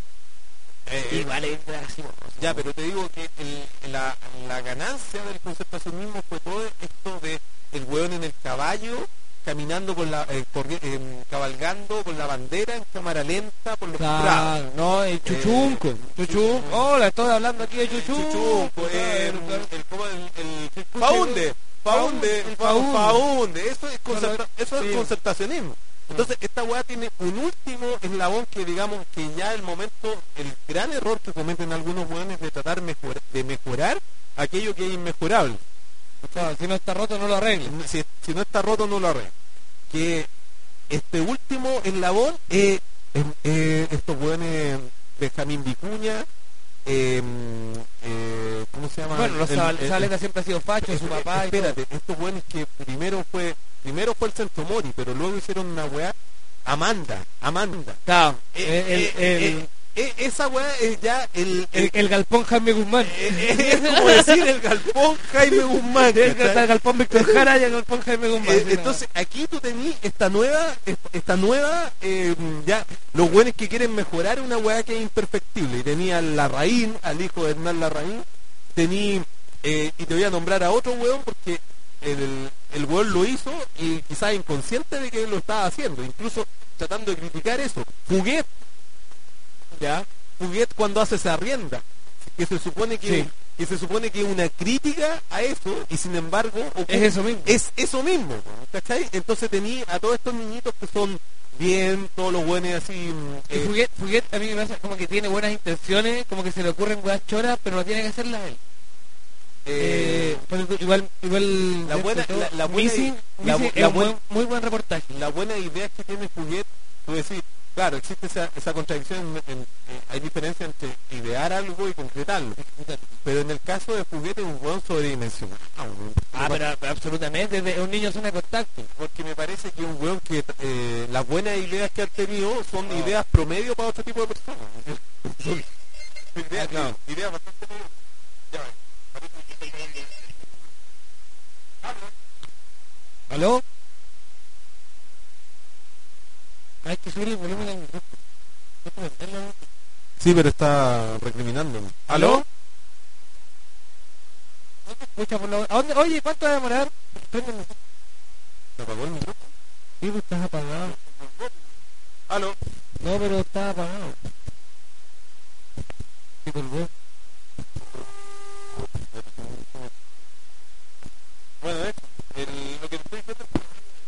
eh, igual es así, weón. Ya, pero te digo que el- la, la ganancia del concertacionismo fue todo esto de el hueón en el caballo, caminando con la, eh, corri- eh, cabalgando con la bandera en cámara lenta por los prados. Claro, no, el chuchunco, chuchunco. Hola, estoy hablando aquí de chuchunco. Chuchunco, eh, claro, claro. el, ¿cómo el, el, Escuche, Faunde, Faunde, el Fa- Faunde. Faunde, eso es, concerta- eso es Sí. concertacionismo. Entonces, esta weá tiene un último eslabón que, digamos, que ya el momento, el gran error que cometen algunos weones de tratar mejor, de mejorar aquello que es inmejorable. Claro, si no está roto no lo arregles. Si, si no está roto, no lo arregla. Que este último eslabón es eh, eh, estos weones, Benjamín Vicuña, eh, eh, ¿cómo se llama? Bueno, los El- Zabal- el- Zabaleta siempre ha sido facho, su Eh, papá y espérate, estos buenos que primero fue primero fue el Centro Mori, pero luego hicieron una weá Amanda, Amanda. todo. Claro, Eh, el, eh, el, eh, eh, esa weá es ya el, el, el galpón Jaime Guzmán. eh, eh, es como decir el galpón Jaime Guzmán. El, ¿cachai? el galpón Víctor Jara y el galpón Jaime Guzmán. Eh, sí, no. entonces aquí tú tenés esta nueva esta nueva eh, ya los buenos que quieren mejorar una weá que es imperfectible. Y tenía al Larraín, al hijo de Hernán Larraín, tení eh, y te voy a nombrar a otro weón porque el, el weón lo hizo y quizás inconsciente de que lo estaba haciendo, incluso tratando de criticar eso. Fuguet, ya, Fuguet cuando hace esa rienda, que se supone que Sí. que se supone que es una crítica a eso y sin embargo ocu- Es eso mismo. es eso mismo, ¿cachai? Entonces tenía a todos estos niñitos que son bien, todos los buenos así mm, Y eh, Fuguet, Fuguet a mí me pasa como que tiene buenas intenciones, como que se le ocurren weas choras, pero no tiene que hacerlas él. Eh, eh, por ejemplo, igual, igual La buena- dentro de la- todo, la buena- Missing, la Missing bu- es la un buen- buen- muy buen reportaje. las buenas ideas que tiene Fuguet, tú decís, claro, existe esa, esa contradicción, en- en- eh, hay diferencia entre idear algo y concretarlo, pero en el caso de Fuguet es un buen sobredimensionado. Ah, pero, pero absolutamente, es un niño zona de contacto. Porque me parece que un weón que eh, las buenas ideas que han tenido son ideas promedio para otro tipo de personas. Son ideas, Ah, claro. ideas bastante... Ya, parece que estoy tomando- ¿Aló? Hay que subir el volumen del micrófono. Déjame meterlo. Sí, pero está recriminándome. ¿Aló? No te escucha por la... ¿A dónde? Oye, ¿cuánto va a demorar? Préndeme. ¿Se apagó el micrófono? Sí, pues estás apagado. ¿Aló? No, pero está apagado. ¿Qué colgó? Bueno, de hecho, el- lo que te estoy diciendo es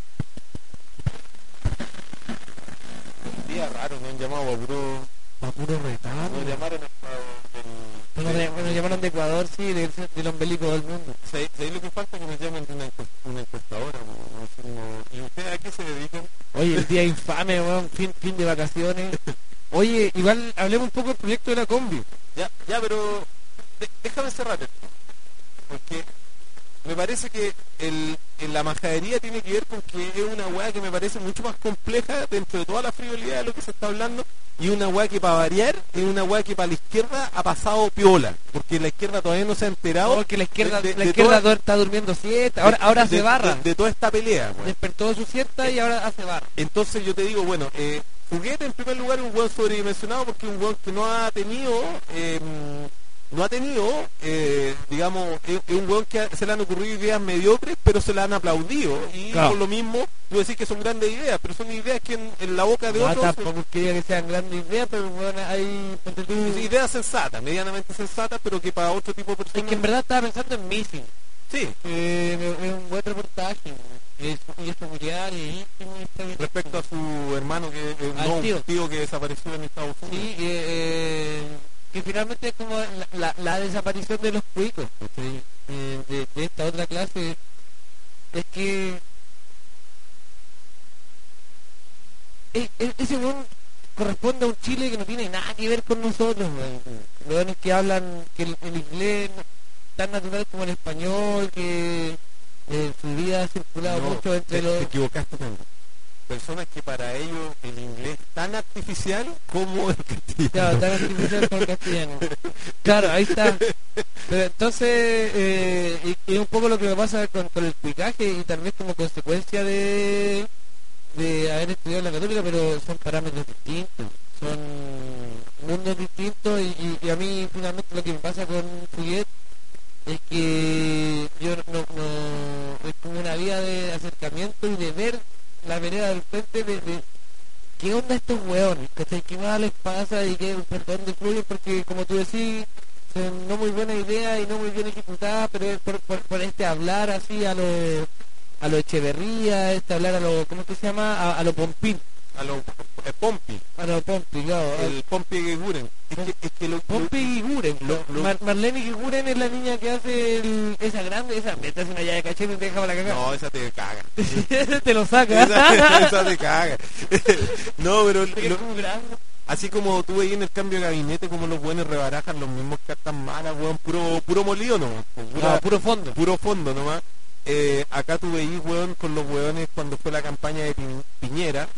un día raro, me han llamado a puro... A puro retardo. Nos llamaron a- del- Nos, de- nos llamaron de Ecuador, sí, del, del ombelico del mundo. ¿Sabéis sabéis lo que falta? Que nos llamen de una, encuest- una encuestadora. ¿No? Así como, ¿y ustedes a qué se dedican? Oye, el día infame, weón, fin, fin de vacaciones. Oye, igual hablemos un poco del proyecto de la combi. Ya, ya, pero de- déjame cerrar esto. Porque me parece que el, en la majadería tiene que ver con que es una weá que me parece mucho más compleja dentro de toda la frivolidad de lo que se está hablando, y una weá que para variar es una weá que para la izquierda ha pasado piola, porque la izquierda todavía no se ha enterado. Porque la izquierda, de- de- la de izquierda toda- está durmiendo siesta, ahora, ahora de- hace barra. De, de toda esta pelea, weón. Despertó de su siesta y ahora hace barra. Entonces yo te digo, bueno, eh, Juguete en primer lugar es un weón sobredimensionado porque es un weón que no ha tenido, eh, no ha tenido, eh, digamos, es, es un weón que ha- se le han ocurrido ideas mediocres, pero se le han aplaudido. Y Claro. por lo mismo, tú decís que son grandes ideas, pero son ideas que en, en la boca de No, otros... tampoco quería que sean grandes ideas, pero bueno, hay... ponte tú- son ideas sensatas, medianamente sensatas, pero que para otro tipo de Es personas... que en verdad estaba pensando en Missing. Sí, Eh, es un buen reportaje. Es, y es familiar, y íntimo, y está bien respecto a hecho. su hermano, que eh, Al no, un tío. tío que desapareció en Estados Unidos. Sí, que, eh, que finalmente es como la, la, la desaparición de los cuicos, ¿cachai? Eh, de, de esta otra clase. Es que es- es- ese weón corresponde a un Chile que no tiene nada que ver con nosotros, weón. Los weones que hablan que el, el inglés no- tan natural como el español, que eh, su vida ha circulado No, mucho entre te, los... te equivocaste tanto. Personas que para ellos el inglés es tan artificial como el castellano. Claro, tan artificial como el castellano. Claro, ahí está. Pero entonces, eh, y, y un poco lo que me pasa con, con el picaje y tal vez como consecuencia de, de haber estudiado en la católica, pero son parámetros distintos, son mundos distintos y, y- y a mí finalmente lo que me pasa con Fouillet es que yo no, no es como una vía de acercamiento y de ver la vereda del frente de, de qué onda estos hueones, ¿cachai? ¿Qué más les pasa y qué, por dónde fluyen? Porque como tú decís, son no muy buena idea y no muy bien ejecutadas, pero es por, por, por este hablar así a lo a lo Echeverría, este hablar a lo, ¿cómo es que se llama? A, a lo Pompín, A los eh, Pompi, a lo Pompi, claro. el Pompi Guiguren. Es que, es que lo, Pompi Guiguren, lo- lo- Mar- Marlene Guiguren es la niña que hace el, esa grande, esa, esta es una llave de cachete y te deja para la cagada. No, esa te caga. Te lo saca. esa, esa te caga. No, pero Porque es lo- como grande. así como tú veis en el cambio de gabinete como los buenos rebarajan los mismos cartas malas, weón, puro, puro molido nomás. po, pura- No, puro fondo. puro fondo nomás. Eh, acá tú veís, weón, con los weones cuando fue la campaña de Pi- Piñera,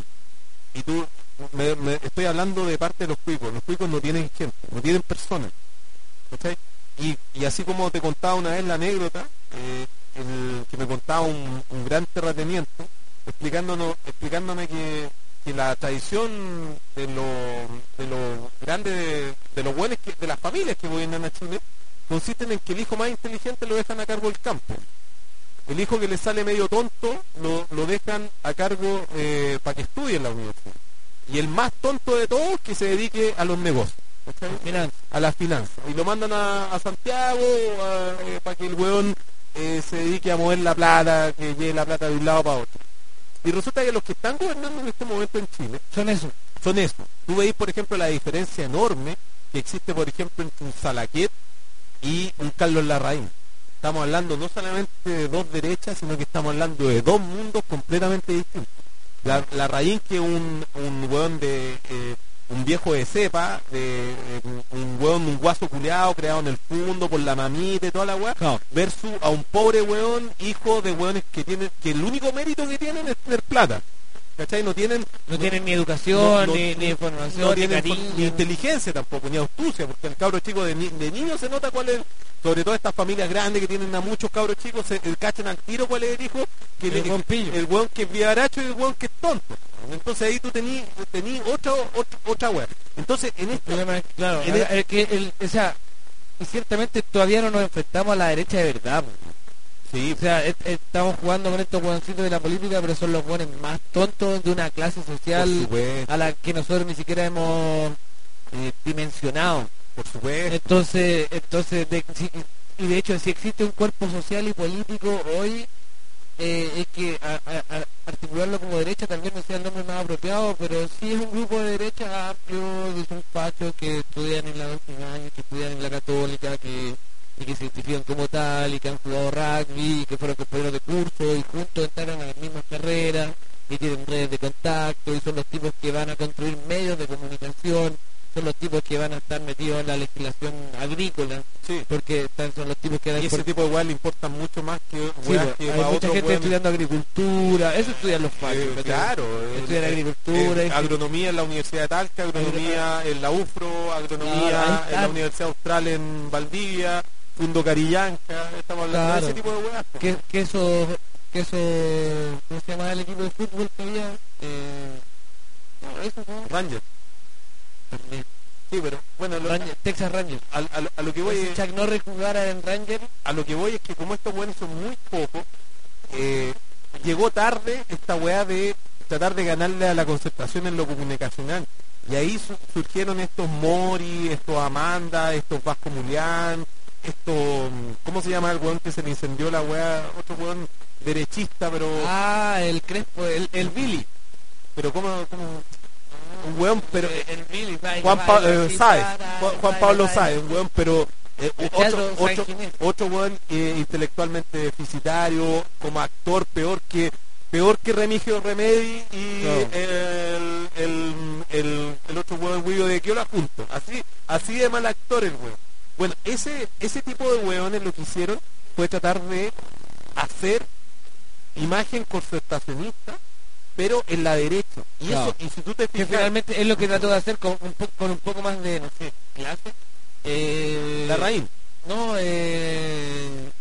y tú, me, me- estoy hablando de parte de los cuicos, los cuicos no tienen gente, no tienen personas, ¿cachai? Y, y así como te contaba una vez la anécdota, eh, el, que me contaba un, un gran terrateniente, explicándonos, explicándome que, que la tradición de los de los grandes, de, de los buenos, que, de las familias que gobiernan a Chile, consisten en que el hijo más inteligente lo dejan a cargo del campo. El hijo que le sale medio tonto lo, lo dejan a cargo eh, para que estudie en la universidad. Y el más tonto de todos que se dedique a los negocios, ¿cachai? Finanzas. A las finanzas. Y lo mandan a, a Santiago a, eh, para que el weón eh, se dedique a mover la plata, que lleve la plata de un lado para otro. Y resulta que los que están gobernando en este momento en Chile Son eso. son eso. Tú veis, por ejemplo, la diferencia enorme que existe, por ejemplo, entre un Salaquet y un Carlos Larraín. Estamos hablando no solamente de dos derechas, sino que estamos hablando de dos mundos completamente distintos. La, Larraín, que es un, un weón de... eh, un viejo de cepa, de, eh, un weón, un guaso culeado creado en el fondo por la mamita y toda la weá, Claro. versus a un pobre weón, hijo de weones que tienen, que el único mérito que tienen es tener plata. ¿Cachai? No tienen... No tienen ni educación, no- no- ni, ni información, no ni tienen cariño. ni inteligencia tampoco, ni astucia, porque el cabro chico de, ni- de niño se nota cuál es, sobre todo estas familias grandes que tienen a muchos cabros chicos, se el cachan al tiro cuál es el hijo, que El le- buen pillo. el weón que es vivaracho y el weón que es tonto. Entonces ahí tú tení, tení otra, otra, otra weá. Entonces en El esta... problema es, claro, en ahora, el- es que el, o sea, y ciertamente todavía no nos enfrentamos a la derecha de verdad. po. Sí, O sea, es- estamos jugando con estos hueoncitos de la política, pero son los hueones más tontos de una clase por social supuesto, a la que nosotros ni siquiera hemos eh, dimensionado. por supuesto. Entonces, entonces de- si- y de hecho, si existe un cuerpo social y político hoy, eh, es que a- a- a- articularlo como derecha también no sea el nombre más apropiado, pero sí es un grupo de derecha amplio, de sus fachos que estudian en la doctrinaria, que estudian en la católica, que, y que se identifican como tal, y que han jugado rugby, y que fueron compañeros de curso, y juntos entraron a las mismas carreras, y tienen redes de contacto, y son los tipos que van a construir medios de comunicación, son los tipos que van a estar metidos en la legislación agrícola, Sí. porque están, son los tipos que dan Y ese por- tipo de weas le importan mucho más que Sí, weas pues, que hay va mucha otro gente weón- estudiando agricultura, eso estudian los fachos, Eh, ¿cachai? claro, Estudian eh, agricultura, eh, y- agronomía en la Universidad de Talca, agronomía en la U F R O, agronomía Claro, ahí en está. la Universidad Austral en Valdivia, Fundo Carillanca, estamos hablando Claro. de ese tipo de weas. po. que, que eso, que eso, ¿cómo se llama el equipo de fútbol que había? Eh, no, eso no. Rangers, sí, pero bueno, lo- Ranger- Texas Rangers. a, a lo- a lo que voy Si es, Chuck Norris jugara en Rangers, a lo que voy es que como estos weones son muy pocos, eh, llegó tarde esta weá de tratar de ganarle a la concertación en lo comunicacional. Y ahí su- surgieron estos Mori, estos Amanda, estos Vasco Mulián, estos, ¿cómo se llama el weón que se le incendió la weá? Otro weón derechista, pero, ah, el Crespo, el, el Billy. pero ¿cómo, cómo? Un weón, pero el Billy, Juan, Pa- eh, Sáez, Juan, Juan Pablo Sáez, un weón, pero eh, El otro, Teatro San otro, Ginés. otro weón eh, intelectualmente deficitario, como actor peor que peor que Remigio Remedi y No. el, el, el, el otro weón Guido de Quiola juntos, así, así de mal actor el weón. Bueno, ese, ese tipo de weones lo que hicieron fue tratar de hacer imagen concertacionista, pero en la derecha. Y Claro. eso, y si tú te Que fijas, finalmente es lo que trató de hacer con un, po- con un poco más de, no sé, clase. Eh, la raíz. No, eh,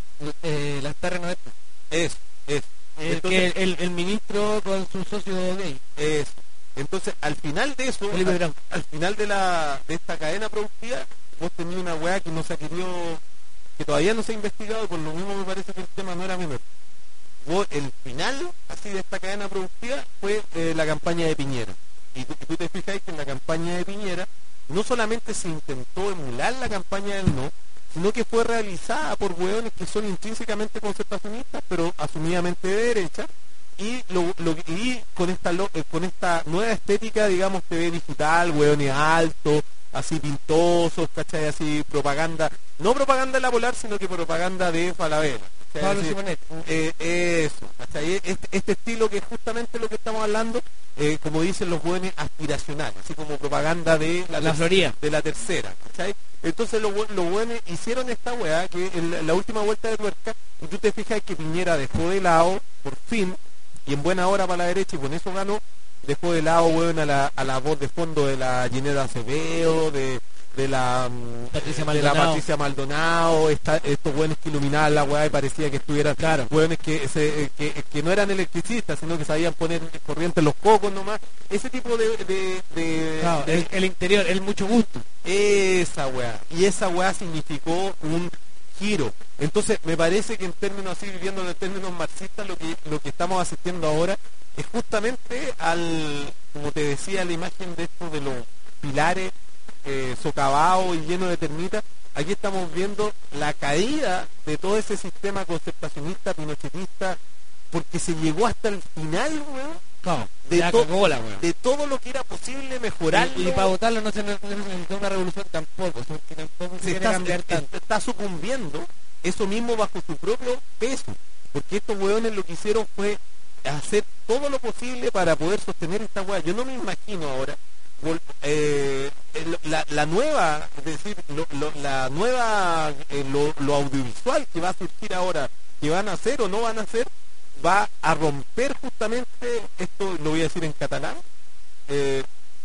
eh, las tardes no estas. Es, es. El, Entonces, que el, el ministro con su socio gay. es. Entonces, al final de eso, Felipe al, Brown. al final de la de esta cadena productiva, vos tenías una weá que no se ha querido, que todavía no se ha investigado, y por lo mismo me parece que el tema no era menor. Vos, el final, así de esta cadena productiva, fue eh, la campaña de Piñera. Y tú, y tú te fijas que en la campaña de Piñera, no solamente se intentó emular la campaña del no, sino que fue realizada por hueones que son intrínsecamente concertacionistas, pero asumidamente de derecha, y, lo, lo, y con esta lo- eh, con esta nueva estética, digamos, T V digital, hueones altos, así pintosos, ¿cachai? Así propaganda, no propaganda de la Polar, sino que propaganda de Falabella. ¿cachai? Pablo Así, Simonet. eh, eso, ¿cachai? Este, este estilo que es justamente lo que estamos hablando, eh, como dicen los jóvenes, aspiracionales, así como propaganda de La ter- Florida. de la tercera, ¿cachai? Entonces los bue- los jóvenes hicieron esta weá, que en la, la última vuelta de tuerca, y tú te fijas que Piñera dejó de lado, por fin, y en buena hora para la derecha, y con eso ganó, dejó de lado, weón, a la, a la voz de fondo de la Ginebra Acevedo, de, de la mm, Patricia de la Maldonado. Patricia Maldonado, esta- estos buenos que iluminaban la weá y parecía que estuvieran Claro. hueones que, se- eh, que, que no eran electricistas, sino que sabían poner corriente en los cocos nomás, ese tipo de, de, de- Claro, de- el, el interior, el mucho gusto. esa weá, y esa weá significó un giro. Entonces me parece que en términos así, viviendo en términos marxistas, lo que, lo que estamos asistiendo ahora es justamente al, como te decía, la imagen de estos de los pilares eh, socavados y llenos de termitas. Aquí estamos viendo la caída de todo ese sistema concertacionista, pinochetista, porque se llegó hasta el final, weón, Claro, de, ya to- cagó la wea. de todo lo que era posible mejorar. Y, y para votarlo no se ne- no se necesitó una revolución tampoco, o sea, que tampoco se se quiere está, cambiar está- tanto. está sucumbiendo eso mismo bajo su propio peso, porque estos hueones lo que hicieron fue hacer todo lo posible para poder sostener esta hueá. Yo no me imagino ahora vol- eh, el- la, la nueva, es decir, lo, lo- la nueva, eh, lo, lo audiovisual que va a surgir ahora, que van a hacer o no van a hacer, va a romper justamente, esto lo voy a decir en catalán, eh,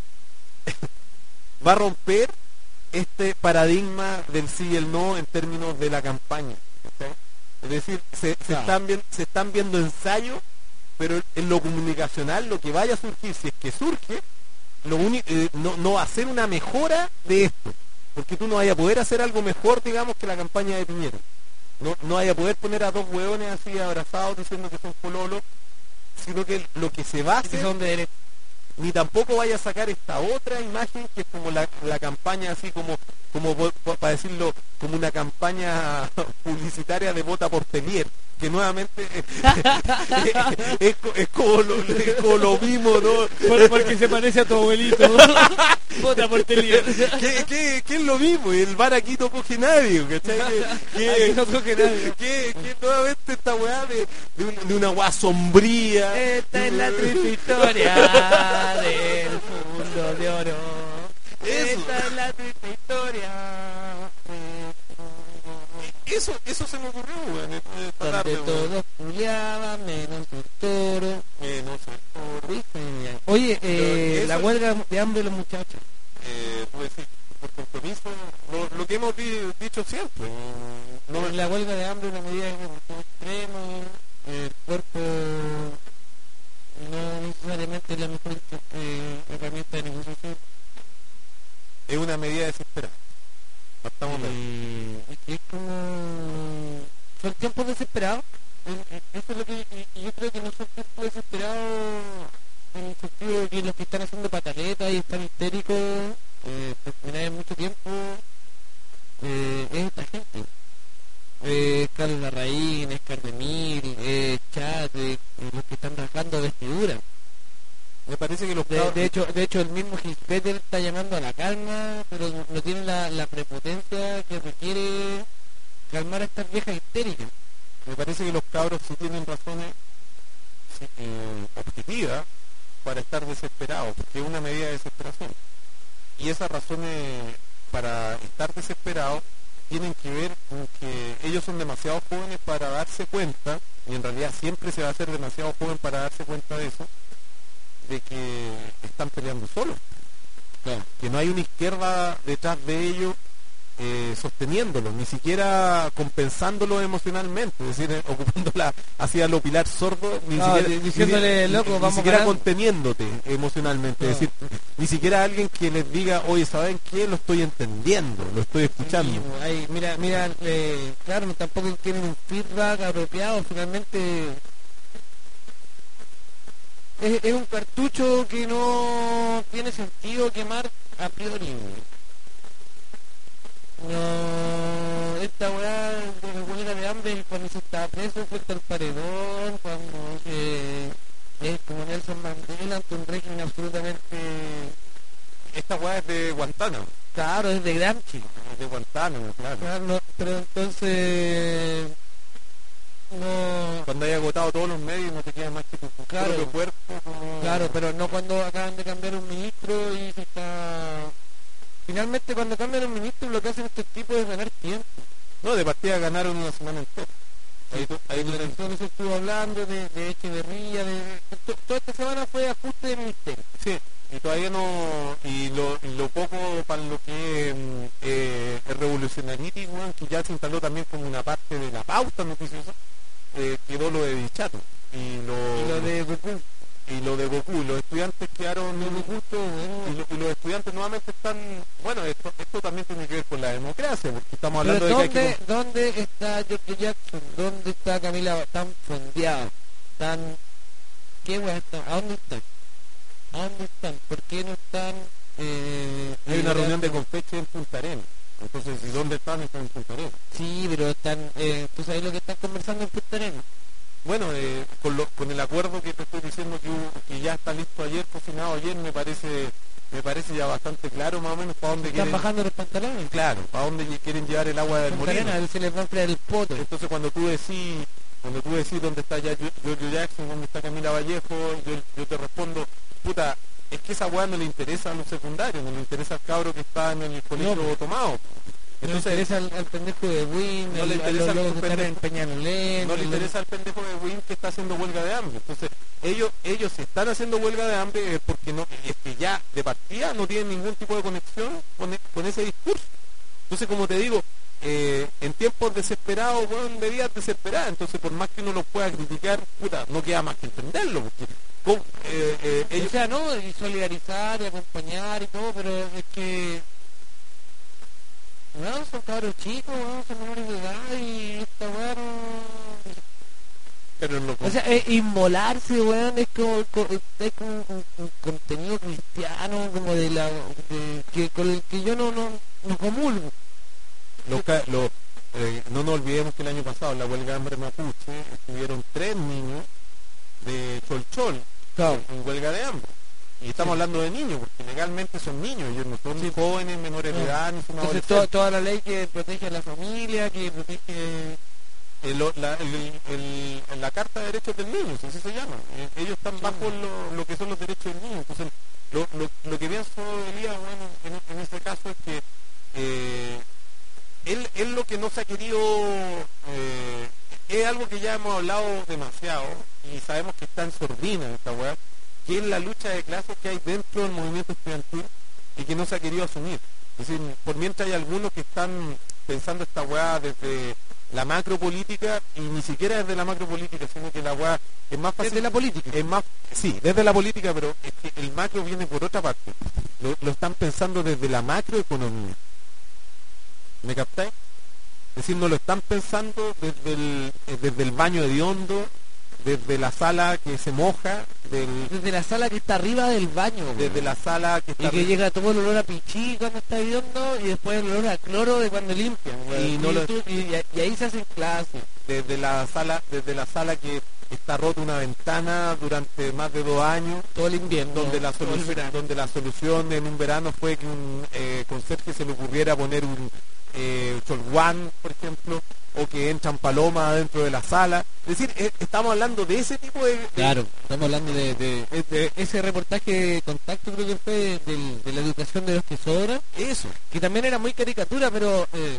va a romper este paradigma del sí y el no en términos de la campaña. ¿cachai? Es decir, se, se Claro. están viendo, se están viendo ensayos, pero en lo comunicacional lo que vaya a surgir, si es que surge, lo uni- eh, no, no va a ser una mejora de esto, porque tú no vayas a poder hacer algo mejor, digamos, que la campaña de Piñera. No, no vaya a poder poner a dos hueones así abrazados diciendo que son pololos, sino que lo que se va a Que hacer, son de derecha. ni tampoco vaya a sacar esta otra imagen que es como la, la campaña así como como po- po- para decirlo como una campaña publicitaria de Vota por Telier, que nuevamente es, co- es como lo, es como lo mismo, ¿no? Por- porque se parece a tu abuelito. Vota por Telier. que, que, que es lo mismo, y el bar aquí no coge nadie, ¿cachai? Que, que- Aquí no coge nadie. que, que nuevamente esta weá de, de, un- de una weá sombría. Esta es la triste historia del mundo de oro. Eso. Esta es la triste historia. Eso, eso se me ocurrió, weón, esta Donde tarde, weón. todos culiaban, menos el toro. Eh, no sé. ¿Viste? Oye, eh, eso- la huelga de hambre de los muchachos. Eh, tú decís, por compromiso, lo, lo que hemos di- dicho siempre. No, No, la huelga de hambre es una medida de evolución extrema. El cuerpo no necesariamente es la mejor eh, herramienta de negociación. es una medida desesperada. Partamos de ahí. Eh, es que es como... Son tiempos desesperados. Eh, eh, Eso es lo que y- y yo creo que no son tiempos desesperados en el sentido de que los que están haciendo pataletas y están histéricos eh, por primera vez en mucho tiempo eh, es esta gente. Eh, Carlos Larraín, Escar de Mil, eh, Chat, eh, los que están rasgando vestiduras. Me parece que los De, cabros- de hecho, de hecho el mismo Gispeter está llamando a la calma, pero no, no tiene la, la prepotencia que requiere calmar a estas viejas histéricas. me parece que los cabros sí tienen razones sí, eh, objetivas para estar desesperados, porque es una medida de desesperación. Y esas razones para estar desesperados tienen que ver con que ellos son demasiado jóvenes para darse cuenta, y en realidad siempre se va a hacer demasiado joven para darse cuenta de eso, de que están peleando solos. Claro. Que no hay una izquierda detrás de ellos eh, sosteniéndolo, ni siquiera compensándolo emocionalmente, es decir, eh, ocupándola hacia lo pilar sordo, ni No, siquiera, di- diciéndole, ni- loco, ni vamos siquiera ganando. conteniéndote emocionalmente, No. es decir, ni siquiera alguien que les diga, oye, ¿saben qué? Lo estoy entendiendo, lo estoy escuchando. Sí, ahí, mira, mira, eh, claro, no, tampoco tienen un feedback apropiado, finalmente es, es un cartucho que no tiene sentido quemar a priori. No, esta weá de la huelga de hambre cuando se está preso frente al paredón, cuando se, es como Nelson Mandela ante un régimen absolutamente Esta weá es de Guantánamo, claro, es de Gramsci. es de Guantánamo, claro. Claro, no, pero entonces no, Cuando hayas agotado todos los medios no te queda más que tu Claro. propio cuerpo. como- claro, pero no cuando acaban de cambiar un ministro y se está finalmente cuando cambian un ministro lo que hacen estos tipos es ganar tiempo. No, de partida ganaron una semana entera. Ahí, tú- ahí tú te- Entonces se estuvo hablando de, de Echeverría, de, de- to- toda esta semana fue ajuste de ministerio. Sí, y todavía no, y lo, y lo poco para lo que mm, eh, el revolucionarismo, weón, que ya se instaló también como una parte de la pauta noticiosa, eh, quedó lo de Dichato. Y lo, Y lo de Goku, y lo de Goku, y los estudiantes quedaron, lo de Goku, bueno, y, lo- y los estudiantes nuevamente están, bueno, esto, esto también tiene que ver con la democracia, porque estamos pero hablando de que hay ¿dónde, que... ¿dónde está George Jackson? ¿Dónde está Camila? Tan fondeado, tan... ¿Qué weá están? ¿A dónde están? ¿A dónde están? ¿Por qué no están? Eh, Hay una reunión de liderando? confeche en Punta Arenas. Entonces, ¿y dónde están? Están en Punta Arenas. Sí, pero están... Eh, ¿tú sabes lo que están conversando en Punta Arenas? Bueno, eh, con, lo- con el acuerdo que te estoy diciendo que, hubo- que ya está listo ayer, cocinado ayer, me parece me parece ya bastante claro más o menos para dónde Están quieren, bajando los pantalones. claro, para dónde lle- quieren llevar el agua del Punta molino. Arenas, se les va a enfriar el poto. Entonces cuando tú decís, cuando tú decís dónde está ya Gio- Giorgio Jackson, dónde está Camila Vallejo, yo, yo te respondo, puta, es que esa weá no le interesa a los secundarios, no le interesa al cabro que está en el colegio No. tomado. No le Entonces, interesa al, al pendejo de Win, No le al- a interesa los al locos que están en pendejo. Peñalolén. no le interesa al pendejo de Win que está haciendo huelga de hambre. Entonces, ellos ellos si están haciendo huelga de hambre es porque no es que ya de partida no tienen ningún tipo de conexión con, e- con ese discurso. Entonces, como te digo, eh, en tiempos desesperados, bueno, medidas desesperadas. Entonces, por más que uno los pueda criticar, puta, no queda más que entenderlo. Porque ¿cómo? Eh, eh, O ellos, sea, no, y solidarizar y acompañar y todo, pero es que... No, son cabros chicos, weón, son menores de edad y esta weá no... pero no, O sea, eh, inmolarse, weón, es como, co- es como un, un- un contenido cristiano, como de la... de- que, con el que yo no, no, no comulgo. Los ca- los, eh, no nos olvidemos que el año pasado en la huelga de hambre mapuche estuvieron tres niños de Cholchol Claro. en huelga de hambre. Y estamos hablando de niños, porque legalmente son niños, ellos no son jóvenes, menores de No. edad, ni son Entonces adolescentes. toda, toda la ley que protege a la familia, que protege el, la, el, el, el- la Carta de Derechos del Niño, así se llama. Eh, ellos están bajo lo, lo que son los derechos del niño. Entonces, lo, lo, lo que pienso, Elías, bueno, en, en este caso es que eh, él, él lo que no se ha querido, eh, es algo que ya hemos hablado demasiado y sabemos que está en sordina esta weá, que es la lucha de clases que hay dentro del movimiento estudiantil y que no se ha querido asumir. Es decir, por mientras hay algunos que están pensando esta weá desde la macropolítica y ni siquiera desde la macropolítica, sino que la weá es más fácil. Desde la política. Es más, sí, desde la política, pero es que el macro viene por otra parte. Lo, lo están pensando desde la macroeconomía. ¿Me captáis? Es decir, no lo están pensando desde el, eh, desde el baño hediondo, desde la sala que se moja, del, Desde la sala que está arriba del baño, weón. desde la sala que está Y que arri- llega todo el olor a pichí cuando está hediondo y después el olor a cloro de cuando limpian, weón. Y no lo- tú- y, y ahí se hacen clases. desde la sala, desde la sala que está rota una ventana durante más de dos años, Todo el invierno. donde la todo el solución, verano. donde la solución en un verano fue que un eh, conserje se le ocurriera poner un eh, cholguán, por ejemplo, o que entran palomas dentro de la sala. Es decir, eh, estamos hablando de ese tipo de, de- Claro, estamos hablando de, de- de ese reportaje de Contacto, creo que fue de, de- de la educación de los que sobran, eso. que también era muy caricatura, pero eh,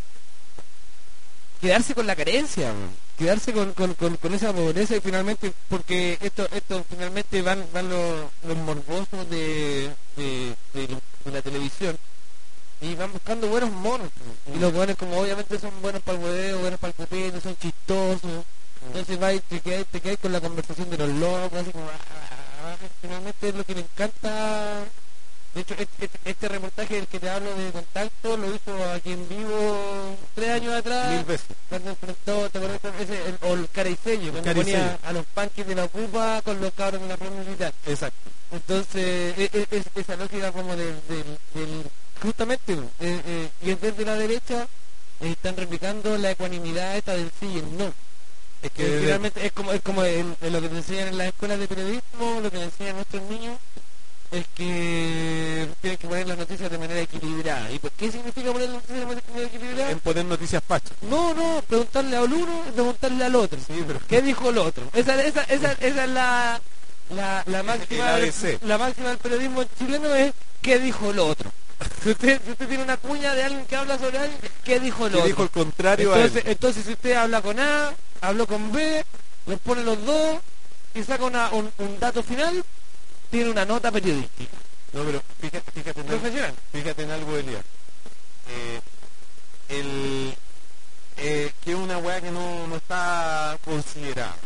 quedarse con la carencia, weón. Quedarse con, con, con, con esa pobreza y finalmente, porque esto esto finalmente van van los, los morbosos de, de, de lo- de la televisión y van buscando buenos monos, weón. Y los buenos como obviamente son buenos para el hueveo, buenos para el copete, son chistosos. Entonces va y te quedas, te quedas con la conversación de los locos, así como, ah, ah, finalmente es lo que le encanta. De hecho, este, este- este reportaje del que te hablo de Contacto lo hizo aquí en vivo tres años atrás. Mil veces. Cuando enfrentó, ¿te acuerdas? Ese, el, o el Caricello, cuando Caricello. ponía a los panques de la Ocupa con los cabros de la Pro Militar. Exacto. Entonces, e- e- es, esa lógica como del, del, del- justamente, eh, eh, y es desde la derecha, eh, están replicando la ecuanimidad esta del sí y el no. Es Que que finalmente es como, es como en, en lo que te enseñan en las escuelas de periodismo, lo que le enseñan a nuestros niños, es que tienen que poner las noticias de manera equilibrada. ¿Y por qué significa poner las noticias de manera equilibrada? en poner noticias fachas. No, no, preguntarle al uno y preguntarle al otro. Sí, pero ¿Qué dijo el otro? Esa, esa, esa, esa es la, la, la máxima El del, A B C. la máxima del periodismo chileno es ¿qué dijo el otro? Si usted, si usted tiene una cuña de alguien que habla sobre alguien, ¿qué dijo el que otro? dijo el contrario a Entonces, él. entonces si usted habla con A, habló con B, los pone los dos y saca una, un, un dato final, tiene una nota periodística. No, pero fíjate, fíjate en algo, Profesional. fíjate en algo, Elías. Eh, el, eh, que es una weá que no, no está considerada.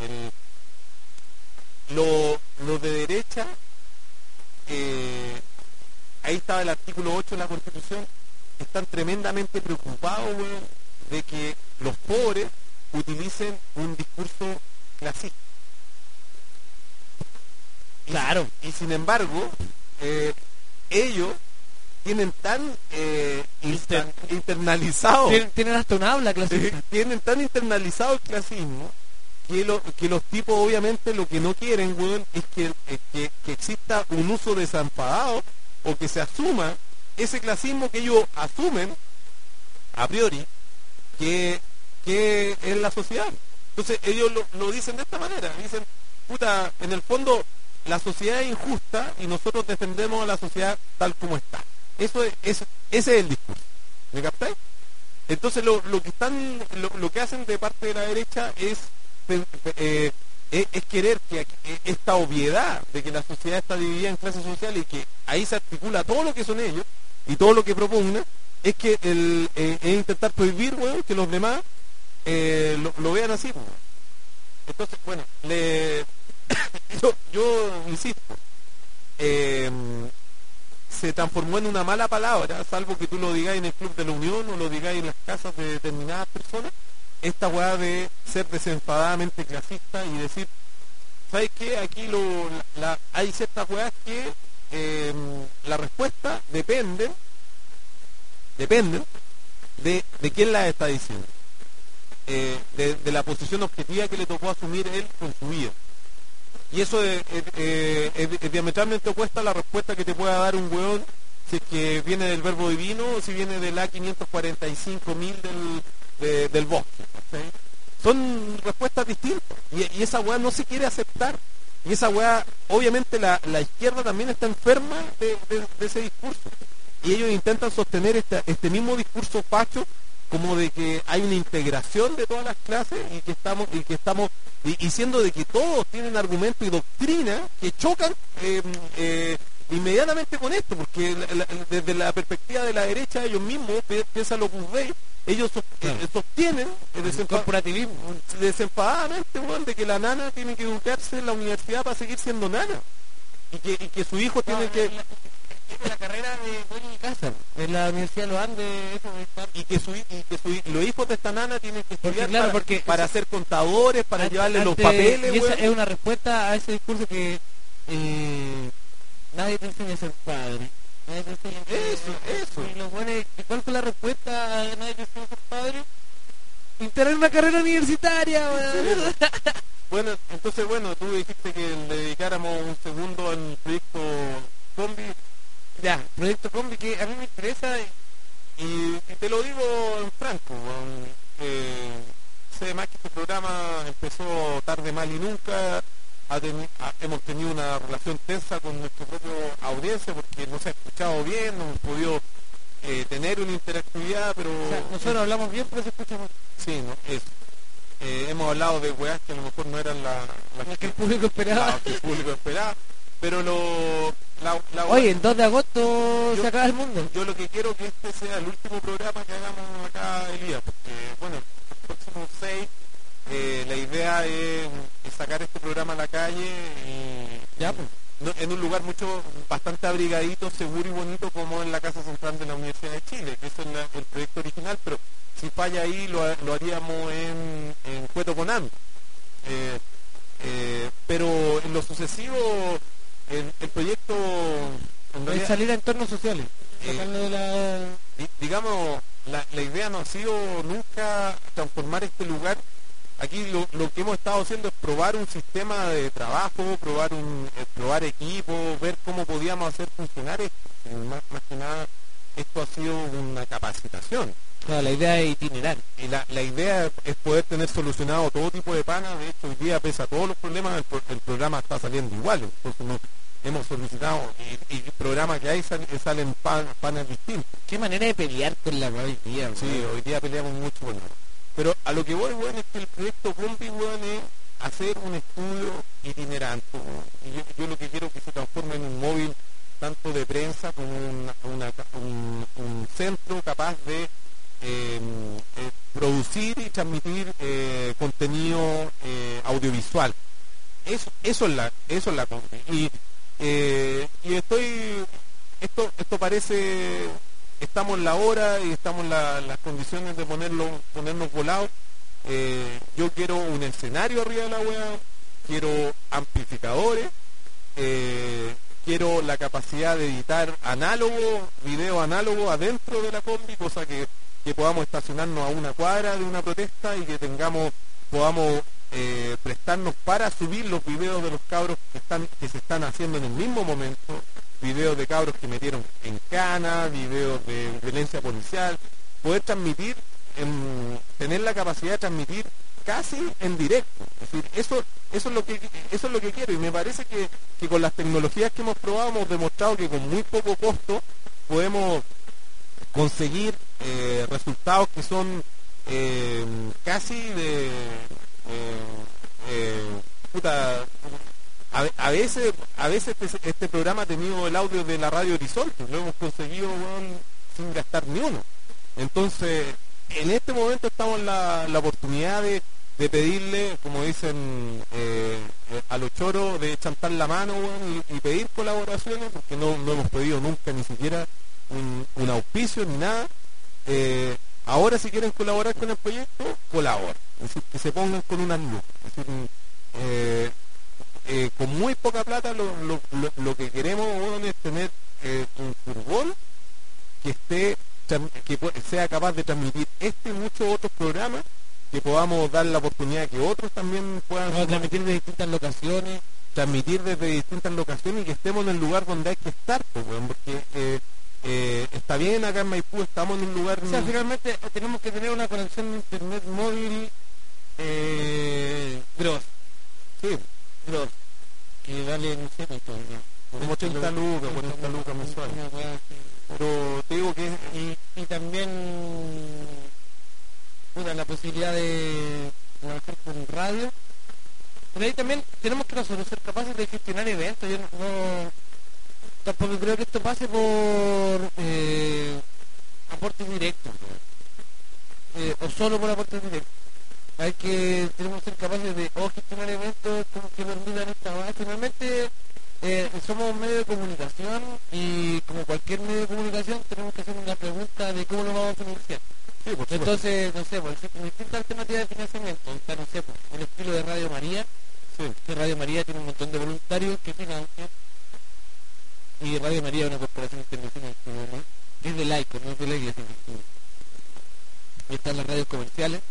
El- lo, los de derecha, eh, ahí estaba el artículo ocho de la Constitución, están tremendamente preocupados, weón, de que los pobres utilicen un discurso clasista. Y- Claro. Y sin embargo, eh, ellos tienen tan eh, insta- internalizado, Tienen, tienen hasta un habla clasista. eh, tienen tan internalizado el clasismo que, lo- que los tipos obviamente lo que no quieren, weón, es que, es que, que exista un uso desenfadado o que se asuma ese clasismo que ellos asumen a priori que, que es la sociedad. Entonces ellos lo, lo dicen de esta manera, dicen, puta, en el fondo la sociedad es injusta y nosotros defendemos a la sociedad tal como está. Eso es, es- ese es el discurso. ¿Me captáis? Entonces lo, lo que están, lo, lo que hacen de parte de la derecha es, pe- pe- eh, es, es querer que aquí- eh, esta obviedad de que la sociedad está dividida en clases sociales y que ahí se articula todo lo que son ellos y todo lo que propugnan, es que el, eh, es intentar prohibir, weón, que los demás eh, lo, lo vean así, weón. Entonces, bueno, le, yo, yo insisto, eh, se transformó en una mala palabra, salvo que tú lo digáis en el Club de la Unión o lo digáis en las casas de determinadas personas, esta weá de ser desenfadadamente clasista y decir, ¿sabes qué? Aquí lo, la, hay ciertas weas que eh, la respuesta depende, depende de, de quién la está diciendo, eh, de, de la posición objetiva que le tocó asumir él con su vida. Y eso es, es- es- es- es diametralmente opuesta a la respuesta que te pueda dar un weón si es que viene del verbo divino o si viene del A quinientos cuarenta y cinco mil del, de- del bosque. ¿cachai? son respuestas distintas. Y, y esa weá no se quiere aceptar. Y esa weá, obviamente la, la izquierda también está enferma de, de, de ese discurso. Y ellos intentan sostener este, este mismo discurso facho, como de que hay una integración de todas las clases y que estamos y que estamos y, y siendo de que todos tienen argumentos y doctrina que chocan eh, eh, inmediatamente con esto, porque la, la, desde la perspectiva de la derecha ellos mismos, piensan los Guzbey, ellos sos, claro. eh, sostienen el desenfa corporativismo desenfadadamente, bueno, de que la nana tiene que educarse en la universidad para seguir siendo nana y que, y que su hijo no, tiene que la carrera de dueño de casa en la Universidad de los Andes eso de estar... y que su y que su, los hijos de esta nana tienen que estudiar porque, claro, para, porque para ser contadores, para ante, llevarle ante, los papeles. Y esa es una respuesta a ese discurso que eh, nadie te enseña a ser padre, nadie te enseña a ser, eso eso y los buenos, ¿cuál fue la respuesta a nadie te enseña a ser padre? Integrar una carrera universitaria. Bueno. Bueno, entonces bueno, tú dijiste que le dedicáramos un segundo al proyecto Combi. Ya, proyecto Combi que a mí me interesa y, y, y te lo digo en franco, um, eh, sé más que este programa empezó tarde, mal y nunca, ha ten, ha, hemos tenido una relación tensa con nuestra propia audiencia porque no se ha escuchado bien, no hemos podido eh, tener una interactividad, pero... O sea, nosotros eh, hablamos bien, pero se escucha mal. Sí, ¿no? Es, eh, hemos hablado de weas que a lo mejor no eran las la que, que el público esperaba. La, que el público esperaba, pero lo... La, la Oye, el dos de agosto yo, se acaba el mundo. Yo lo que quiero que este sea el último programa que hagamos acá, Elías, porque, bueno, los próximos seis, eh, la idea es, es sacar este programa a la calle y, ya, pues. no, en un lugar mucho, bastante abrigadito, seguro y bonito, como en la Casa Central de la Universidad de Chile, que eso es la, el proyecto original, pero si falla ahí, lo, lo haríamos en, en Cueto Conam. Eh, eh, pero en lo sucesivo... El, el proyecto en realidad, salir a entornos sociales eh, la... di, digamos la, la idea no ha sido nunca transformar este lugar aquí lo, lo que hemos estado haciendo es probar un sistema de trabajo, probar un eh, probar equipo, ver cómo podíamos hacer funcionar esto. Más, más que nada esto ha sido una capacitación. Claro, la idea es itinerar. Y la, la idea es poder tener solucionado todo tipo de panas. De hecho, hoy día, pese a todos los problemas, el, pro, el programa está saliendo igual. Entonces, no, hemos solicitado, y, y el programa que hay sal, salen pan, panes distintos. Qué manera de pelear con la hoy día. Sí, bueno. Hoy día peleamos mucho con bueno. Pero a lo que voy, bueno, es que el proyecto Combi, bueno, es hacer un estudio itinerante. Bueno, y yo, yo lo que quiero es que se transforme en un móvil tanto de prensa como una, una, un, un centro capaz de Eh, eh, producir y transmitir eh, contenido eh, audiovisual. Eso, eso es la, eso es la cosa. Y, eh, y estoy, esto, esto parece, estamos en la hora y estamos en la, las condiciones de ponerlo, ponernos volados. Eh, yo quiero un escenario arriba de la web, quiero amplificadores, eh, quiero la capacidad de editar análogo, video análogo adentro de la combi, cosa que que podamos estacionarnos a una cuadra de una protesta y que tengamos podamos eh, prestarnos para subir los videos de los cabros que están que se están haciendo en el mismo momento, videos de cabros que metieron en cana, videos de violencia policial, poder transmitir, en, tener la capacidad de transmitir casi en directo. Es decir, eso eso es lo que eso es lo que quiero y me parece que, que con las tecnologías que hemos probado hemos demostrado que con muy poco costo podemos conseguir eh, resultados que son eh, casi de eh, eh, puta, a, a veces a veces este, este programa ha tenido el audio de la Radio Horizonte, lo hemos conseguido bueno, sin gastar ni uno. Entonces en este momento estamos en la, la oportunidad de, de pedirle, como dicen eh, a los choros, de chantar la mano bueno, y, y pedir colaboraciones, porque no, no hemos pedido nunca ni siquiera Un, un auspicio ni nada. Eh, ahora si quieren colaborar con el proyecto, colaboren, es decir, que se pongan con una luz, es decir, eh, eh, con muy poca plata lo, lo, lo, lo que queremos bueno, es tener eh, un furgón que esté que sea capaz de transmitir este y muchos otros programas, que podamos dar la oportunidad que otros también puedan no, transmitir de distintas locaciones transmitir desde distintas locaciones y que estemos en el lugar donde hay que estar, pues, bueno, porque eh, Eh, está bien acá en Maipú, estamos en un lugar... O sea, finalmente tenemos que tener una conexión de internet móvil eh, Gross, Sí, Gross, que vale, no sé cuánto, ¿no? como ochenta lucas, cuarenta lucas mensuales. Una weá así. Pero te digo que es, Y, y también puta, la posibilidad de trabajar con radio. Pero ahí también tenemos que nosotros ser capaces de gestionar eventos. Yo no, no- tampoco creo que esto pase por eh, aportes directos, ¿no? Eh, o solo por aportes directos. Hay que tenemos que ser capaces de o gestionar eventos como que permitan esta base. Finalmente eh, somos un medio de comunicación y como cualquier medio de comunicación tenemos que hacer una pregunta de cómo lo vamos a financiar. sí, por supuesto. Entonces, no sé, pues, existen distintas alternativas de financiamiento. Está, no sé, pues, el estilo de Radio María, Sí. que Radio María tiene un montón de voluntarios que financian. Y Radio María es una corporación internacional, ¿no? Que es de laico, no es de la iglesia. Y están las radios comerciales,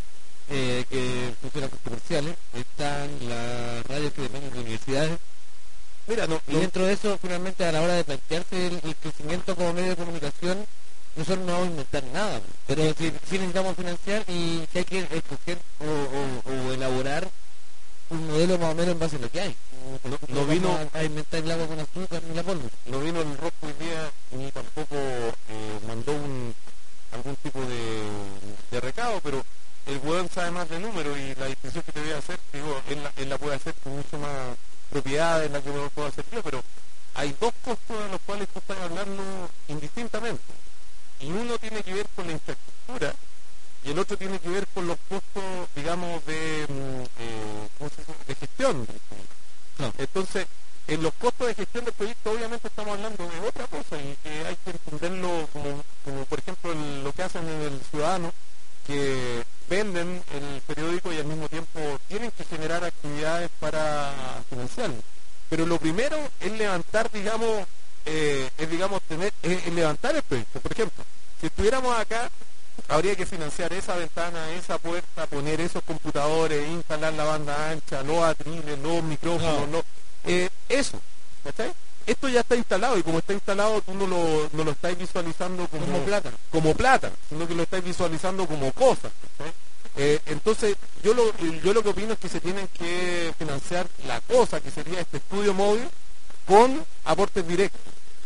eh, que funcionan con comerciales. Están las radios que dependen de universidades. Mira, no, Y no- dentro de eso, finalmente, a la hora de plantearse el, el crecimiento como medio de comunicación, nosotros no vamos a inventar nada, pero si, si necesitamos financiar y si hay que escoger o, o- o elaborar un modelo más o menos en base a lo que hay. No- no vamos vino- a, a inventar el agua con azúcar ni la pólvora. no vino el rock hoy día ni tampoco eh, mandó un, algún tipo de, de recado, pero el weón sabe más de números y la distinción que te voy a hacer, digo, él la, él la puede hacer con mucho más propiedad en la que no puedo hacer yo, pero hay dos costos de los cuales tú estás hablando indistintamente. Y uno tiene que ver con la infraestructura y el otro tiene que ver con los costos, digamos, de, mm, eh, ¿cómo se dice? De gestión. No. Entonces, en los costos de gestión del proyecto obviamente estamos hablando de otra cosa y que hay que entenderlo como, como por ejemplo el- lo que hacen en el Ciudadano, que venden el periódico y al mismo tiempo tienen que generar actividades para financiarlo. Pero lo primero es levantar, digamos, eh, es digamos tener, es, es levantar el proyecto. Por ejemplo, si estuviéramos acá, habría que financiar esa ventana, esa puerta, poner esos computadores, instalar la banda ancha, los atriles, los micrófonos, No. los- eh, eso, ¿cachai? Esto ya está instalado y como está instalado tú no lo, no lo estás visualizando como, Como plata. como plata, sino que lo estás visualizando como cosas. ¿cachai? Eh, entonces, yo lo, yo lo que opino es que se tienen que financiar la cosa que sería este estudio móvil con aportes directos,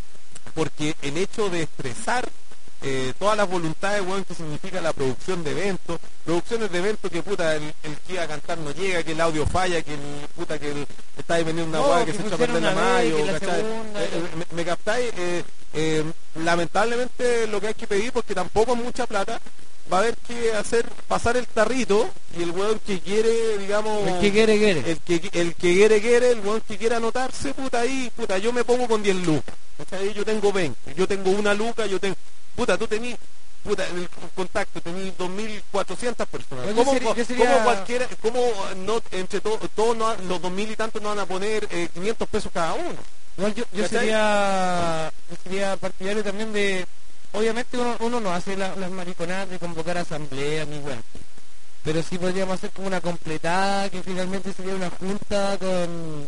porque el hecho de expresar eh, todas las voluntades, weón, que significa la producción de eventos, producciones de eventos que puta, el, el que iba a cantar no llega, que el audio falla, que el puta que el, está ahí vendiendo una No, hueá que, que se echa a pusieron perder la una vez, mayo, que la ¿cachai? segunda, Eh, que- eh, me, me captáis. Eh, eh, lamentablemente lo que hay que pedir, porque tampoco es mucha plata, va a haber que hacer pasar el tarrito y el weón que quiere, digamos, El que quiere, quiere. el que el que quiere quiere, el weón que quiera anotarse, puta ahí, puta, yo me pongo con diez lucas, ¿cachai? Yo tengo veinte, yo tengo una luca, yo tengo, puta, tú tenés, puta, en el contacto tenés dos mil cuatrocientas personas. Yo ¿Cómo, sería- co- yo sería- cómo cualquiera, cómo no, entre todos, todos no- los dos mil y tantos no van a poner eh, quinientos pesos cada uno? Igual yo, yo ¿Cachai? sería yo sería partidario también de, obviamente uno, uno no hace la- las mariconadas de convocar asamblea ni weón, pero sí podríamos hacer como una completada que finalmente sería una junta con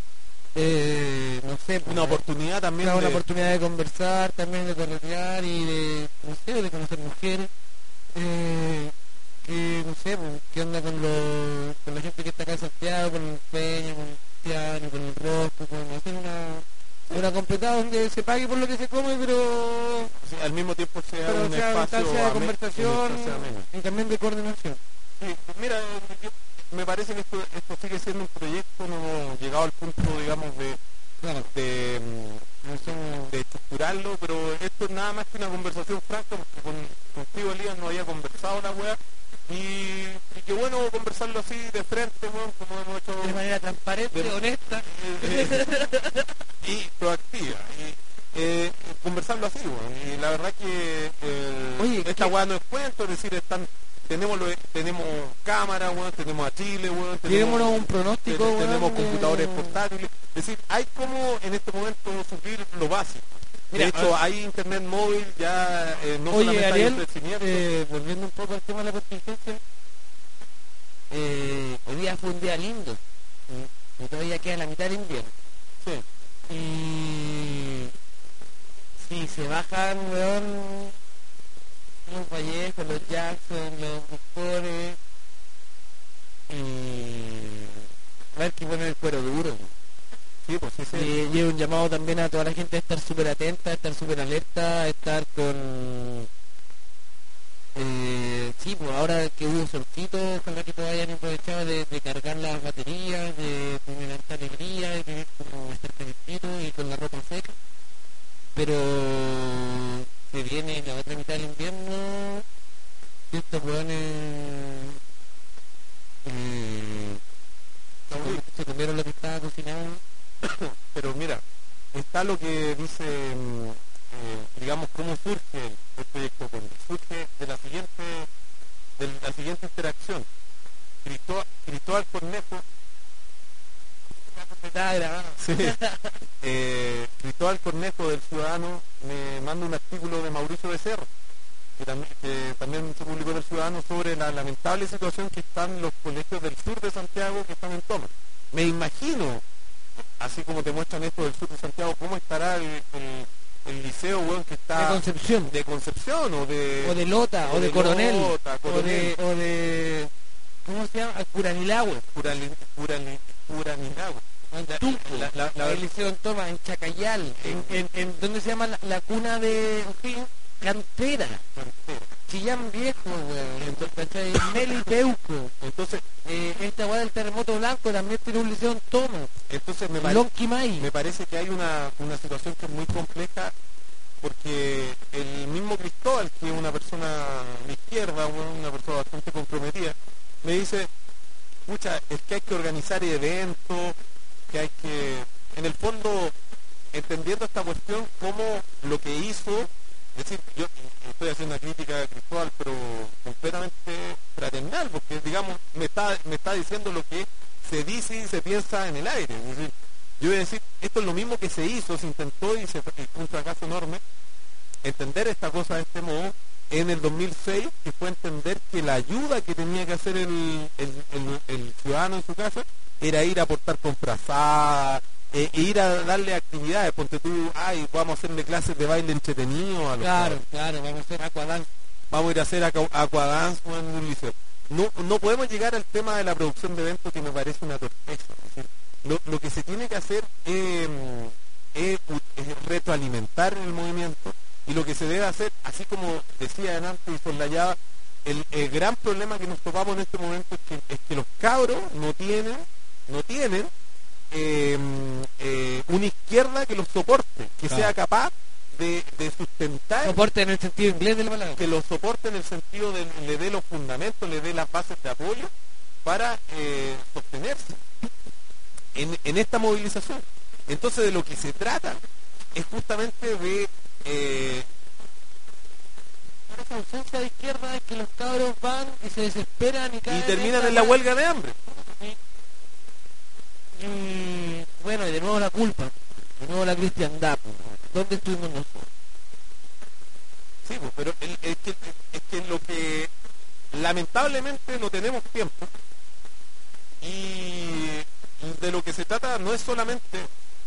eh, no sé, Una oportunidad también una, de, oportunidad de conversar, también de corretear y de, no sé, de conocer mujeres, eh, que no sé, pues, qué onda con, los, con la gente que está acá en Santiago, con el Peña, con el Cristiano, con el Rosco, con hacer una, una completada donde se pague por lo que se come, pero, sí, al mismo tiempo sea pero un sea una espacio instancia de ame- conversación una instancia amena. y también de coordinación. Sí, pues mira, yo- me parece que esto, esto sigue siendo un proyecto, no hemos llegado al punto, digamos, de, Claro, de, mm, no somos- de estructurarlo, pero esto es nada más que una conversación franca, porque con, contigo, Elías, no había conversado la weá, y, y qué bueno conversarlo así de frente, weón, como hemos hecho, de manera transparente, de- honesta. y proactiva, y eh, conversarlo así, weón, y la verdad que eh, Oye, esta ¿qué- weá no es cuento, es decir, están, tenemos lo- tenemos cámara, weón, tenemos a Chile, weón, Llevémonos un pronóstico, Ten- weón, tenemos de- computadores portátiles, es decir, hay como en este momento suplir lo básico. Mira, de hecho, ah, hay internet móvil, ya eh, no Oye, solamente hay Ariel, ofrecimiento. eh, volviendo un poco al tema de la contingencia, eh, hoy día fue un día lindo, y, y todavía queda la mitad del invierno. Sí. Y si se bajan, weón, los Vallejos, los Jackson, los Mejores, y hay que poner el cuero duro. Sí, pues sí, sí. Y, y un llamado también a toda la gente a estar súper atenta, a estar súper alerta, a estar con... Eh, sí, pues ahora que hubo solcito, ojalá que todos hayan aprovechado de, de cargar las baterías, de tener tanta alegría, de tener como estar calentito y con la ropa seca. Pero se viene la otra mitad del invierno, y estos hueones eh, se comieron lo que estaba cocinado. Pero mira, está lo que dice, eh, digamos, cómo surge el, el proyecto Conde. Surge de la siguiente, de la siguiente interacción. Cristóbal, Cristóbal Cornejo, sí, eh, Cristóbal Cornejo del Ciudadano me manda un artículo de Mauricio Becerra, que también, que también se publicó del Ciudadano, sobre la lamentable situación que están los colegios del sur de Santiago que están en toma. Me imagino, así como te muestran esto del sur de Santiago, cómo estará el, el, el liceo, weón, que está... De Concepción. De Concepción, o de... O de Lota, o, o de, de Coronel, Lota, Coronel. O de... O de ¿cómo se llama? Curanilagüe. Curani, Curani, Curanilagüe. Antuco, La- la- la- el liceo en Toma, en Chacayal, en, en, en ¿dónde se llama la, la cuna de en fin, Cantera? Chillán Viejo, weón, ¿cachai? Melipeuco. Entonces, Eh, esta weá del terremoto blanco también tiene un liceo en Toma. entonces me, pare- Lonquimay. me parece que hay una, una situación que es muy compleja, porque el mismo Cristóbal, que es una persona de izquierda, bueno, una persona bastante comprometida, me dice, pucha, es que hay que organizar eventos, que hay que, en el fondo, entendiendo esta cuestión, como lo que hizo, es decir, yo estoy haciendo una crítica a Cristóbal, pero completamente fraternal, porque, digamos, me está, me está diciendo lo que se dice y se piensa en el aire. Es decir, yo voy a decir, esto es lo mismo que se hizo, se intentó y se fue un fracaso enorme, entender esta cosa de este modo en el dos mil seis, que fue entender que la ayuda que tenía que hacer el, el, el, el ciudadano en su casa era ir a aportar con frazadas, eh, e ir a darle actividades. Ponte tú, ay, vamos a hacerle clases de baile entretenido a los Claro, cabros. claro, vamos a hacer aquadance. Vamos a ir a hacer aqua- aquadance en un liceo. No, no podemos llegar al tema de la producción de eventos, que me parece una torpeza. Es decir, lo, lo que se tiene que hacer es, es, es retroalimentar el movimiento, y lo que se debe hacer, así como decía antes y soslayaba, el, el gran problema que nos topamos en este momento es que, es que los cabros no tienen, no tienen eh, eh, una izquierda que los soporte, que Claro. sea capaz de, de sustentar, Soporte en el sentido inglés de la palabra. que los soporte en el sentido de le dé los fundamentos, le dé las bases de apoyo para eh, sostenerse en, en esta movilización. Entonces, de lo que se trata es justamente de eh, Por esa ausencia de izquierda es que los cabros van y se desesperan y y caen terminan esta en la weá. huelga de hambre. Y bueno, y de nuevo la culpa, de nuevo la cristiandad. ¿Dónde estuvimos nosotros? Sí, pues, pero el- es, que, es que lo que lamentablemente no tenemos tiempo, y de lo que se trata no es solamente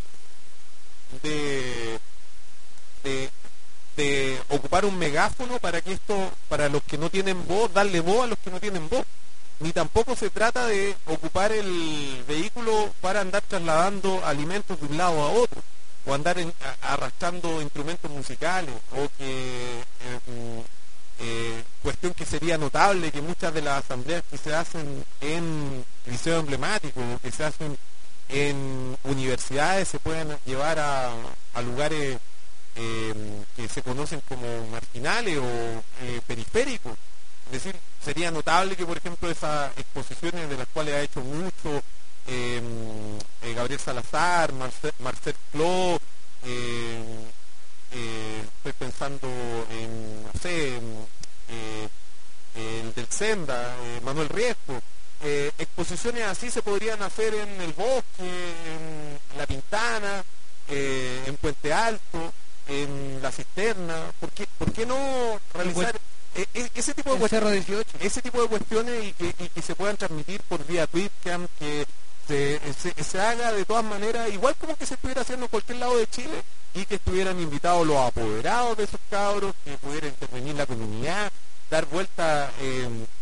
de, de, de ocupar un megáfono para que esto, para los que no tienen voz, darle voz a los que no tienen voz, ni tampoco se trata de ocupar el vehículo para andar trasladando alimentos de un lado a otro, o andar en- a- arrastrando instrumentos musicales, o que eh, mm, eh, cuestión que sería notable que muchas de las asambleas que se hacen en liceos emblemáticos, o que se hacen en universidades, se puedan llevar a, a lugares eh, que se conocen como marginales o eh, periféricos. Es decir, sería notable que, por ejemplo, esas exposiciones, de las cuales ha hecho mucho eh, eh, Gabriel Salazar, Marcel, Marcel Cló, eh, eh, estoy pensando en, no sé, en, eh, el del Senda, eh, Manuel Riesco, eh, exposiciones así se podrían hacer en el Bosque, en La Pintana, eh, en Puente Alto, en La Cisterna. ¿Por qué, por qué no realizar e- e- ese tipo de El cuestiones? Cerro dieciocho. Ese tipo de cuestiones, y que, y que se puedan transmitir por vía Twitcam, que se, se, se haga de todas maneras, igual como que se estuviera haciendo en cualquier lado de Chile, y que estuvieran invitados los apoderados de esos cabros, que pudiera intervenir la comunidad, dar vuelta eh,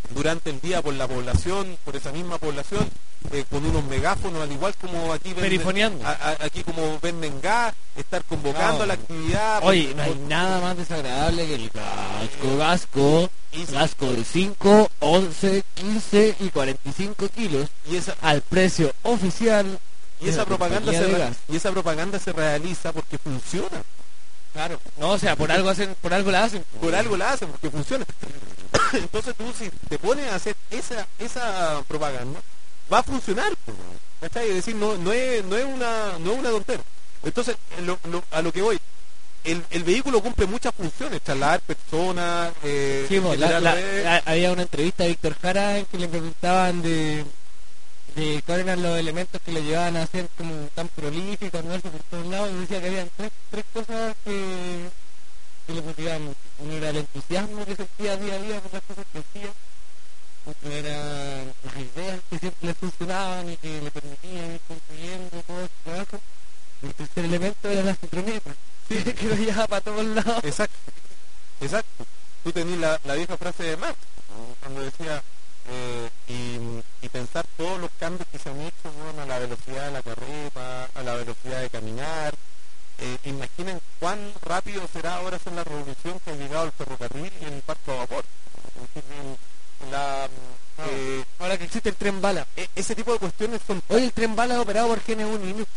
durante el día por la población, por esa misma población, eh, con unos megáfonos, al igual como aquí venden, Perifoneando. a- a- aquí como venden gas, estar convocando No. a la actividad. Oye, por- no hay por- nada más desagradable que el casco gasco, Y- gasco de cinco, once, quince y cuarenta y cinco kilos y esa, al precio oficial. y de esa la propaganda compañía se de re- gas. y esa propaganda se realiza porque funciona. Claro. No, o sea, por algo hacen, por algo la hacen. Por algo la hacen, porque funciona. Entonces tú si te pones a hacer esa esa propaganda, va a funcionar. pues, ¿cachai? Es decir, no, no, es, no, es una, no es una tontera. Entonces, lo- lo- a lo que voy, el, el vehículo cumple muchas funciones, trasladar personas, eh, Sí, pues, la- generar la- redes. la- había una entrevista a Víctor Jara en que le preguntaban de, de cuáles eran los elementos que le llevaban a ser como tan prolíficos, no por todos lados, y decía que habían tres, tres cosas que, que le motivaban mucho. Uno era el entusiasmo que sentía día a día por las cosas que hacía, otro eran las ideas que siempre le funcionaban y que le permitían ir construyendo todo su trabajo. El tercer elemento era la citroneta, que lo llevaba para todos lados. Exacto, exacto. Tú tenías la, la vieja frase de Marx, ¿no? Cuando decía, eh, y, y pensar todos los cambios que se han hecho, bueno, a la velocidad de la carreta, a la velocidad de caminar. Eh, imaginen cuán rápido será ahora hacer la revolución que ha llegado el ferrocarril y el barco a vapor. Es decir, en- la, eh, Ahora que existe el tren bala. e- ese tipo de cuestiones son Hoy el tren bala es operado por G N uno y Linux.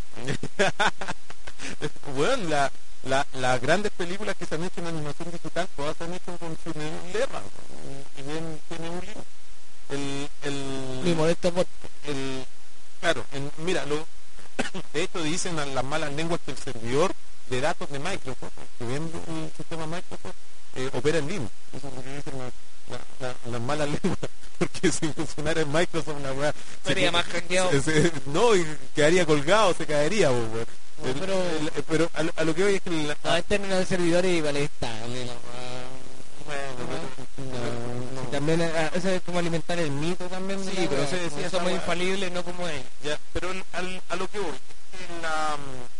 bueno, la, la, las grandes películas que se han hecho en animación digital, todas se han hecho con Cine Lerra y bien tiene un libro. El, Mi el, modesto bot. el, claro, en- mira, lo, de hecho dicen a las malas lenguas que el servidor de datos de Microsoft, que vende el sistema Microsoft, eh, opera en Linux. Eso es lo que dicen las la, la, las malas lenguas, porque si funcionara en Microsoft la weá se- Sería más hackeado. se- se- no, y quedaría colgado, se caería, pues, weón. No, El- pero- el- pero a, lo- a lo que voy es que la- No, en términos de servidores igual es estable. la bueno, weá. Y también eh, eso es como alimentar el mito también. de Sí, la pero weá. se decía Como esa somos weá. infalibles, no como ellos. ya, pero el- al- a lo que voy, es que la,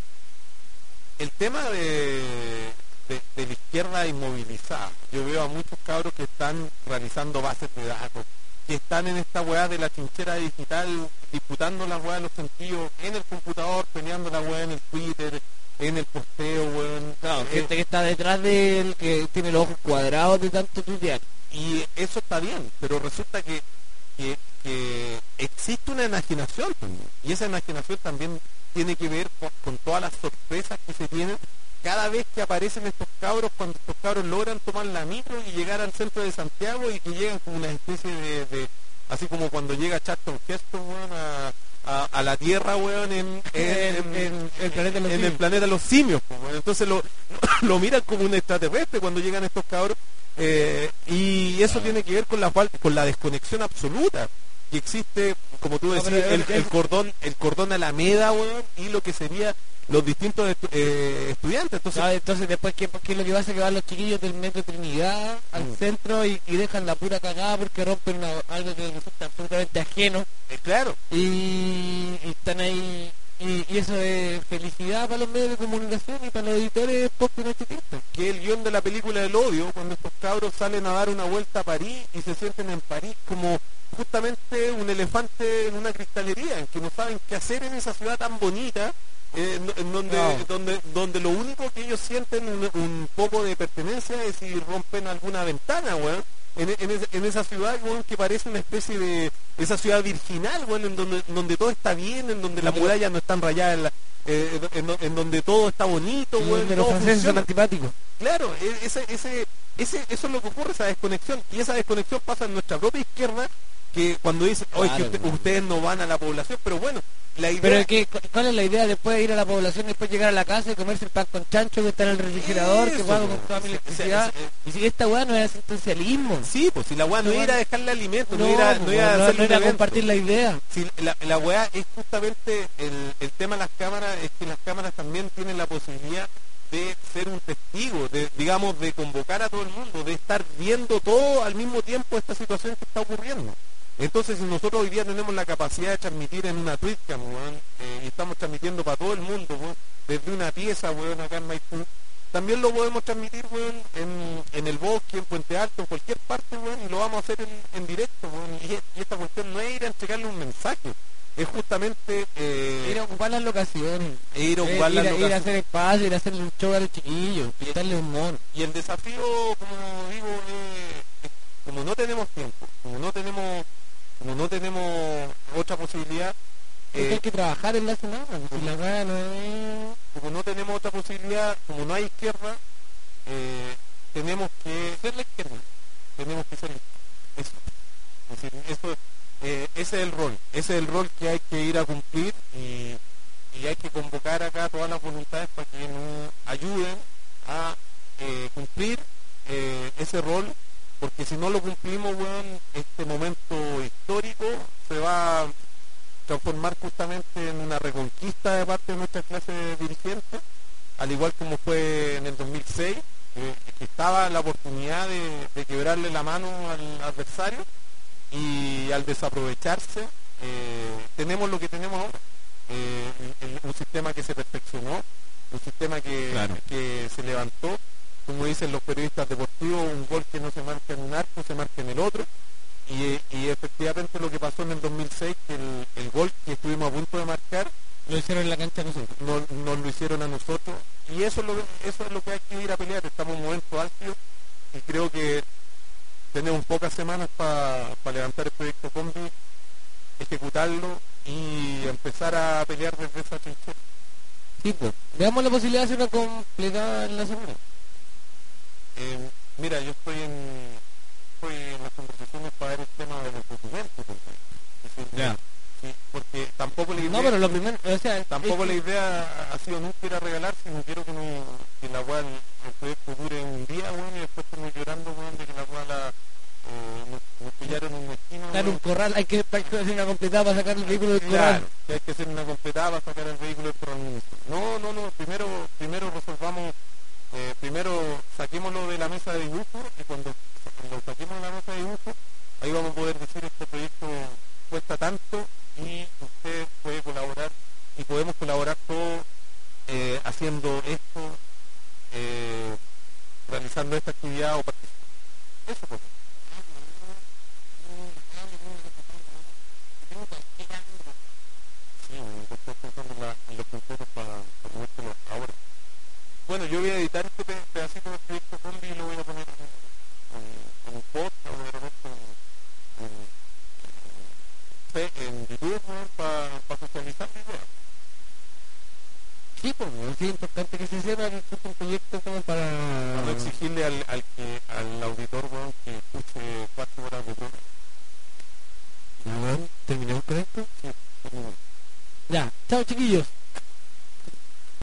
mm, el tema de, de, de la izquierda inmovilizada, yo veo a muchos cabros que están realizando bases de datos, que están en esta weá de la chinchera digital, disputando la weá de los sentidos en el computador, peleando la weá en el Twitter, en el posteo, weón. Claro, Eh, gente que está detrás de él, que tiene los ojos cuadrados de tanto tutear. y eso está bien, pero resulta que, que, que existe una enajenación también, y esa enajenación también tiene que ver con, con todas las sorpresas que se tienen cada vez que aparecen estos cabros, cuando estos cabros logran tomar la micro y llegar al centro de Santiago y que llegan como una especie de, de- así como cuando llega Charlton Heston, weón, a, a, a la Tierra, weón, en, en, en- En el planeta de los en el simios. planeta de los simios, pues, weón. Entonces lo, lo miran como un extraterrestre cuando llegan estos cabros, eh, y eso tiene que ver con la fal- con la desconexión absoluta que existe, como tú No, decías, pero el, el- el cordón el cordón Alameda, weón, y lo que sería los distintos estu- eh, estudiantes. Entonces, Ah, entonces después ¿qué, qué es lo que pasa? Que van los chiquillos del Metro Trinidad al Mm. centro y, y dejan la pura cagada porque rompen una- algo que les resulta absolutamente ajeno eh, claro, y, y están ahí y, y eso es felicidad para los medios de comunicación y para los editores post-pinochetistas. que el guión de la película del odio, cuando estos cabros salen a dar una vuelta a París y se sienten en París como justamente un elefante en una cristalería, en que no saben qué hacer en esa ciudad tan bonita, eh, en, en donde, No. donde donde lo único que ellos sienten un, un poco de pertenencia es si rompen alguna ventana, weón. En, en, esa- en esa ciudad, weón, que parece una especie de esa ciudad virginal, weón, en donde, en donde todo está bien, en donde las murallas no están rayadas, en, la- eh, en, en- en donde todo está bonito, weón, Donde los todo franceses son funciona. antipáticos. Claro, e- ese, ese, ese, eso es lo que ocurre, esa desconexión. Y esa desconexión pasa en nuestra propia izquierda, que cuando dicen, oye, Claro, que usted- pues. ustedes no van a la población, pero bueno, la idea... Pero ¿qué, ¿cuál es la idea después de ir a la población, después llegar a la casa y comerse el pan con chancho que está en el refrigerador, que Eso, pago pues. con toda mi O sea, electricidad? es- es- Y si esta weá no es asistencialismo. Sí, pues si la weá no No, era dejarle alimento, no, No, era, pues, no era no, hacerle no un era evento. compartir la idea. Si la, la weá es justamente el, el tema de las cámaras, es que las cámaras también tienen la posibilidad de ser un testigo, de, digamos, de convocar a todo el mundo, de estar viendo todo al mismo tiempo esta situación que está ocurriendo. Entonces, si nosotros hoy día tenemos la capacidad de transmitir en una Twitchcam, weón, eh, y estamos transmitiendo para todo el mundo, weón, desde una pieza, weón, acá en Maipú, también lo podemos transmitir, weón, en, en el bosque, en Puente Alto, en cualquier parte, weón, y lo vamos a hacer en, en directo, weón. Y, y esta cuestión no es ir a entregarle un mensaje, es justamente eh, Ir a ocupar las locaciones. ir a Eh, ocupar ir, las a, ir a locaciones. hacer espacio, ir a hacer un show a los chiquillos, pintarle un mono. Y el desafío, como digo, eh, es- como no tenemos tiempo, como no tenemos, como no tenemos otra posibilidad, Es que eh, hay que trabajar en la semana, si la weá no es... como no tenemos otra posibilidad, como no hay izquierda, eh, tenemos que ser la izquierda, tenemos que ser eso. Es decir, eso, eh, ese es el rol, ese es el rol que hay que ir a cumplir y, y hay que convocar acá todas las voluntades para que nos ayuden a eh, cumplir eh, ese rol, porque si no lo cumplimos, weón, este momento histórico se va a transformar justamente en una reconquista de parte de nuestra clase dirigente, al igual como fue en el dos mil seis, eh, que estaba la oportunidad de, de quebrarle la mano al adversario, y al desaprovecharse eh, tenemos lo que tenemos ahora, eh, el- el- un sistema que se perfeccionó, un sistema que, Claro. que se levantó, como dicen los periodistas deportivos, un gol que no se marca en un arco, se marca en el otro. Y, y efectivamente lo que pasó en el dos mil seis, que el, el gol que estuvimos a punto de marcar, Lo hicieron en la cancha nosotros. no- nos lo hicieron a nosotros, y eso es lo que, eso es lo que hay que ir a pelear. Estamos en un momento álgido y creo que tenemos pocas semanas para levantar el proyecto Combi, ejecutarlo y empezar a pelear desde esa trinchera. Sí, pues. Veamos la posibilidad de hacer una completada en la semana. Eh, mira, yo estoy en, estoy en las conversaciones para ver el tema de los documentos, porque, es decir, Ya. sí, porque tampoco la idea, No, pero lo primero, o sea, tampoco es la que- idea ha sido nunca ir a regalar, sino quiero que, no, que la weá, el, el proyecto dure un día, weón, y después estemos llorando, weón, de que la weá la, eh, nos, nos pillaron en un esquina, dar weón. un corral, hay que hay que hacer una completada para sacar el vehículo del Claro, corral. que hay que hacer una completada para sacar el vehículo del corral municipal. No, no, no, primero, primero resolvamos, eh, primero saquémoslo de la mesa de dibujo, y cuando lo saquemos de la mesa de dibujo, ahí vamos a poder decir este proyecto cuesta tanto y usted puede colaborar y podemos colaborar todos eh, haciendo esto, eh, realizando esta actividad o participando. Eso pues. Sí, yo estoy pensando en, la- en los consejos para ponértelo ahora. Bueno, yo voy a editar este pe- pedacito del proyecto Combi y lo voy a poner en, en- en un podcast o de repente en, en, en, en YouTube, ¿no? para socializar mi idea. Sí, pues, es importante que se cierre el un proyecto como para... Para no exigirle al, al, que, al auditor, weón, que escuche cuatro horas de programa. Ya, bueno, ¿terminamos con esto? Sí, terminamos. Ya, chao chiquillos.